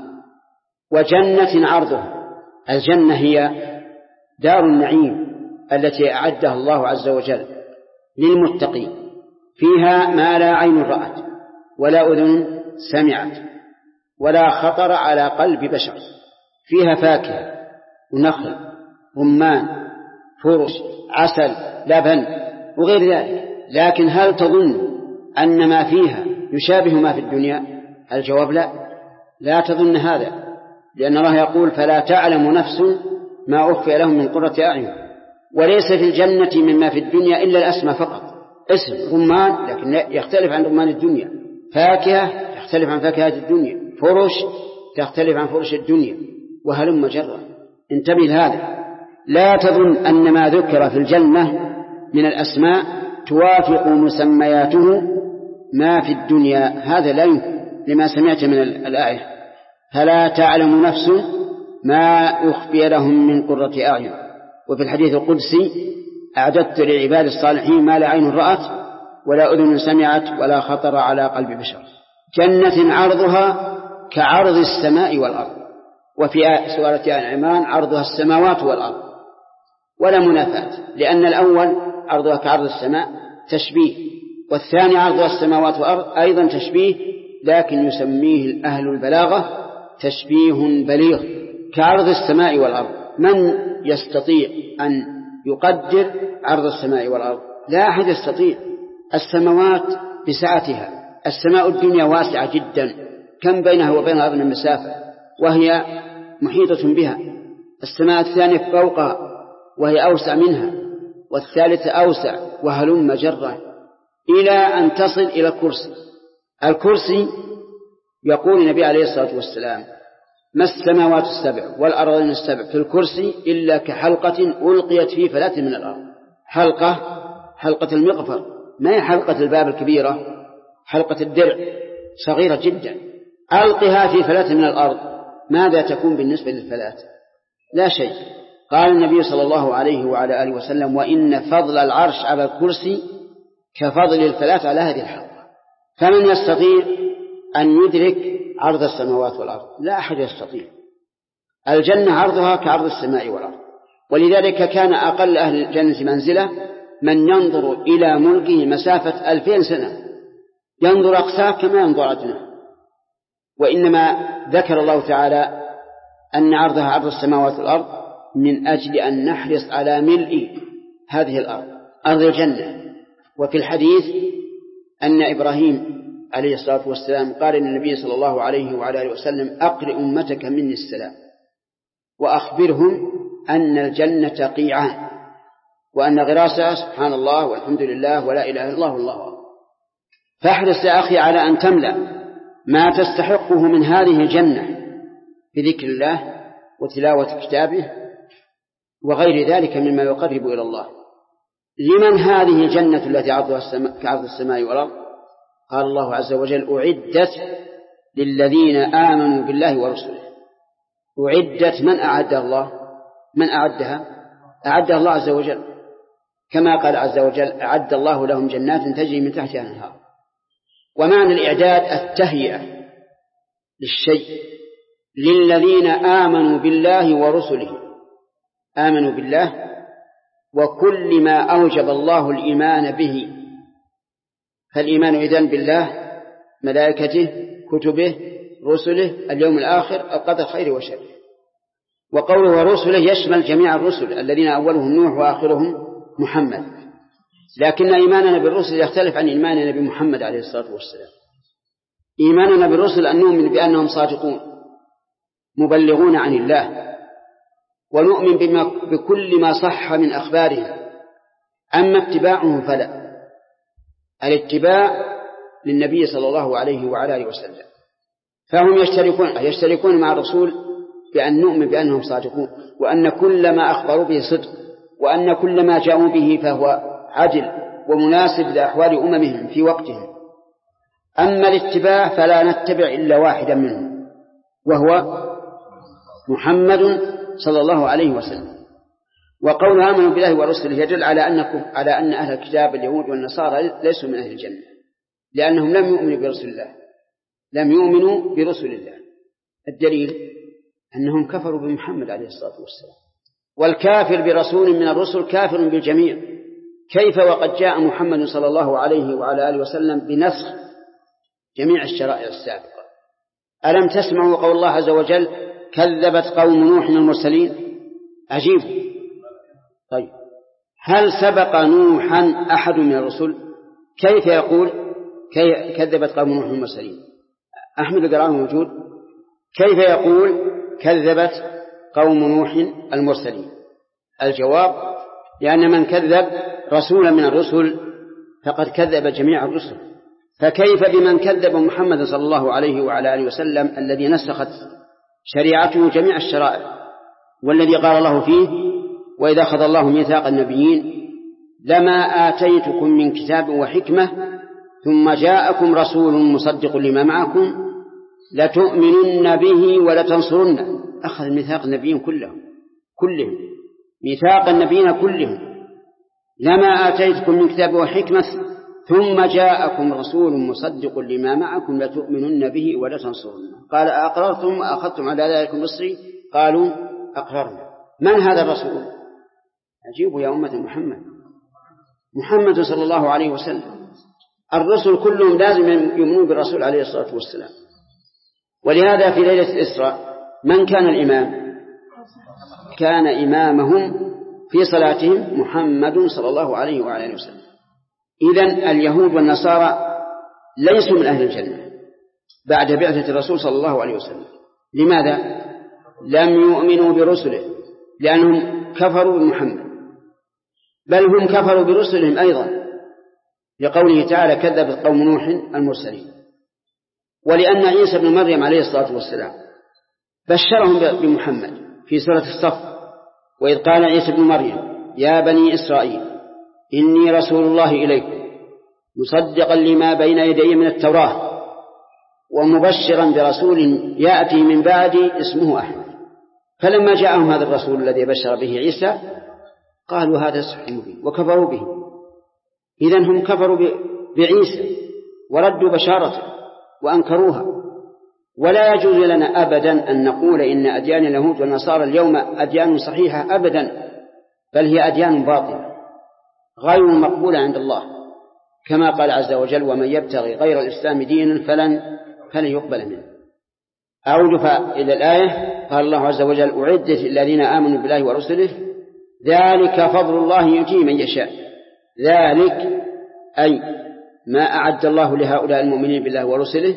وجنة عرضها، الجنة هي دار النعيم التي أعدها الله عز وجل للمتقين، فيها ما لا عين رأت ولا أذن سمعت ولا خطر على قلب بشر. فيها فاكهة ونخل رمان فرش عسل لبن وغير ذلك. لكن هل تظن أن ما فيها يشابه ما في الدنيا؟ الجواب لا تظن هذا، لأن الله يقول: فلا تعلم نفس ما أخفي لهم من قرة أعين. وليس في الجنة مما في الدنيا إلا الأسماء فقط، اسم رمان لكن يختلف عن رمان الدنيا، فاكهة يختلف عن فاكهة الدنيا، فرش تختلف عن فرش الدنيا، وهلم جرا. انتبه لهذا، لا تظن أن ما ذكر في الجنة من الأسماء توافق مسمياته ما في الدنيا، هذا لا يمكن لما سمعت من الآية: فلا تعلم نفس ما أخفي لهم من قرة أعين. وفي الحديث القدسي: أعددت لعباد الصالحين ما لا عين رأت ولا أذن سمعت ولا خطر على قلب بشر. جنة عرضها كعرض السماء والأرض. وفي سورة آل عمران: عرضها السماوات والأرض، ولا منافاة، لأن الأول عرضها كعرض السماء تشبيه، والثاني عرضها السماوات والأرض أيضا تشبيه، لكن يسميه أهل البلاغة تشبيه بليغ كعرض السماء والأرض. من يستطيع أن يقدر عرض السماء والأرض؟ لا أحد يستطيع. السماوات بسعتها، السماء الدنيا واسعة جدا، كم بينها وبين الأرض من مسافة وهي محيطة بها. السماء الثانية فوقها وهي أوسع منها، والثالثة أوسع، وهلم جرا إلى أن تصل إلى الكرسي. الكرسي يقول النبي عليه الصلاة والسلام: ما السماوات السبع والأرضين السبع في الكرسي إلا كحلقة ألقيت في فلاة من الأرض. حلقة المغفر، ما هي حلقة الباب الكبيرة، حلقة الدرع صغيرة جدا، ألقها في فلاة من الأرض، ماذا تكون بالنسبة للفلاة؟ لا شيء. قال النبي صلى الله عليه وعلى آله وسلم: وإن فضل العرش على الكرسي كفضل الفلاة على هذه الحلقة. فمن يستطيع أن يدرك عرض السماوات والأرض؟ لا أحد يستطيع. الجنة عرضها كعرض السماء والأرض، ولذلك كان أقل أهل الجنة منزلة من ينظر إلى ملكه مسافة 2000 سنة، ينظر أقصاه كما ينظر أدناه. وإنما ذكر الله تعالى أن عرضها عرض السماوات والأرض من أجل أن نحرص على ملء هذه الأرض، أرض الجنة. وفي الحديث أن إبراهيم عليه الصلاة والسلام قال للنبي صلى الله عليه وعلى آله وسلم: أقرئ أمتك مني السلام وأخبرهم أن الجنة قيعان، وأن غراسها سبحان الله والحمد لله ولا إله إلا الله والله أكبر. فاحرص يا أخي على أن تملأ ما تستحقه من هذه الجنة بذكر الله وتلاوة كتابه وغير ذلك مما يقرب إلى الله. لمن هذه الجنة التي عرضها كعرض السماء والأرض؟ قال الله عز وجل: أعدت للذين آمنوا بالله ورسله. أعدت، من أعد الله؟ من أعدها؟ أعدها الله عز وجل، كما قال عز وجل: أعد الله لهم جنات تجري من تحتها الأنهار. ومعنى الإعداد التهيئة للشيء للذين آمنوا بالله ورسله. آمنوا بالله وكل ما أوجب الله الإيمان به، فالإيمان إذن بالله، ملائكته، كتبه، رسله اليوم الآخر القدر خير وشر. وقوله رسله يشمل جميع الرسل الذين أولهم نوح وآخرهم محمد، لكن إيماننا بالرسل يختلف عن إيماننا بمحمد عليه الصلاة والسلام. إيماننا بالرسل أن نؤمن بأنهم صادقون مبلغون عن الله، ونؤمن بكل ما صح من أخبارهم. أما اتباعهم فلا، الاتباع للنبي صلى الله عليه وعلى آله وسلم، فهم يشتركون مع الرسول بأن نؤمن بأنهم صادقون، وأن كل ما أخبروا به صدق، وأن كل ما جاءوا به فهو عدل ومناسب لأحوال أممهم في وقتهم. أما الاتباع فلا نتبع إلا واحدا منهم وهو محمد صلى الله عليه وسلم. وقول آمنوا بالله ورسله يدل على أن أهل الكتاب اليهود والنصارى ليسوا من أهل الجنة، لأنهم لم يؤمنوا برسل الله. الدليل أنهم كفروا بمحمد عليه الصلاة والسلام، والكافر برسول من الرسل كافر بالجميع. كيف وقد جاء محمد صلى الله عليه وعلى آله وسلم بنسخ جميع الشرائع السابقة؟ ألم تسمعوا قول الله عز وجل كذبت قوم نوح المرسلين؟ عجيب. طيب هل سبق نوحا أحد من الرسل؟ كيف يقول كذبت قوم نوح المرسلين؟ أحمد القرآن موجود. كيف يقول كذبت قوم نوح المرسلين؟ الجواب لأن من كذب رسولا من الرسل فقد كذب جميع الرسل، فكيف بمن كذب محمد صلى الله عليه وعلى آله وسلم الذي نسخت شريعته جميع الشرائع، والذي قال الله فيه وإذا أخذ الله ميثاق النبيين لما آتيتكم من كتاب وحكمة ثم جاءكم رسول مصدق لما معكم لتؤمنن به ولتنصرنه. أخذ ميثاق النبيين كلهم ميثاق النبيين كلهم. لما آتيتكم من كتاب وحكمة ثم جاءكم رسول مصدق لما معكم لتؤمنن به ولتنصرنه. قال أقررتم أخذتم على ذلك مصري؟ قالوا أقررنا. من هذا الرسول؟ أجيبوا يا أمة محمد صلى الله عليه وسلم. الرسل كلهم لازم يؤمنون بالرسول عليه الصلاة والسلام. ولهذا في ليلة الإسراء من كان الإمام؟ كان إمامهم في صلاتهم محمد صلى الله عليه وعلى وسلم. إذن اليهود والنصارى ليسوا من أهل الجنة بعد بعثة الرسول صلى الله عليه وسلم. لماذا؟ لم يؤمنوا برسله لأنهم كفروا بمحمد، بل هم كفروا برسلهم أيضا لقوله تعالى كذبت قوم نوح المرسلين. ولأن عيسى بن مريم عليه الصلاة والسلام بشرهم بمحمد في سورة الصف وإذ قال عيسى بن مريم يا بني إسرائيل إني رسول الله إليكم مصدقا لما بين يدي من التوراة ومبشرا برسول يأتي من بعدي اسمه أحمد. فلما جاءهم هذا الرسول الذي بشر به عيسى قالوا هذا سحر مبين وكفروا به. إذن هم كفروا بعيسى وردوا بشارته وأنكروها. ولا يجوز لنا أبدا أن نقول إن أديان اليهود والنصارى اليوم أديان صحيحة أبدا، بل هي أديان باطلة غير مقبولة عند الله، كما قال عز وجل ومن يبتغي غير الإسلام دينا فلن يقبل منه. أعود إلى الآية. قال الله عز وجل أعدت للذين آمنوا بالله ورسله ذلك فضل الله يؤتيه من يشاء. ذلك أي ما أعد الله لهؤلاء المؤمنين بالله ورسله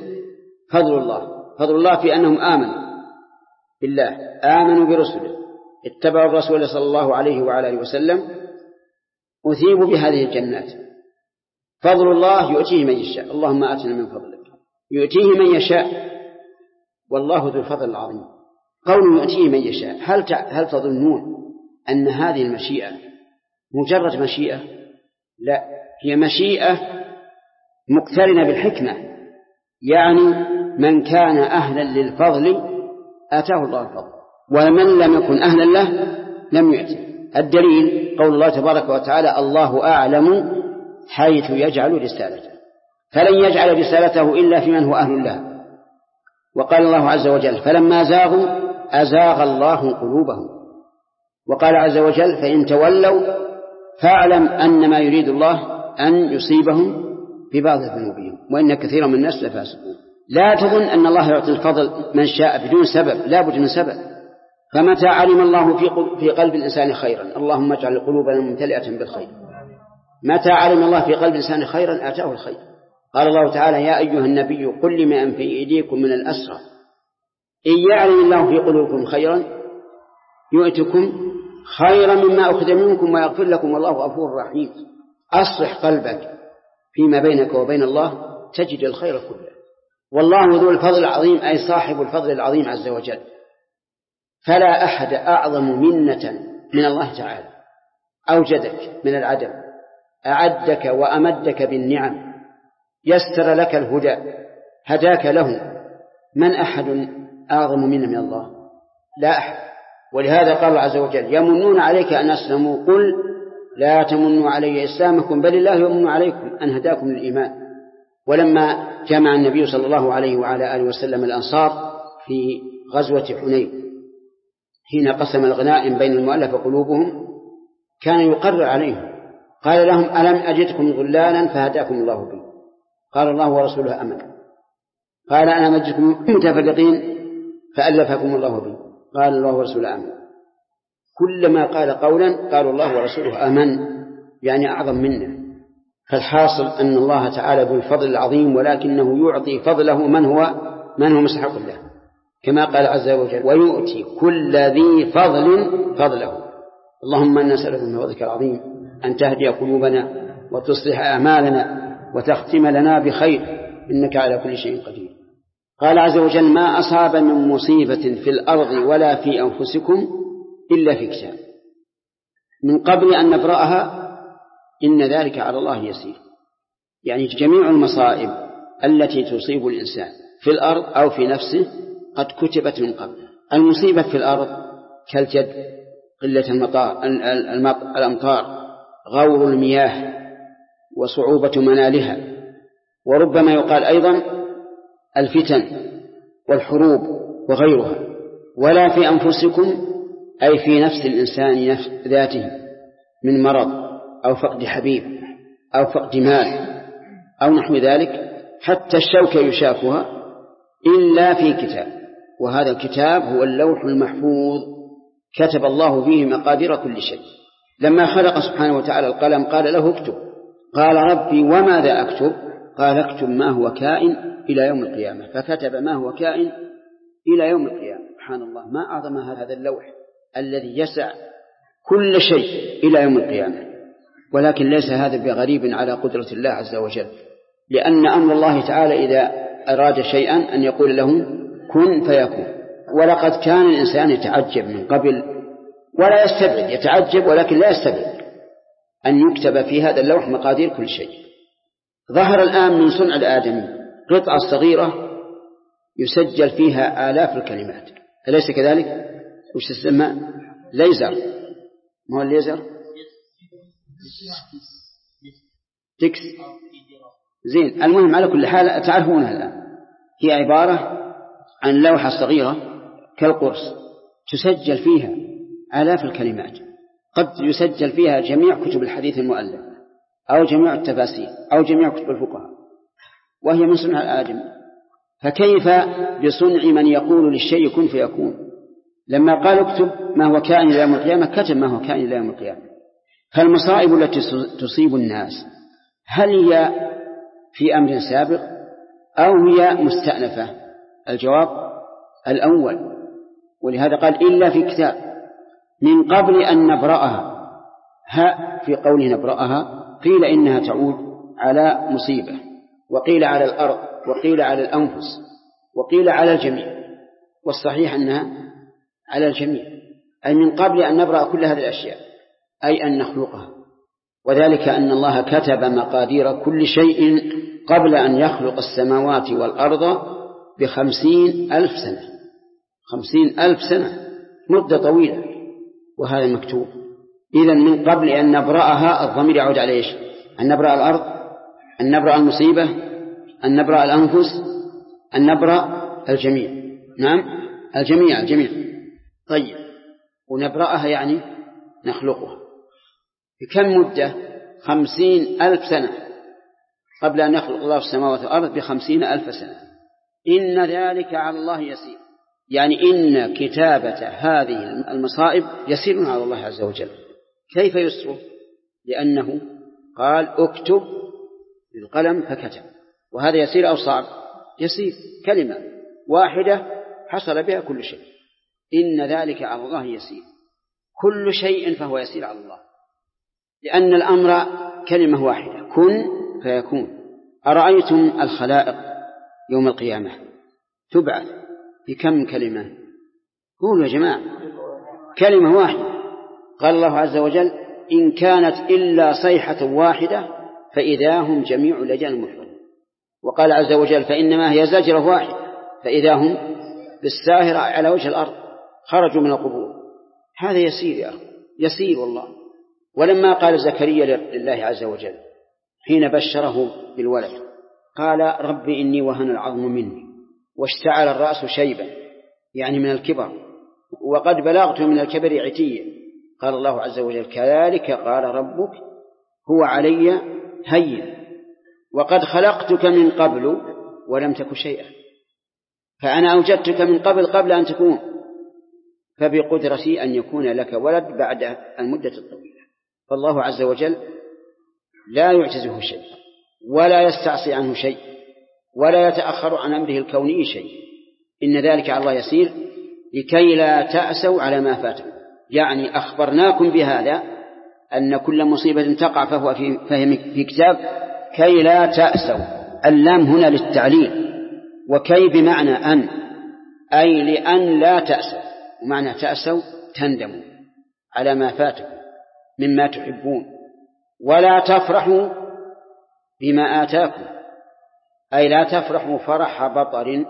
فضل الله في أنهم آمنوا بالله آمنوا برسله اتبعوا الرسول صلى الله عليه وعلى آله وسلم أثيبوا بهذه الجنات. فضل الله يؤتيه من يشاء. اللهم آتنا من فضلك. يؤتيه من يشاء والله ذو الفضل العظيم. قول يؤتيه من يشاء هل تظنون أن هذه المشيئة مجرد مشيئة؟ لا، هي مشيئة مقترنة بالحكمة، يعني من كان أهلا للفضل آتاه الله الفضل ومن لم يكن أهلا له لم يؤته. الدليل قول الله تبارك وتعالى الله أعلم حيث يجعل رسالته، فلن يجعل رسالته إلا في من هو أهل له. وقال الله عز وجل فلما زاغوا أزاغ الله قلوبهم. وقال عز وجل فإن تولوا فاعلم أن ما يريد الله أن يصيبهم ببعض ذنوبهم وإن كثيرا من الناس لفاسقون. لا تظن أن الله يعطي الفضل من شاء بدون سبب، لا بد من سبب. فمتى علم الله في قلب الإنسان خيرا، اللهم اجعل قلوبنا ممتلئة بالخير، متى علم الله في قلب الإنسان خيرا آتاه الخير. قال الله تعالى: يا أيها النبي قل لمن في أيديكم من الأسرى إن يعلم الله في قلوبكم خيرا يؤتكم خيرا مما أخذ منكم ويغفر لكم والله غفور رحيم. أصلح قلبك فيما بينك وبين الله تجد الخير كله. والله ذو الفضل العظيم، أي صاحب الفضل العظيم عز وجل، فلا أحد أعظم منة من الله تعالى. أوجدك من العدم، أعدك وأمدك بالنعم، يسر لك الهدى، هداك له. من أحد أعظم منة من الله؟ لا أحد. ولهذا قال الله عز وجل: يمنون عليك أن أسلموا قل لا تمنوا علي إسلامكم بل الله يمن عليكم أن هداكم للإيمان. ولما جمع النبي صلى الله عليه وعلى آله وسلم الأنصار في غزوة حنين حين قسم الغنائم بين المؤلف قلوبهم كان يقرر عليهم، قال لهم: ألم أجدكم ضلالا فهداكم الله بي؟ قال: الله ورسوله أمن. قال: ألم أجدكم متفرقين فألفكم الله بي؟ قال: الله ورسوله أمن. كلما قال قولا قالوا: الله ورسوله أمن، يعني أعظم منا. فالحاصل أن الله تعالى ذو الفضل العظيم، ولكنه يعطي فضله من هو مستحق له، كما قال عز وجل: ويؤتي كل ذي فضل فضله. اللهم إنا نسألك من فضلك العظيم أن تهدي قلوبنا وتصلح أعمالنا وتختم لنا بخير، إنك على كل شيء قدير. قال عز وجل: ما أصاب من مصيبة في الأرض ولا في أنفسكم إلا في كتاب من قبل أن نبرأها إن ذلك على الله يسير. يعني جميع المصائب التي تصيب الإنسان في الأرض أو في نفسه قد كتبت من قبل. المصيبة في الأرض كالجد، قلة الأمطار، غور المياه وصعوبة منالها، وربما يقال أيضا الفتن والحروب وغيرها. ولا في أنفسكم أي في نفس الإنسان ذاته من مرض أو فقد حبيب أو فقد مال أو نحو ذلك، حتى الشوكة يشاكها إلا في كتاب، وهذا الكتاب هو اللوح المحفوظ كتب الله فيه مقادير كل شيء. لما خلق سبحانه وتعالى القلم قال له: اكتب. قال: ربي وماذا أكتب؟ قال: اكتب ما هو كائن إلى يوم القيامة. فكتب ما هو كائن إلى يوم القيامة. سبحان الله، ما أعظم هذا اللوح الذي يسع كل شيء إلى يوم القيامة. ولكن ليس هذا بغريب على قدرة الله عز وجل، لأن أمر الله تعالى إذا أراد شيئا أن يقول له كن فيكون. ولقد كان الإنسان يتعجب من قبل ولا يستبعد، يتعجب ولكن لا يستبعد أن يكتب في هذا اللوح مقادير كل شيء. ظهر الآن من صنع الآدمي قطعة صغيرة يسجل فيها آلاف الكلمات، أليس كذلك؟ وش تسمى؟ ليزر. ما هو الليزر؟ تكس. زين، المهم على كل حال تعرفونها الآن. هي عبارة عن لوحة صغيرة كالقرص تسجل فيها آلاف الكلمات، قد يسجل فيها جميع كتب الحديث المؤلف أو جميع التفاسير أو جميع كتب الفقهاء، وهي من صنع الآدم. فكيف بصنع من يقول للشيء كن فيكون؟ لما قال اكتب ما هو كائن إلى يوم القيامة كتب ما هو كائن إلى يوم القيامة. فالمصائب التي تصيب الناس هل هي في أمر سابق أو هي مستأنفة؟ الجواب الأول، ولهذا قال إلا في كتاب من قبل أن نبرأها. في قوله نبرأها قيل إنها تعود على مصيبة، وقيل على الأرض، وقيل على الأنفس، وقيل على الجميع، والصحيح أنها على الجميع، أي من قبل أن نبرأ كل هذه الأشياء، أي أن نخلقها. وذلك أن الله كتب مقادير كل شيء قبل أن يخلق السماوات والأرض ب50,000 سنة. 50,000 سنة مدة طويلة، وهذا مكتوب. إذن من قبل أن نبرأها الضمير يعود على إيش؟ أن نبرأ الأرض، أن نبرأ المصيبة، أن نبرأ الأنفس، أن نبرأ الجميع. نعم، الجميع. طيب، ونبرأها يعني نخلقها بكم مدة؟ 50,000 سنة قبل أن يخلق الله السماوات والأرض ب50,000 سنة. إن ذلك على الله يسير، يعني إن كتابة هذه المصائب يسير على الله عز وجل. كيف يسره؟ لأنه قال اكتب بالقلم فكتب، وهذا يسير أو صعب؟ يسير، كلمة واحدة حصل بها كل شيء. إن ذلك على الله يسير، كل شيء فهو يسير على الله، لأن الأمر كلمة واحدة، كن فيكون. أرأيتم الخلائق يوم القيامة تبعث بكم كلمة؟ قولوا يا جماعة، كلمة واحدة. قال الله عز وجل إن كانت إلا صيحة واحدة فإذا هم جميع لجان محضرون. وقال عز وجل فإنما هي زجرة واحدة فإذا هم بالساهرة على وجه الأرض خرجوا من القبور. هذا يسير يا أخي، يسير والله. ولما قال زكريا لله عز وجل حين بشره بالولد قال رب إني وهن العظم مني واشتعل الرأس شيبا، يعني من الكبر، وقد بلغت من الكبر عتيا. قال الله عز وجل كذلك قال ربك هو علي هين وقد خلقتك من قبل ولم تك شيئا، فأنا أوجدتك من قبل أن تكون، فبقدرتي أن يكون لك ولد بعد المدة الطويلة. فالله عز وجل لا يعجزه شيء ولا يستعصي عنه شيء ولا يتأخر عن أمره الكوني شيء. إن ذلك على الله يسير لكي لا تأسوا على ما فاتكم، يعني أخبرناكم بهذا أن كل مصيبة تقع فهي في كتاب كي لا تأسوا. اللام هنا للتعليل، وكي بمعنى أن، أي لأن لا تأسوا، ومعنى تأسوا تندموا على ما فاتكم مما تحبون، ولا تفرحوا بما آتاكم، أي لا تفرحوا فرح بطر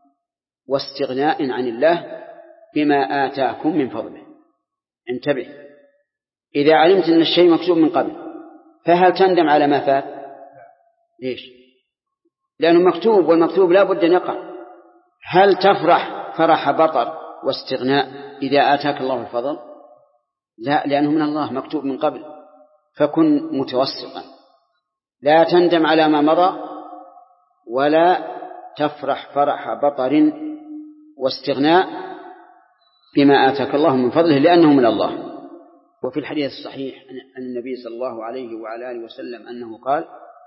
واستغناء عن الله بما آتاكم من فضله. انتبه، إذا علمت أن الشيء مكتوب من قبل فهل تندم على ما فات؟ ليش؟ لأنه مكتوب، والمكتوب لا بد أن يقع. هل تفرح فرح بطر واستغناء إذا آتاك الله الفضل؟ لا، لأنه من الله مكتوب من قبل. فكن متوسطا، لا تندم على ما مضى ولا تفرح فرح بطر واستغناء بما آتاك الله من فضله لأنه من الله. وفي الحديث الصحيح أن النبي صلى الله عليه وعلى آله وسلم أنه قال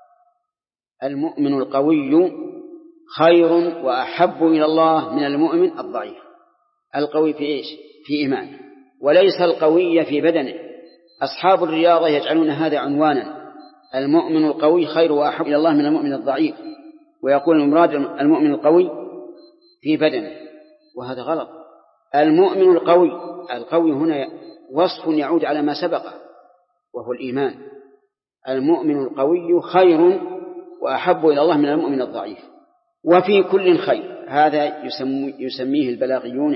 المؤمن القوي خير وأحب إلى الله من المؤمن الضعيف. القوي في إيش؟ في إيمانه، وليس القوي في بدنه. أصحاب الرياضة يجعلون هذا عنوانا، المؤمن القوي خير وأحب إلى الله من المؤمن الضعيف، ويقول المراد المؤمن القوي في بدنه، وهذا غلط. المؤمن القوي هنا وصف يعود على ما سبق وهو الإيمان. المؤمن القوي خير وأحب إلى الله من المؤمن الضعيف، وفي كل خير. هذا يسميه البلاغيون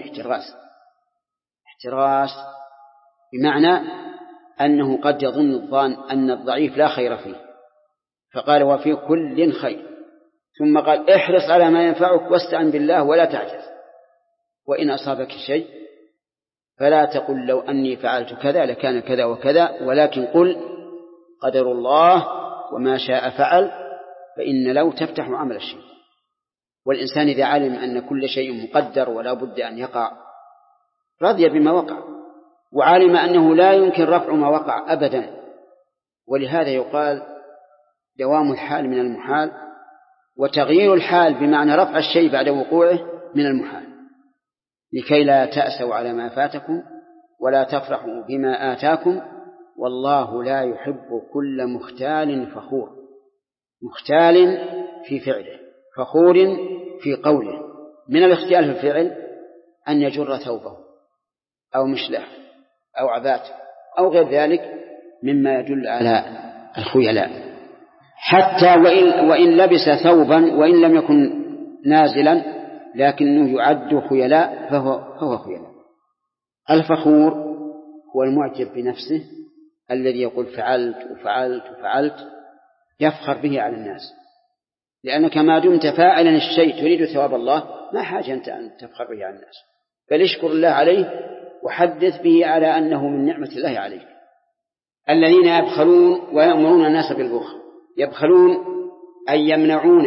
احتراس، بمعنى أنه قد يظن الظان أن الضعيف لا خير فيه، فقال وفي كل خير، ثم قال احرص على ما ينفعك واستعن بالله ولا تعجز، وإن أصابك شيء فلا تقل لو أني فعلت كذا لكان كذا وكذا، ولكن قل قدر الله وما شاء فعل، فإن لو تفتح عمل الشيء. والإنسان إذا علم أن كل شيء مقدر ولا بد أن يقع رضي بما وقع، وعلم أنه لا يمكن رفع ما وقع أبدا. ولهذا يقال دوام الحال من المحال، وتغيير الحال بمعنى رفع الشيء بعد وقوعه من المحال، لكي لا تأسوا على ما فاتكم ولا تفرحوا بما آتاكم، والله لا يحب كل مختال فخور. مختال في فعله، فخور في قوله. من الاختيال في الفعل أن يجر ثوبه أو مشلح أو عبات أو غير ذلك مما يدل على الخيلاء، حتى وإن لبس ثوبا وإن لم يكن نازلا لكنه يعد خيلاء فهو خيلاء. الفخور هو المعجب بنفسه الذي يقول فعلت وفعلت وفعلت، يفخر به على الناس، لأنك ما دمت فاعلا الشيء تريد ثواب الله ما حاجة أنت أن تفخر به على الناس، بل اشكر الله عليه وحدث به على أنه من نعمة الله عليك. الذين يبخلون ويأمرون الناس بالبخل، يبخلون أي يمنعون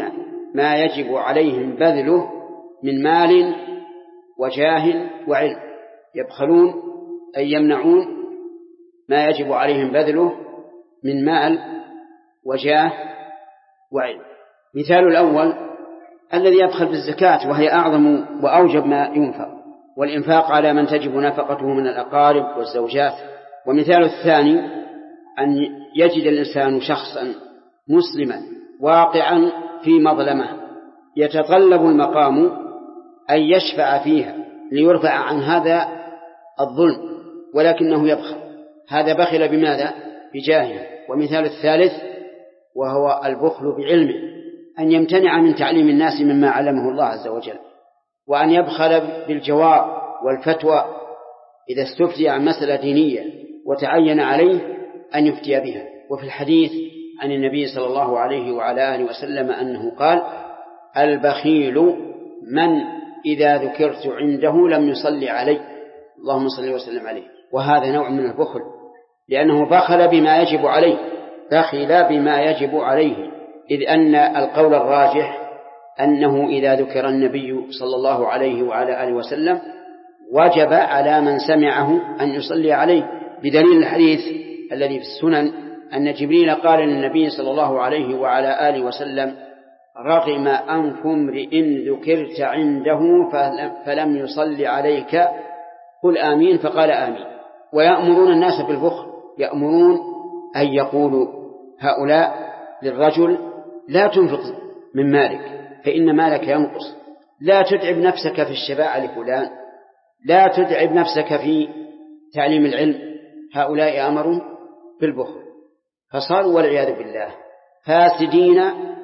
ما يجب عليهم بذله من مال وجاه وعلم. يبخلون أي يمنعون ما يجب عليهم بذله من مال وجاه وعلم. مثال الأول الذي يبخل بالزكاة وهي أعظم وأوجب ما ينفق، والإنفاق على من تجب نفقته من الأقارب والزوجات. ومثال الثاني أن يجد الإنسان شخصا مسلما واقعا في مظلمة يتطلب المقام أن يشفع فيها ليرفع عن هذا الظلم، ولكنه يبخل. هذا بخل بماذا؟ بجاهه. ومثال الثالث وهو البخل بعلمه، أن يمتنع من تعليم الناس مما علمه الله عز وجل، وأن يبخل بالجواب والفتوى إذا استفتي عن مسألة دينية وتعين عليه أن يفتي بها. وفي الحديث عن النبي صلى الله عليه وعلى آله وسلم أنه قال: البخيل من إذا ذكرت عنده لم يصلي علي، اللهم صل وسلم عليه. وهذا نوع من البخل، لأنه بخل بما يجب عليه، بخل بما يجب عليه، إذ أن القول الراجح أنه إذا ذكر النبي صلى الله عليه وعلى آله وسلم وجب على من سمعه أن يصلي عليه، بدليل الحديث الذي في السنن أن جبريل قال للنبي صلى الله عليه وعلى آله وسلم: رغم أنف امرئ ذكرت عنده فلم يصلي عليك قل آمين، فقال آمين. ويأمرون الناس بالبخل، يأمرون أن يقولوا هؤلاء للرجل: لا تنفق من مالك فإن مالك ينقص، لا تتعب نفسك في الشفاعة لفلان، لا تتعب نفسك في تعليم العلم. هؤلاء أمروا بالبخل، فصاروا والعياذ بالله فاسدين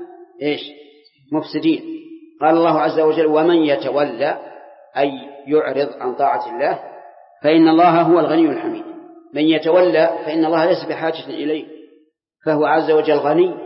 مفسدين. قال الله عز وجل: ومن يتولى أي يعرض عن طاعة الله فإن الله هو الغني الحميد. من يتولى فإن الله ليس بحاجة إليه، فهو عز وجل غني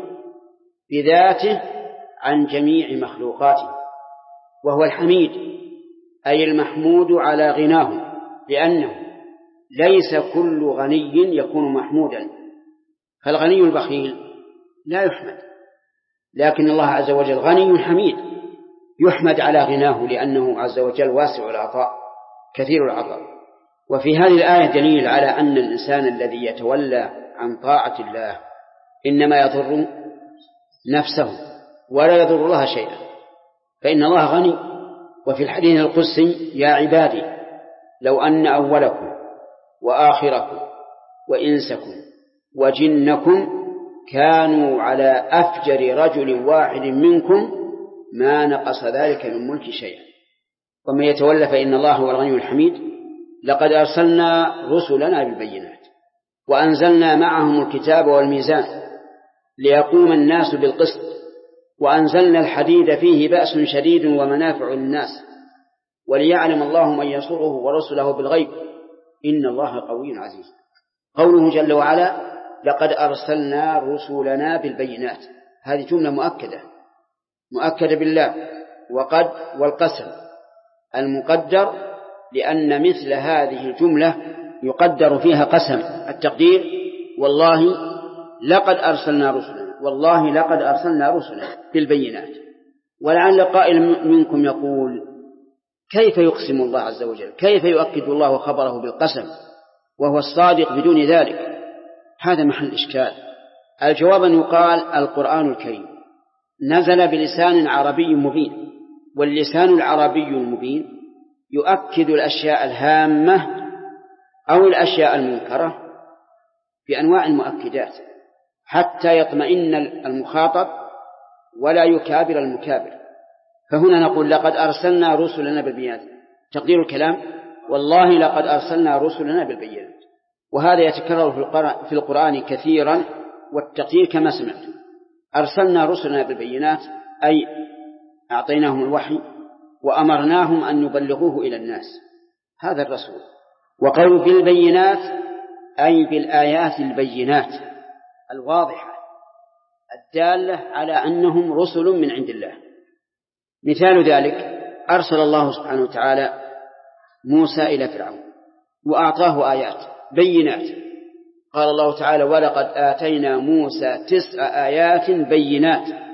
بذاته عن جميع مخلوقاته، وهو الحميد أي المحمود على غناه، لأنه ليس كل غني يكون محمودا، فالغني البخيل لا يحمد، لكن الله عز وجل غني حميد يحمد على غناه، لأنه عز وجل واسع العطاء كثير العطاء. وفي هذه الآية دليل على أن الإنسان الذي يتولى عن طاعة الله إنما يضر نفسه ولا يضر الله شيئا، فإن الله غني. وفي الحديث القدسي: يا عبادي لو أن أولكم وآخركم وإنسكم وجنكم كانوا على أفجر رجل واحد منكم ما نقص ذلك من ملك شيئا. ومن يتولى فإن الله هو الغني الحميد. لقد أرسلنا رسلنا بالبينات وأنزلنا معهم الكتاب والميزان ليقوم الناس بالقسط وأنزلنا الحديد فيه بأس شديد ومنافع للناس وليعلم الله من ينصره ورسله بالغيب إن الله قوي عزيز. قوله جل وعلا: لقد أرسلنا رسلنا بالبينات، هذه جملة مؤكدة بالله وقد والقسم المقدر، لأن مثل هذه الجملة يقدر فيها قسم التقدير: والله لقد أرسلنا رسلنا، والله لقد أرسلنا رسلنا بالبينات. ولعل قائل منكم يقول: كيف يقسم الله عز وجل؟ كيف يؤكد الله خبره بالقسم وهو الصادق بدون ذلك؟ هذا محل إشكال. الجواب أن يقال: القرآن الكريم نزل بلسان عربي مبين، واللسان العربي المبين يؤكد الأشياء الهامة أو الأشياء المنكرة بأنواع المؤكدات حتى يطمئن المخاطب ولا يكابر المكابر. فهنا نقول: لقد أرسلنا رسلنا بالبينات، تقدير الكلام: والله لقد أرسلنا رسلنا بالبينات. وهذا يتكرر في القرآن كثيرا، والتقدير كما سمعت: أرسلنا رسلنا بالبينات أي أعطيناهم الوحي وأمرناهم أن يبلغوه إلى الناس، هذا الرسول. وقول بالبينات أي بالآيات البينات الواضحة الدالة على أنهم رسل من عند الله. مثال ذلك: أرسل الله سبحانه وتعالى موسى إلى فرعون وأعطاه آيات بينات. قال الله تعالى: ولقد آتينا موسى 9 آيات بينات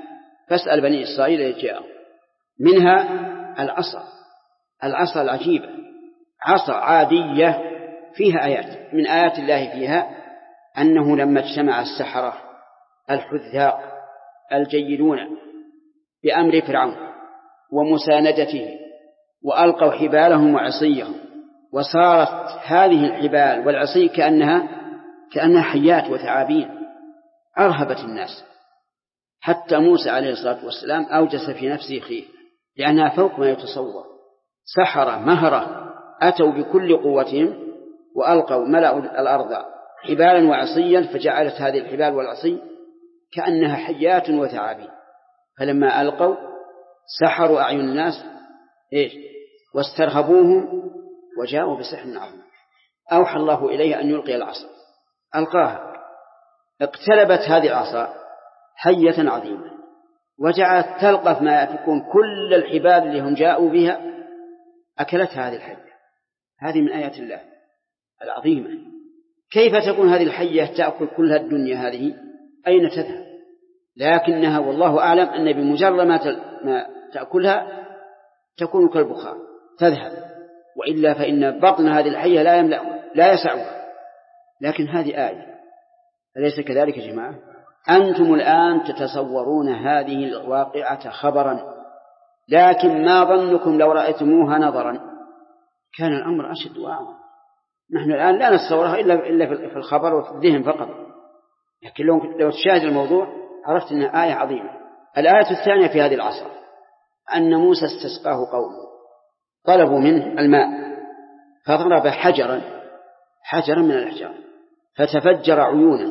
فاسأل بني إسرائيل إذ جاءهم. منها العصا العجيبة، عصا عادية فيها آيات. من آيات الله فيها أنه لما اجتمع السحرة الحذاق الجيدون بأمر فرعون ومساندته وألقوا حبالهم وعصيهم، وصارت هذه الحبال والعصي كأنها حيات وثعابين، أرهبت الناس، حتى موسى عليه الصلاة والسلام أوجس في نفسه خيفة لأنها فوق ما يتصور. سحرة مهرة أتوا بكل قوتهم وألقوا ملأوا الأرض حبالا وعصيا، فجعلت هذه الحبال والعصي كأنها حيات وثعابين. فلما ألقوا سحروا أعين الناس واسترهبوهم وجاءوا بسحر عظيم. أوحى الله إليه أن يلقي العصا، ألقاها، اقتلبت هذه العصا حية عظيمة وجعلت تلقف ما يأفكون كل الحبال اللي هم جاءوا بها، أكلتها هذه الحية. هذه من آيات الله العظيمة. كيف تكون هذه الحية تأكل كل الدنيا هذه؟ أين تذهب؟ لكنها والله أعلم أن بمجرد ما تأكلها تكون كالبخار تذهب، وإلا فإن بطن هذه الحية لا يسعها. لكن هذه آية، أليس كذلك يا جماعة؟ أنتم الآن تتصورون هذه الواقعة خبرا، لكن ما ظنكم لو رأيتموها نظرا؟ كان الأمر أشد وأعظم. نحن الآن لا نتصورها إلا في الخبر وفي الذهن فقط، لكن لو تشاهد الموضوع عرفت أنها آية عظيمة. الآية الثانية في هذه العصر أن موسى استسقاه قومه، طلبوا منه الماء فضرب حجرا من الأحجار فتفجر عيونا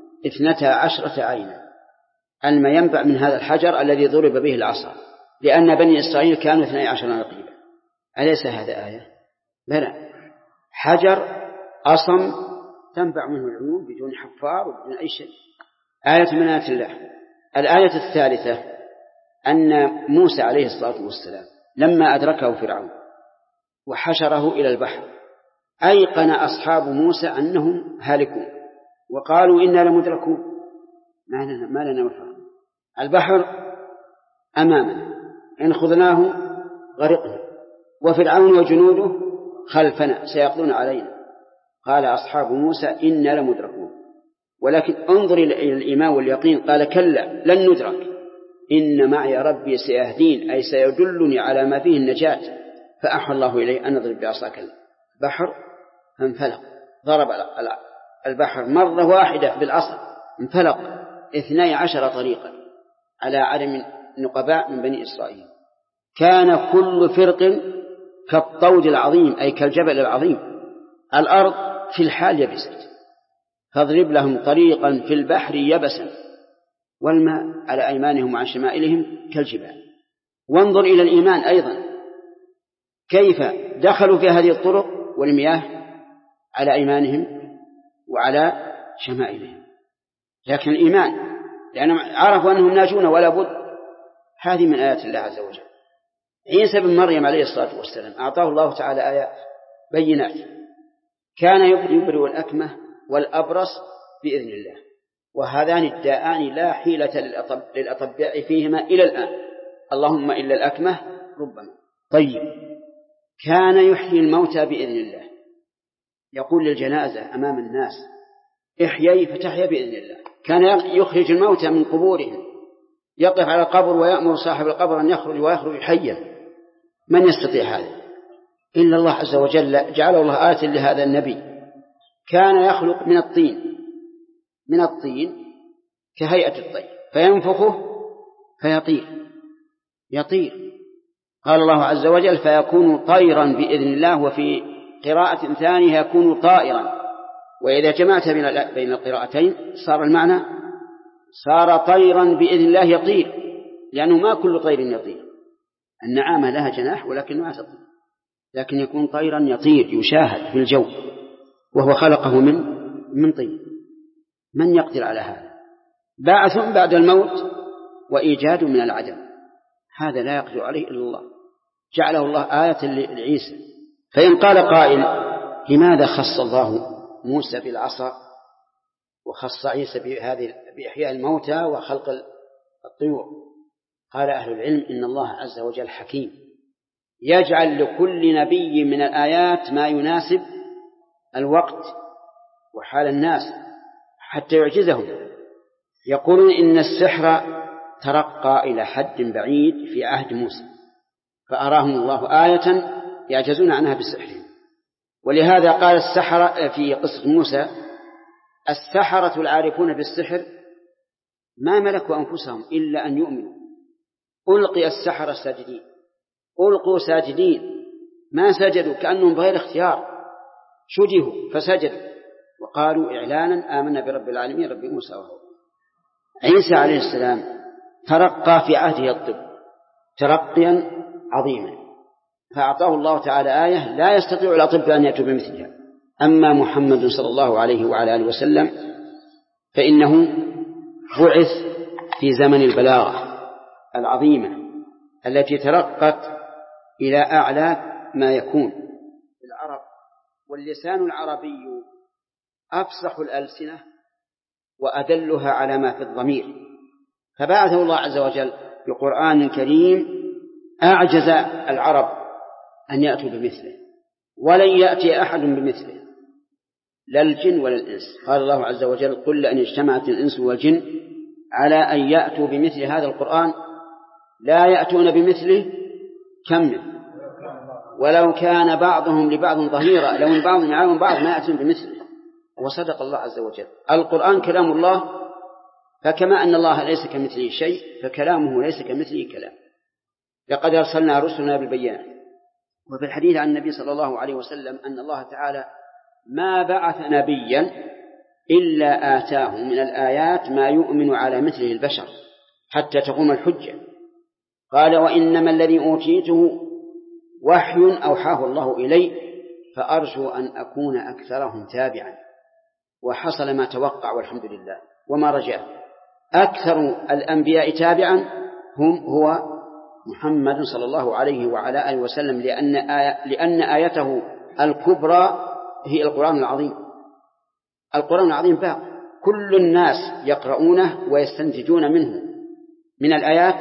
12 عينا. الماء ينبع من هذا الحجر الذي ضرب به العصا، لأن بني إسرائيل كانوا 12 نقيبا. أليس هذا آية؟ بلى، حجر أصم تنبع منه العيون بدون حفار وبدون أي شيء. آية من آيات الله. الآية الثالثة أن موسى عليه الصلاة والسلام لما أدركه فرعون وحشره إلى البحر أيقن أصحاب موسى أنهم هالكون وقالوا إنا لمدركون، ما لنا مفر، البحر أمامنا إن خذناه غرقنا وفرعون وجنوده خلفنا سيقضون علينا. قال أصحاب موسى إنا لمدركون، ولكن انظر إلى الإيمان واليقين. قال كلا لن ندرك إن معي ربي سيهدين، أي سيدلني على ما فيه النجاة. فأوحى الله إليه أن اضرب بعصاك البحر فانفلق. ضرب البحر مرة واحدة بالعصا انفلق 12 طريقا على عدم نقباء من بني إسرائيل. كان كل فرق كالطود العظيم، أي كالجبل العظيم. الأرض في الحال يبست، فاضرب لهم طريقا في البحر يبسا والماء على أيمانهم وعن شمائلهم كالجبال. وانظر إلى الإيمان أيضا، كيف دخلوا في هذه الطرق والمياه على أيمانهم وعلى شمائلهم. لكن الإيمان لأنهم عرفوا أنهم ناجون ولا بد. هذه من آيات الله عز وجل. عيسى بن مريم عليه الصلاة والسلام أعطاه الله تعالى آيات بينات، كان يبرئ الأكمه والأبرص بإذن الله، وهذان الداءان لا حيلة للأطباء فيهما إلى الآن، اللهم إلا الأكمه ربما. طيب، كان يحيي الموتى بإذن الله، يقول للجنازة أمام الناس احيي فتحيا بإذن الله. كان يخرج الموتى من قبورهم، يقف على القبر ويأمر صاحب القبر أن يخرج ويخرج حيا. من يستطيع هذا إلا الله عز وجل. جعله الله آية لهذا النبي. كان يخلق من الطين كهيئة الطير فينفخه يطير. قال الله عز وجل فيكون طيرا بإذن الله، وفي قراءة ثانية يكون طائرا. وإذا جمعت بين القراءتين صار المعنى صار طيرا بإذن الله يطير، لأنه ما كل طير يطير. النعامة لها جناح ولكن ما تطير، لكن يكون طيرا يطير يشاهد في الجو، وهو خلقه من طين. من يقدر على هذا؟ بعث بعد الموت وإيجاد من العدم، هذا لا يقدر عليه إلا الله. جعله الله آية لعيسى. فإن قال قائل لماذا خص الله موسى بالعصا وخص عيسى بإحياء الموتى وخلق الطيور؟ قال أهل العلم إن الله عز وجل حكيم يجعل لكل نبي من الآيات ما يناسب الوقت وحال الناس حتى يعجزهم. يقولون إن السحر ترقى إلى حد بعيد في عهد موسى فأراهم الله آية يعجزون عنها بسحرهم، ولهذا قال السحرة في قصة موسى: السحرة العارفون بالسحر ما ملكوا أنفسهم إلا أن يؤمنوا، ألقي السحرة ساجدين، ألقوا ساجدين، ما سجدوا كأنهم بغير اختيار، شجهوا فسجدوا وقالوا إعلانا آمنا برب العالمين رب موسى وهارون. عيسى عليه السلام ترقى في عهده الطب ترقيا عظيما، فأعطاه الله تعالى آية لا يستطيع الأطباء أن يأتوا بمثلها. أما محمد صلى الله عليه وعلى آله وسلم فإنه بعث في زمن البلاغة العظيمة التي ترقت إلى أعلى ما يكون في العرب، واللسان العربي أفصح الألسنة وأدلها على ما في الضمير، فبعثه الله عز وجل بقرآن كريم أعجز العرب أن يأتوا بمثله، ولن يأتي أحد بمثله لا الجن ولا الإنس. قال الله عز وجل: قل لئن اجتمعت الإنس والجن على أن يأتوا بمثل هذا القرآن لا يأتون بمثله كمل ولو كان بعضهم لبعض ظهيرا لو بعض يعاون بعض ما يأتون بمثله. وصدق الله عز وجل. القرآن كلام الله، فكما أن الله ليس كمثله شيء فكلامه ليس كمثله كلام. لقد أرسلنا رسلنا بالبينات. وفي الحديث عن النبي صلى الله عليه وسلم أن الله تعالى ما بعث نبيا إلا آتاه من الآيات ما يؤمن على مثله البشر حتى تقوم الحجة. قال: وإنما الذي أوتيته وحي أوحاه الله إلي فأرجو أن أكون أكثرهم تابعا. وحصل ما توقع والحمد لله وما رجاه. أكثر الأنبياء تابعا هو محمد صلى الله عليه وعلى آله وسلم، لأن آيته الكبرى هي القرآن العظيم. القرآن العظيم باق كل الناس يقرؤونه ويستنتجون منه من الآيات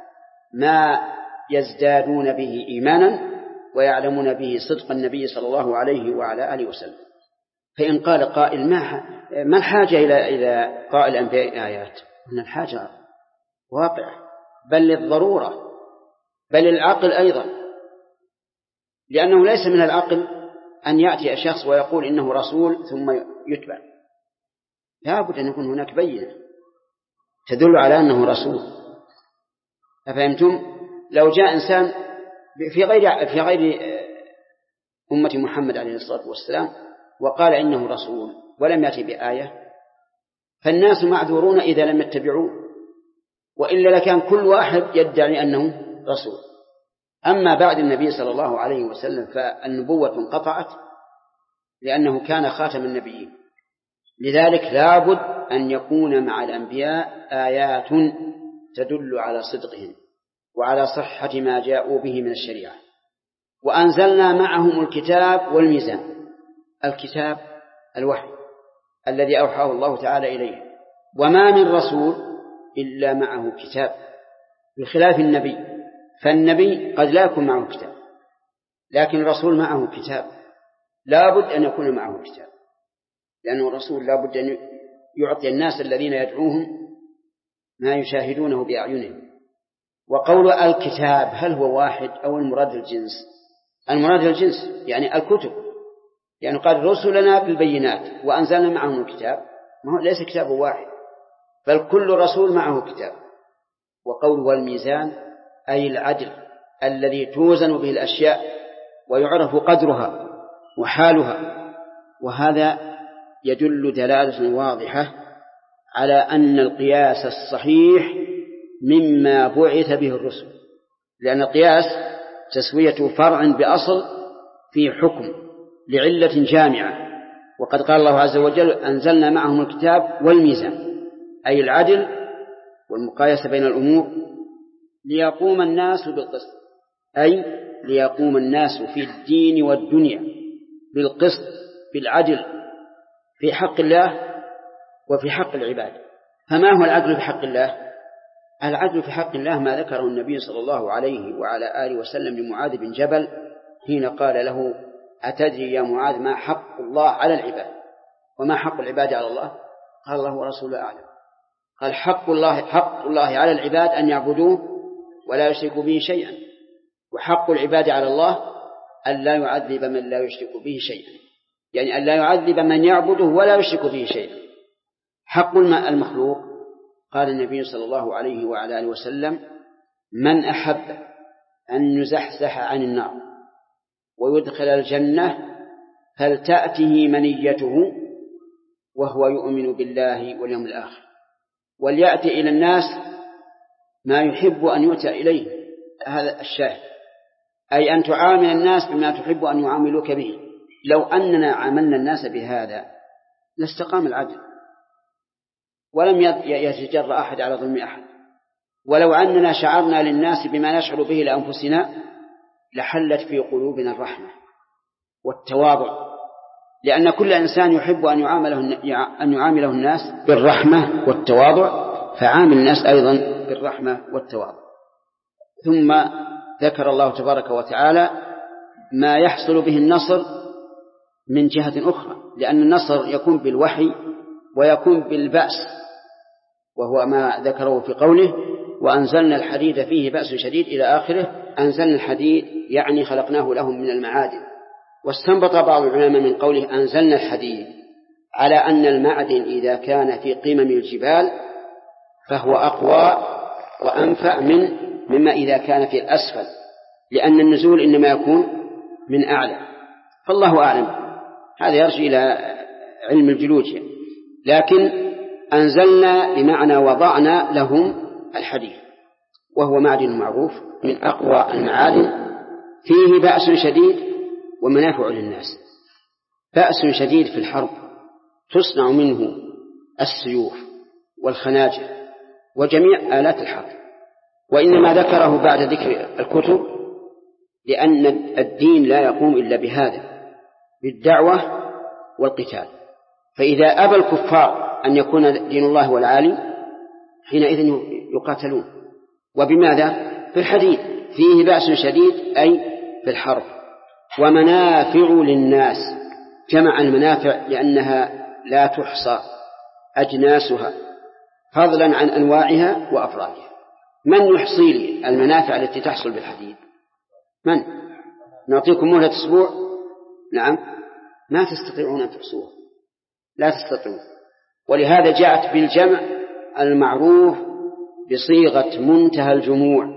ما يزدادون به إيمانا ويعلمون به صدق النبي صلى الله عليه وعلى آله وسلم. فإن قال قائل: ما الحاجة إلى قراءة الأنبياء آيات؟ إن الحاجة واقعة، بل للضرورة، بل العقل أيضا، لأنه ليس من العقل أن يأتي شخص ويقول إنه رسول ثم يتبع. لا بد أن يكون هناك بينة تدل على أنه رسول. أفهمتم؟ لو جاء إنسان في غير أمة محمد عليه الصلاة والسلام وقال إنه رسول ولم يأتي بآية فالناس معذورون إذا لم يتبعوه، وإلا لكان كل واحد يدعي أنه رسول. أما بعد النبي صلى الله عليه وسلم فالنبوة انقطعت لأنه كان خاتم النبيين. لذلك لابد أن يكون مع الأنبياء آيات تدل على صدقهم وعلى صحة ما جاءوا به من الشريعة. وأنزلنا معهم الكتاب والميزان. الكتاب الوحي الذي أوحاه الله تعالى إليه، وما من رسول إلا معه كتاب، بخلاف النبي، فالنبي قد لا يكون معه كتاب، لكن الرسول معه كتاب، لا بد أن يكون معه كتاب، لأنه الرسول لا بد أن يعطي الناس الذين يدعوهم ما يشاهدونه بأعينهم. وقول الكتاب هل هو واحد أو المراد الجنس؟ المراد الجنس يعني الكتب، يعني قال رسلنا بالبينات وأنزلنا معهم الكتاب، ما هو ليس كتاب واحد بل كل رسول معه كتاب. وقول والميزان أي العدل الذي توزن به الأشياء ويعرف قدرها وحالها. وهذا يدل دلالة واضحة على أن القياس الصحيح مما بعث به الرسل، لأن القياس تسوية فرع بأصل في حكم لعلة جامعة. وقد قال الله عز وجل أنزلنا معهم الكتاب والميزان أي العدل والمقايسة بين الأمور ليقوم الناس بالقسط، أي ليقوم الناس في الدين والدنيا بالقسط بالعدل في حق الله وفي حق العباد. فما هو العدل في حق الله؟ العدل في حق الله ما ذكره النبي صلى الله عليه وعلى آله وسلم لمعاذ بن جبل حين قال له: أتدري يا معاذ ما حق الله على العباد وما حق العباد على الله؟ قال: الله ورسوله أعلم. قال: حق الله على العباد أن يعبدوه ولا يشركوا به شيئا، وحق العباد على الله أن لا يعذب من لا يشرك به شيئا، يعني أن لا يعذب من يعبده ولا يشرك به شيئا. حق المخلوق قال النبي صلى الله عليه وعلى آله وسلم: من أحب أن يزحزح عن النار ويدخل الجنة فلتأته منيته وهو يؤمن بالله واليوم الآخر، وليأتي إلى الناس ما يحب أن يؤتى إليه. هذا الشاهد، أي أن تعامل الناس بما تحب أن يعاملوك به. لو أننا عاملنا الناس بهذا لاستقام العدل ولم يتجرأ أحد على ظلم أحد. ولو أننا شعرنا للناس بما نشعر به لأنفسنا لحلت في قلوبنا الرحمة والتواضع، لأن كل إنسان يحب أن يعامله الناس بالرحمة والتواضع، فعامل الناس أيضا بالرحمة والتواضع. ثم ذكر الله تبارك وتعالى ما يحصل به النصر من جهة أخرى، لأن النصر يكون بالوحي ويكون بالبأس، وهو ما ذكره في قوله: وأنزلنا الحديد فيه بأس شديد إلى آخره. أنزلنا الحديد يعني خلقناه لهم من المعادن. واستنبط بعض العلماء من قوله أنزلنا الحديد على أن المعدن إذا كان في قمم الجبال فهو أقوى وأنفع مما إذا كان في الأسفل، لأن النزول إنما يكون من أعلى. فالله أعلم، هذا يرجع إلى علم الجيولوجيا. لكن أنزلنا بمعنى وضعنا لهم الحديد، وهو معدن معروف من أقوى المعادن، فيه بأس شديد ومنافع للناس. بأس شديد في الحرب، تصنع منه السيوف والخناجر وجميع آلات الحرب، وإنما ذكره بعد ذكر الكتب لأن الدين لا يقوم إلا بهذا، بالدعوة والقتال. فإذا أبى الكفار أن يكون دين الله هو العالي حينئذ يقاتلون. وبماذا؟ في الحديد، فيه بأس شديد أي في الحرب. ومنافع للناس، جمع المنافع لأنها لا تحصى أجناسها فضلا عن أنواعها وأفرادها. من يحصي لي المنافع التي تحصل بالحديد؟ من؟ نعطيكم مهلة أسبوع؟ نعم، ما تستطيعون أن تحصوها، لا تستطيعون. ولهذا جاءت بالجمع المعروف بصيغة منتهى الجموع،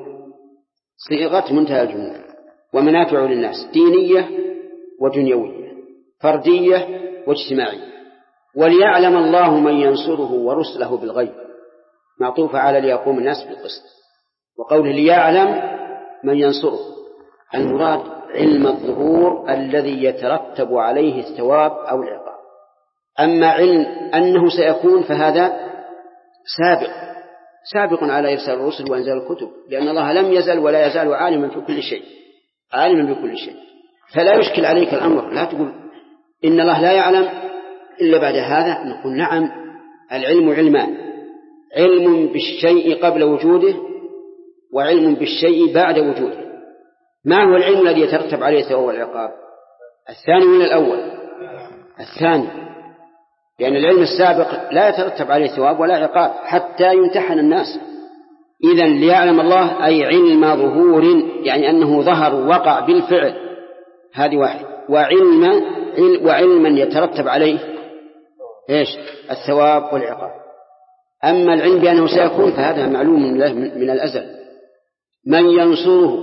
صيغة منتهى الجموع. ومنافع للناس دينية ودنيوية، فردية واجتماعية. وليعلم الله من ينصره ورسله بالغيب، معطوفة على ليقوم الناس بالقسط. وقوله ليعلم من ينصره، المراد علم الظهور الذي يترتب عليه الثواب أو العقاب. أما علم أنه سيكون فهذا سابق على إرسال الرسل وإنزال الكتب، لأن الله لم يزل ولا يزال عالما في كل شيء، عالما بكل شيء. فلا يشكل عليك الأمر، لا تقول إن الله لا يعلم إلا بعد هذا. نقول نعم، العلم علمان: علم بالشيء قبل وجوده وعلم بالشيء بعد وجوده. ما هو العلم الذي يترتب عليه الثواب والعقاب؟ الثاني من الأول، الثاني، لأن العلم السابق لا يترتب عليه ثواب ولا عقاب حتى يمتحن الناس. إذن ليعلم الله أي علم ظهور، يعني أنه ظهر وقع بالفعل، هذه واحد. وعلما يترتب عليه إيش؟ الثواب والعقاب. أما العلم بأنه سيكون فهذا معلوم من الأزل. من ينصره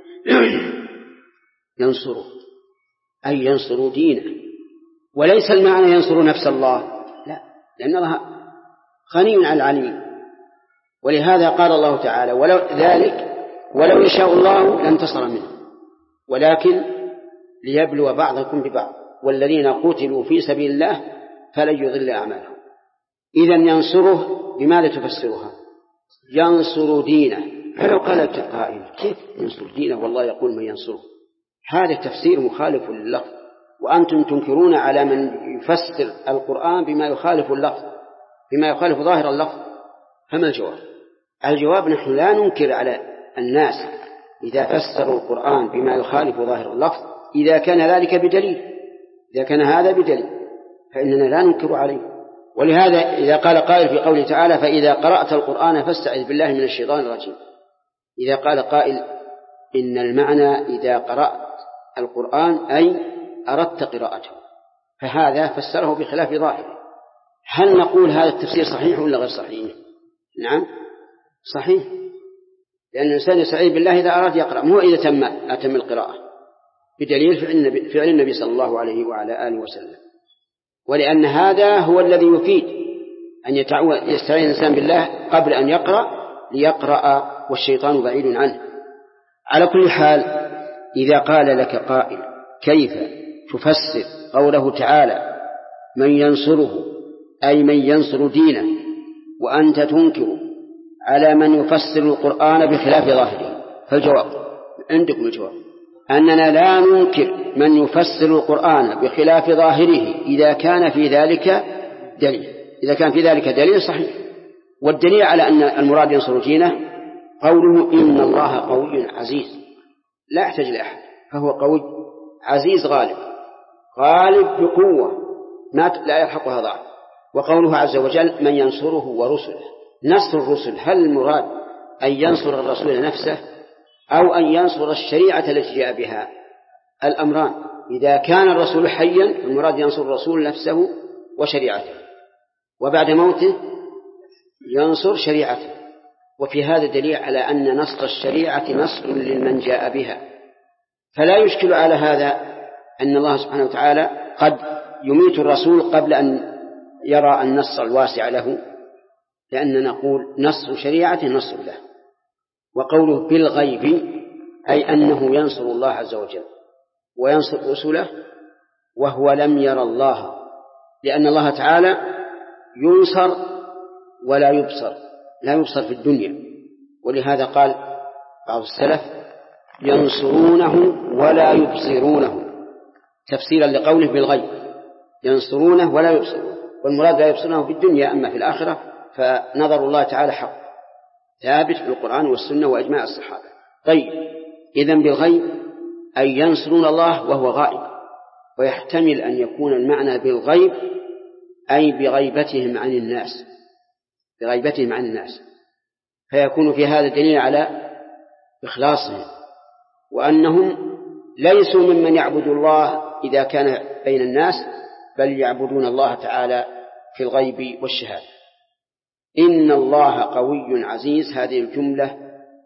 ينصره أي ينصر دينه، وليس المعنى ينصر نفس الله، لا، لأن الله غني عن العالمين. ولهذا قال الله تعالى: ولو يشاء الله لانتصر منه ولكن ليبلو بعضكم ببعض والذين قتلوا في سبيل الله فلن يضل أعمالهم. إذن ينصره بماذا تفسرها؟ ينصر دينه. فلو قال القائل: كيف ينصر دينه والله يقول من ينصره؟ هذا تفسير مخالف لللفظ، وأنتم تنكرون على من يفسر القرآن بما يخالف اللفظ، بما يخالف ظاهر اللفظ. فما الجواب؟ الجواب: نحن لا ننكر على الناس إذا فسروا القرآن بما يخالف ظاهر اللفظ إذا كان ذلك بدليل، إذا كان هذا بدليل فإننا لا ننكر عليه. ولهذا إذا قال قائل في قوله تعالى: فإذا قرأت القرآن فاستعذ بالله من الشيطان الرجيم، إذا قال قائل إن المعنى إذا قرأت القرآن أي أردت قراءته، فهذا فسره بخلاف ظاهره. هل نقول هذا التفسير صحيح ولا غير صحيح؟ نعم صحيح، لأن الإنسان يستعيذ بالله إذا أراد يقرأ، مو إذا أتم القراءة، بدليل فعل النبي صلى الله عليه وعلى آله وسلم. ولأن هذا هو الذي يفيد أن يستعين الإنسان بالله قبل أن يقرأ ليقرأ والشيطان بعيد عنه. على كل حال، إذا قال لك قائل: كيف تفسر قوله تعالى: من ينصره، أي من ينصر دينه، وأنت تنكر على من يفسر القرآن بخلاف ظاهره؟ فالجواب عندكم الجواب أننا لا ننكر من يفسر القرآن بخلاف ظاهره إذا كان في ذلك دليل، إذا كان في ذلك دليل صحيح. والدليل على أن المراد ينصر دينه قوله: إن الله قوي عزيز لا يحتاج لأحد، فهو قوي عزيز غالب بقوة لا يلحقها ضعف. وقوله عز وجل: من ينصره ورسله، نصر الرسل هل المراد أن ينصر الرسول نفسه أو أن ينصر الشريعة التي جاء بها؟ الأمران. إذا كان الرسول حيا المراد ينصر الرسول نفسه وشريعته، وبعد موته ينصر شريعته. وفي هذا دليل على أن نصر الشريعة نصر لمن جاء بها. فلا يشكل على هذا أن الله سبحانه وتعالى قد يميت الرسول قبل أن يرى النصر الواسع له، لأننا نقول نصر شريعة نصر له. وقوله بالغيب أي أنه ينصر الله عز وجل وينصر رسله وهو لم ير الله، لأن الله تعالى ينصر ولا يبصر، لا يبصر في الدنيا. ولهذا قال بعض السلف: ينصرونه ولا يبصرونه، تفسيرا لقوله بالغيب، ينصرونه ولا يبصرونه، والمراد لا يبصرونه في الدنيا، أما في الآخرة فنظر الله تعالى حق ثابت في القرآن والسنة وإجماع الصحابة. طيب، إذن بالغيب أي ينصرون الله وهو غائب، ويحتمل أن يكون المعنى بالغيب أي بغيبتهم عن الناس، بغيبتهم عن الناس، فيكون في هذا دليل على إخلاصهم وأنهم ليسوا ممن يعبد الله إذا كان بين الناس، بل يعبدون الله تعالى في الغيب والشهادة. إن الله قوي عزيز، هذه الجملة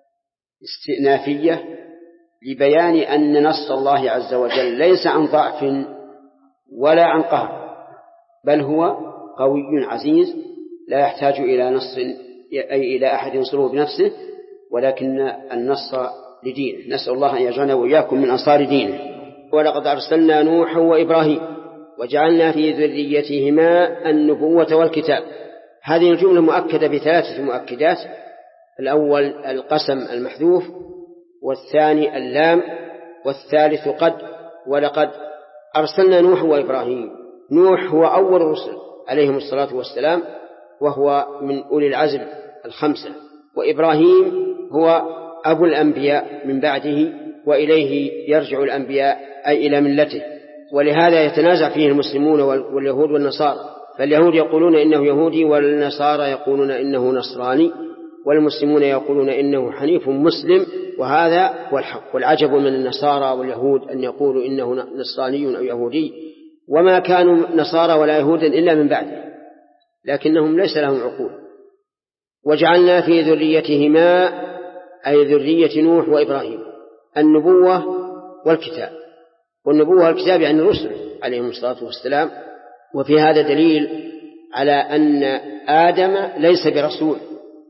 استئنافية لبيان أن نصر الله عز وجل ليس عن ضعف ولا عن قهر، بل هو قوي عزيز لا يحتاج إلى نص أي إلى أحد ينصره بنفسه، ولكن النصر لدينه. نسأل الله أن يجعلنا وإياكم من أنصار دينه. ولقد أرسلنا نوحا وإبراهيم وجعلنا في ذريتهما النبوة والكتاب. هذه الجملة مؤكدة بثلاثة مؤكدات: الأول القسم المحذوف، والثاني اللام، والثالث قد. ولقد أرسلنا نوحا وإبراهيم. نوح هو أول الرسل عليهم الصلاة والسلام، وهو من أولي العزم الخمسة، وإبراهيم هو أبو الأنبياء من بعده، وإليه يرجع الأنبياء أي إلى ملته. ولهذا يتنازع فيه المسلمون واليهود والنصارى، فاليهود يقولون إنه يهودي، والنصارى يقولون إنه نصراني، والمسلمون يقولون إنه حنيف مسلم، وهذا هو الحق. والعجب من النصارى واليهود أن يقولوا إنه نصراني أو يهودي، وما كانوا نصارى ولا يهودا إلا من بعده، لكنهم ليس لهم عقول. وجعلنا في ذريتهما أي ذرية نوح وإبراهيم النبوة والكتاب. والنبوة والكتاب يعني الرسل عليهم الصلاة والسلام. وفي هذا دليل على أن آدم ليس برسول،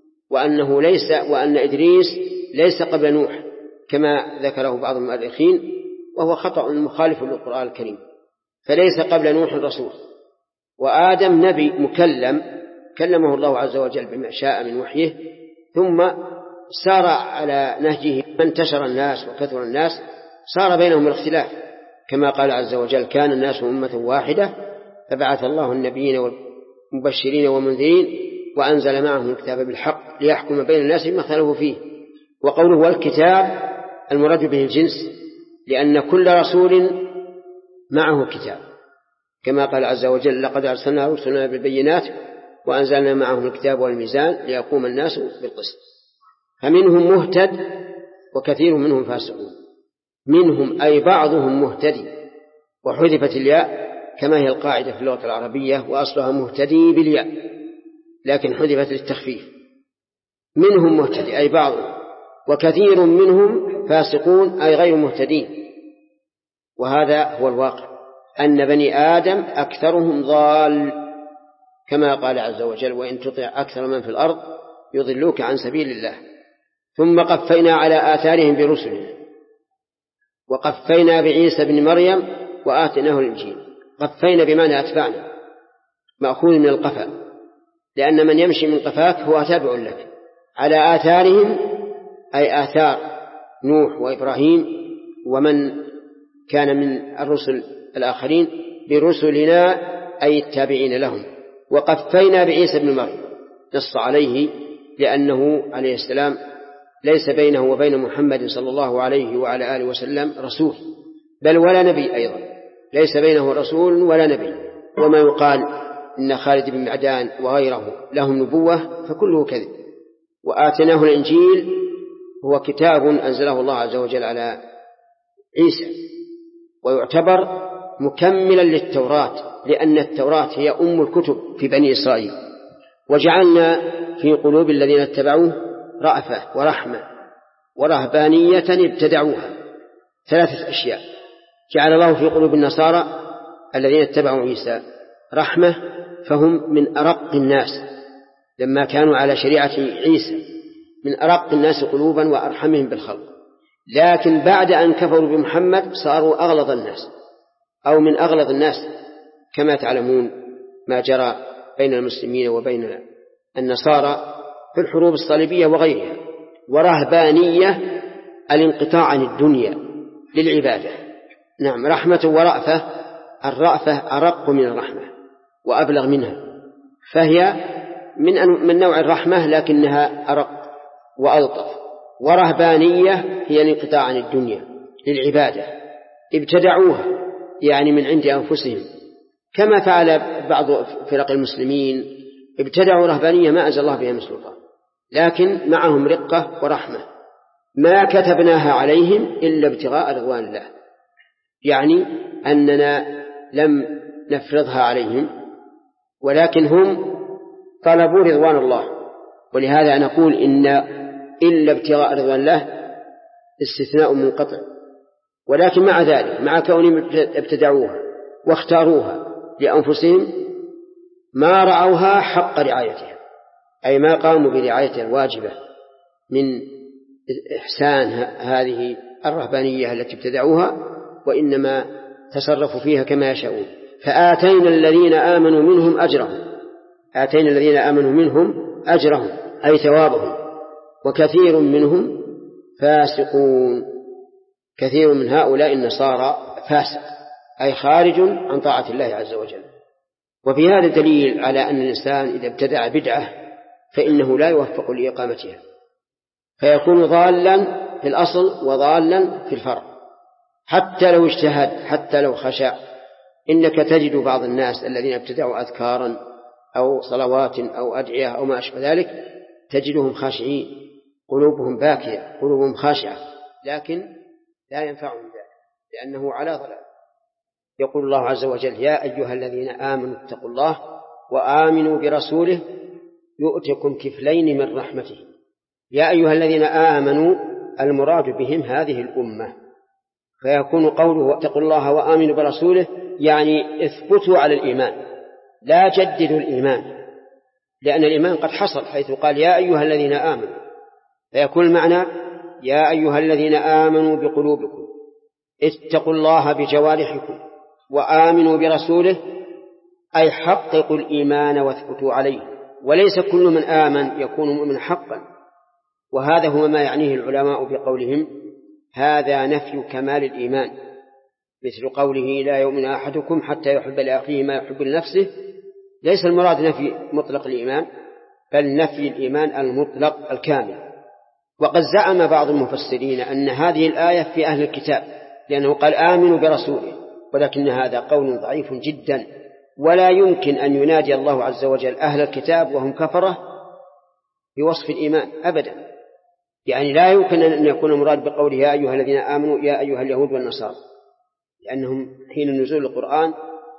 وأن إدريس ليس قبل نوح كما ذكره بعض المؤرخين، وهو خطأ مخالف للقرآن الكريم، فليس قبل نوح رسول. وآدم نبي مكلم، كلمه الله عز وجل بما شاء من وحيه، ثم سار على نهجه فانتشر الناس وكثر الناس، صار بينهم الاختلاف، كما قال عز وجل: كان الناس أمة واحدة فبعث الله النبيين والمبشرين والمنذرين وأنزل معهم الكتاب بالحق ليحكم بين الناس فيما اختلفوا فيه. وقوله والكتاب المراد به الجنس، لأن كل رسول معه كتاب، كما قال عز وجل لقد أرسلنا رسلنا بالبينات وأنزلنا معهم الكتاب والميزان ليقوم الناس بالقسط. فمنهم مهتد وكثير منهم فاسقون. منهم أي بعضهم مهتدي، وحذفت الياء كما هي القاعدة في اللغة العربية، وأصلها مهتدي بالياء لكن حذفت للتخفيف. منهم مهتدي أي بعضهم، وكثير منهم فاسقون أي غير مهتدين. وهذا هو الواقع، أن بني آدم أكثرهم ضال، كما قال عز وجل وإن تطع أكثر من في الأرض يضلوك عن سبيل الله. ثم قفينا على آثارهم برسلنا، وقفينا بعيسى بن مريم وآتيناه الإنجيل. قفينا بمعنى أتبعنا، مأخوذ من القفا، لأن من يمشي من قفاك هو تابع لك. على آثارهم أي آثار نوح وإبراهيم ومن كان من الرسل الآخرين برسلنا أي التابعين لهم. وقفينا بعيسى بن مريم نص عليه لأنه عليه السلام ليس بينه وبين محمد صلى الله عليه وعلى آله وسلم رسول، بل ولا نبي أيضا، ليس بينه رسول ولا نبي. وما يقال إن خالد بن معدان وغيره لهم نبوة فكله كذب. وآتيناه الإنجيل هو كتاب أنزله الله عز وجل على عيسى، ويعتبر مكملا للتوراة، لأن التوراة هي أم الكتب في بني إسرائيل. وجعلنا في قلوب الذين اتبعوه رأفة ورحمة ورهبانية ابتدعوها. 3 أشياء جعل الله في قلوب النصارى الذين اتبعوا عيسى رحمة، فهم من أرق الناس لما كانوا على شريعة عيسى، من أرق الناس قلوبا وأرحمهم بالخلق. لكن بعد أن كفروا بمحمد صاروا أغلظ الناس أو من أغلظ الناس، كما تعلمون ما جرى بين المسلمين وبين النصارى في الحروب الصليبية وغيرها. ورهبانية الانقطاع عن الدنيا للعبادة. نعم، رحمة ورأفة. الرأفة أرق من الرحمة وأبلغ منها، فهي من نوع الرحمة لكنها أرق وألطف. ورهبانية هي الانقطاع عن الدنيا للعبادة، ابتدعوها يعني من عند أنفسهم، كما فعل بعض فرق المسلمين، ابتدعوا رهبانية ما أنزل الله بها من سلطان، لكن معهم رقة ورحمة. ما كتبناها عليهم إلا ابتغاء رضوان الله، يعني أننا لم نفرضها عليهم، ولكن هم طلبوا رضوان الله. ولهذا نقول إن إلا ابتغاء رضوان الله استثناء منقطع. ولكن مع ذلك، مع كونهم ابتدعوها واختاروها لأنفسهم، ما رعوها حق رعايتها، أي ما قاموا برعايتها الواجبة من إحسان هذه الرهبانية التي ابتدعوها، وإنما تصرفوا فيها كما يشاءون. فآتينا الذين آمنوا منهم أجرهم، آتينا الذين آمنوا منهم أجرهم أي ثوابهم. وكثير منهم فاسقون، كثير من هؤلاء النصارى فاسق أي خارج عن طاعة الله عز وجل. وفي هذا دليل على أن الإنسان إذا ابتدع بدعة فإنه لا يوفق لإقامتها، فيكون ضالا في الأصل وضالا في الفرع، حتى لو اجتهد، حتى لو خشع. إنك تجد بعض الناس الذين ابتدعوا أذكارا أو صلوات أو أدعية أو ما أشبه ذلك، تجدهم خاشعين، قلوبهم باكية، قلوبهم خاشعة، لكن لا ينفعهم ذلك لأنه على ضلال. يقول الله عز وجل يا أيها الذين آمنوا اتقوا الله وآمنوا برسوله يؤتكم كفلين من رحمته. يا أيها الذين آمنوا المراد بهم هذه الأمة، فيكون قوله اتقوا الله وآمنوا برسوله يعني اثبتوا على الإيمان، لا جددوا الإيمان، لأن الإيمان قد حصل حيث قال يا أيها الذين آمنوا، فيكون المعنى يا أيها الذين آمنوا بقلوبكم اتقوا الله بجوارحكم وآمنوا برسوله، أي حققوا الإيمان واثبتوا عليه. وليس كل من آمن يكون مؤمن حقا، وهذا هو ما يعنيه العلماء بقولهم هذا نفي كمال الإيمان، مثل قوله لا يؤمن أحدكم حتى يحب لأخيه ما يحب لنفسه. ليس المراد نفي مطلق الإيمان، بل نفي الإيمان المطلق الكامل. وقد زعم بعض المفسرين أن هذه الآية في أهل الكتاب، لأنه قال آمنوا برسوله، ولكن هذا قول ضعيف جدا، ولا يمكن أن ينادي الله عز وجل أهل الكتاب وهم كفرة بوصف الإيمان أبدا. يعني لا يمكن أن يكون المراد بقوله يا أيها الذين آمنوا يا أيها اليهود والنصارى، لأنهم حين نزول القرآن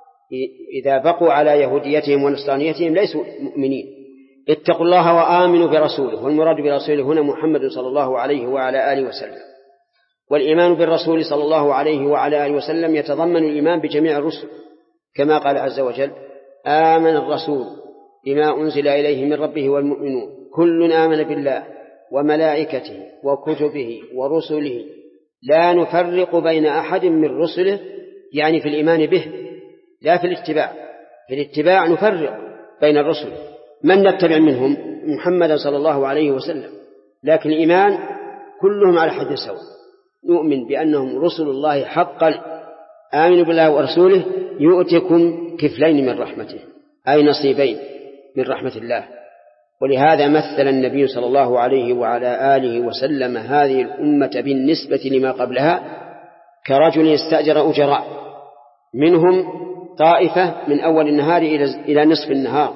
إذا بقوا على يهوديتهم ونصرانيتهم ليسوا مؤمنين. اتقوا الله وآمنوا برسوله، والمراد برسوله هنا محمد صلى الله عليه وعلى آله وسلم. والإيمان بالرسول صلى الله عليه وعلى آله وسلم يتضمن الإيمان بجميع الرسل، كما قال عز وجل آمن الرسول بما أنزل إليه من ربه والمؤمنون كل آمن بالله وملائكته وكتبه ورسله لا نفرق بين أحد من رسله، يعني في الإيمان به لا في الاتباع. في الاتباع نفرق بين الرسل، من نتبع منهم؟ محمد صلى الله عليه وسلم. لكن الإيمان كلهم على حد سواء، نؤمن بأنهم رسل الله حقا. آمنوا بالله ورسوله يؤتكم كفلين من رحمته، أي نصيبين من رحمة الله. ولهذا مثل النبي صلى الله عليه وعلى آله وسلم هذه الأمة بالنسبة لما قبلها كرجل استأجر أجراء، منهم طائفة من أول النهار إلى نصف النهار،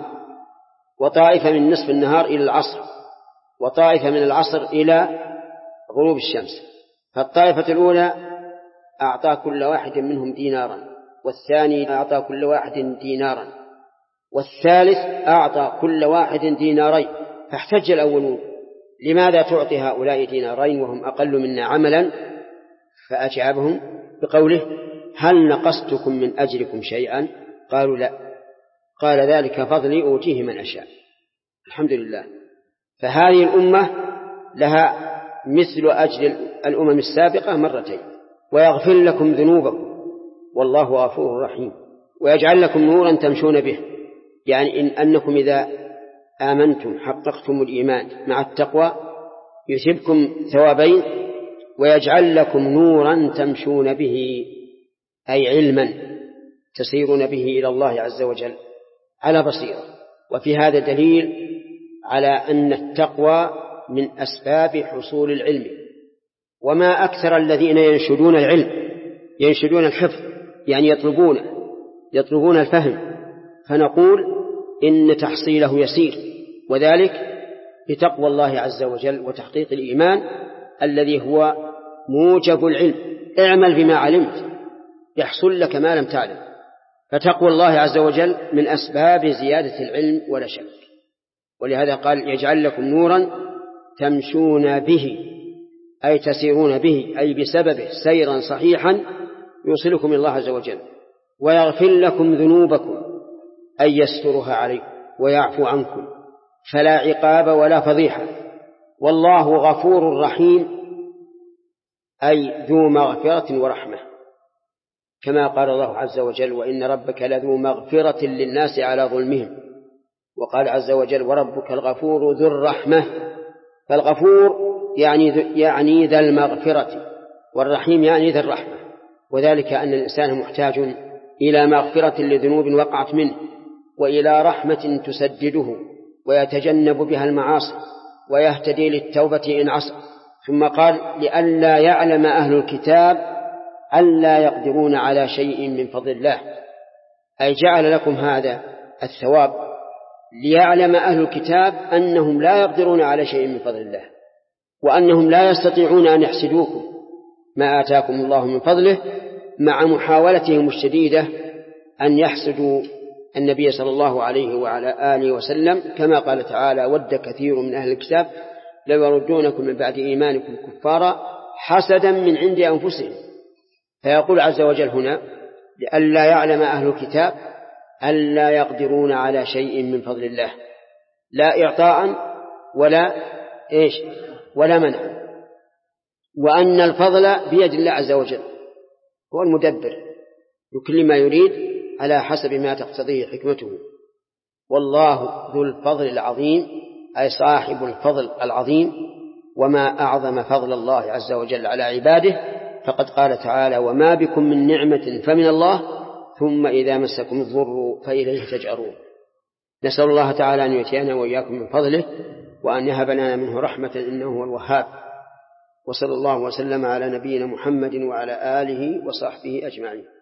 وطائفة من نصف النهار إلى العصر، وطائفة من العصر إلى غروب الشمس. فالطائفة الأولى أعطى كل واحد منهم دينارا، والثاني أعطى كل واحد دينارا، والثالث أعطى كل واحد دينارين. فاحتج الأولون لماذا تعطي هؤلاء دينارين وهم أقل منا عملا؟ فأجابهم بقوله هل نقصتكم من أجركم شيئا؟ قالوا لا. قال ذلك فضلي أوتيه من أشاء. الحمد لله. فهذه الأمة لها مثل أجر الأمم السابقة مرتين، ويغفر لكم ذنوبكم والله غفور رحيم، ويجعل لكم نورا تمشون به. يعني إن أنكم إذا آمنتم حققتم الإيمان مع التقوى يثيبكم ثوابين، ويجعل لكم نورا تمشون به، أي علما تسيرون به إلى الله عز وجل على بصيرة. وفي هذا دليل على أن التقوى من أسباب حصول العلم. وما أكثر الذين ينشدون العلم، ينشدون الحفظ، يعني يطلبون الفهم، فنقول إن تحصيله يسير، وذلك بتقوى الله عز وجل وتحقيق الإيمان الذي هو موجب العلم. اعمل بما علمت يحصل لك ما لم تعلم. فتقوى الله عز وجل من أسباب زيادة العلم ولا شك. ولهذا قال يجعل لكم نورا تمشون به، أي تسيرون به، أي بسببه سيرا صحيحا يوصلكم إلى الله عز وجل. ويغفر لكم ذنوبكم، أي يسترها عليكم ويعفو عنكم، فلا عقاب ولا فضيحة. والله غفور رحيم، أي ذو مغفرة ورحمة، كما قال الله عز وجل وإن ربك لذو مغفرة للناس على ظلمهم. وقال عز وجل وربك الغفور ذو الرحمة. فالغفور يعني ذا المغفرة، والرحيم يعني ذا الرحمة، وذلك أن الإنسان محتاج إلى مغفرة لذنوب وقعت منه، وإلى رحمة تسدده ويتجنب بها المعاصي ويهتدي للتوبة إن عصى. ثم قال لئلا يعلم أهل الكتاب ألا يقدرون على شيء من فضل الله، أي جعل لكم هذا الثواب ليعلم أهل الكتاب أنهم لا يقدرون على شيء من فضل الله، وأنهم لا يستطيعون أن يحسدوكم ما آتاكم الله من فضله، مع محاولتهم الشديدة أن يحسدوا النبي صلى الله عليه وعلى آله وسلم، كما قال تعالى ود كثير من أهل الكتاب لو يردونكم من بعد إيمانكم كفارا حسدا من عند أنفسهم. فيقول عز وجل هنا لئلا يعلم أهل الكتاب ألا يقدرون على شيء من فضل الله، لا إعطاء ولا منع، وأن الفضل بيد الله عز وجل، هو المدبر لكل ما يريد على حسب ما تقتضيه حكمته. والله ذو الفضل العظيم، أي صاحب الفضل العظيم. وما أعظم فضل الله عز وجل على عباده، فقد قال تعالى وما بكم من نعمة فمن الله ثم إذا مسكم الضر فإليه تجأرون. نسأل الله تعالى أن يؤتينا وإياكم من فضله وأن يهب لنا منه رحمة إنه هو الوهاب. وصلى الله وسلم على نبينا محمد وعلى آله وصحبه أجمعين.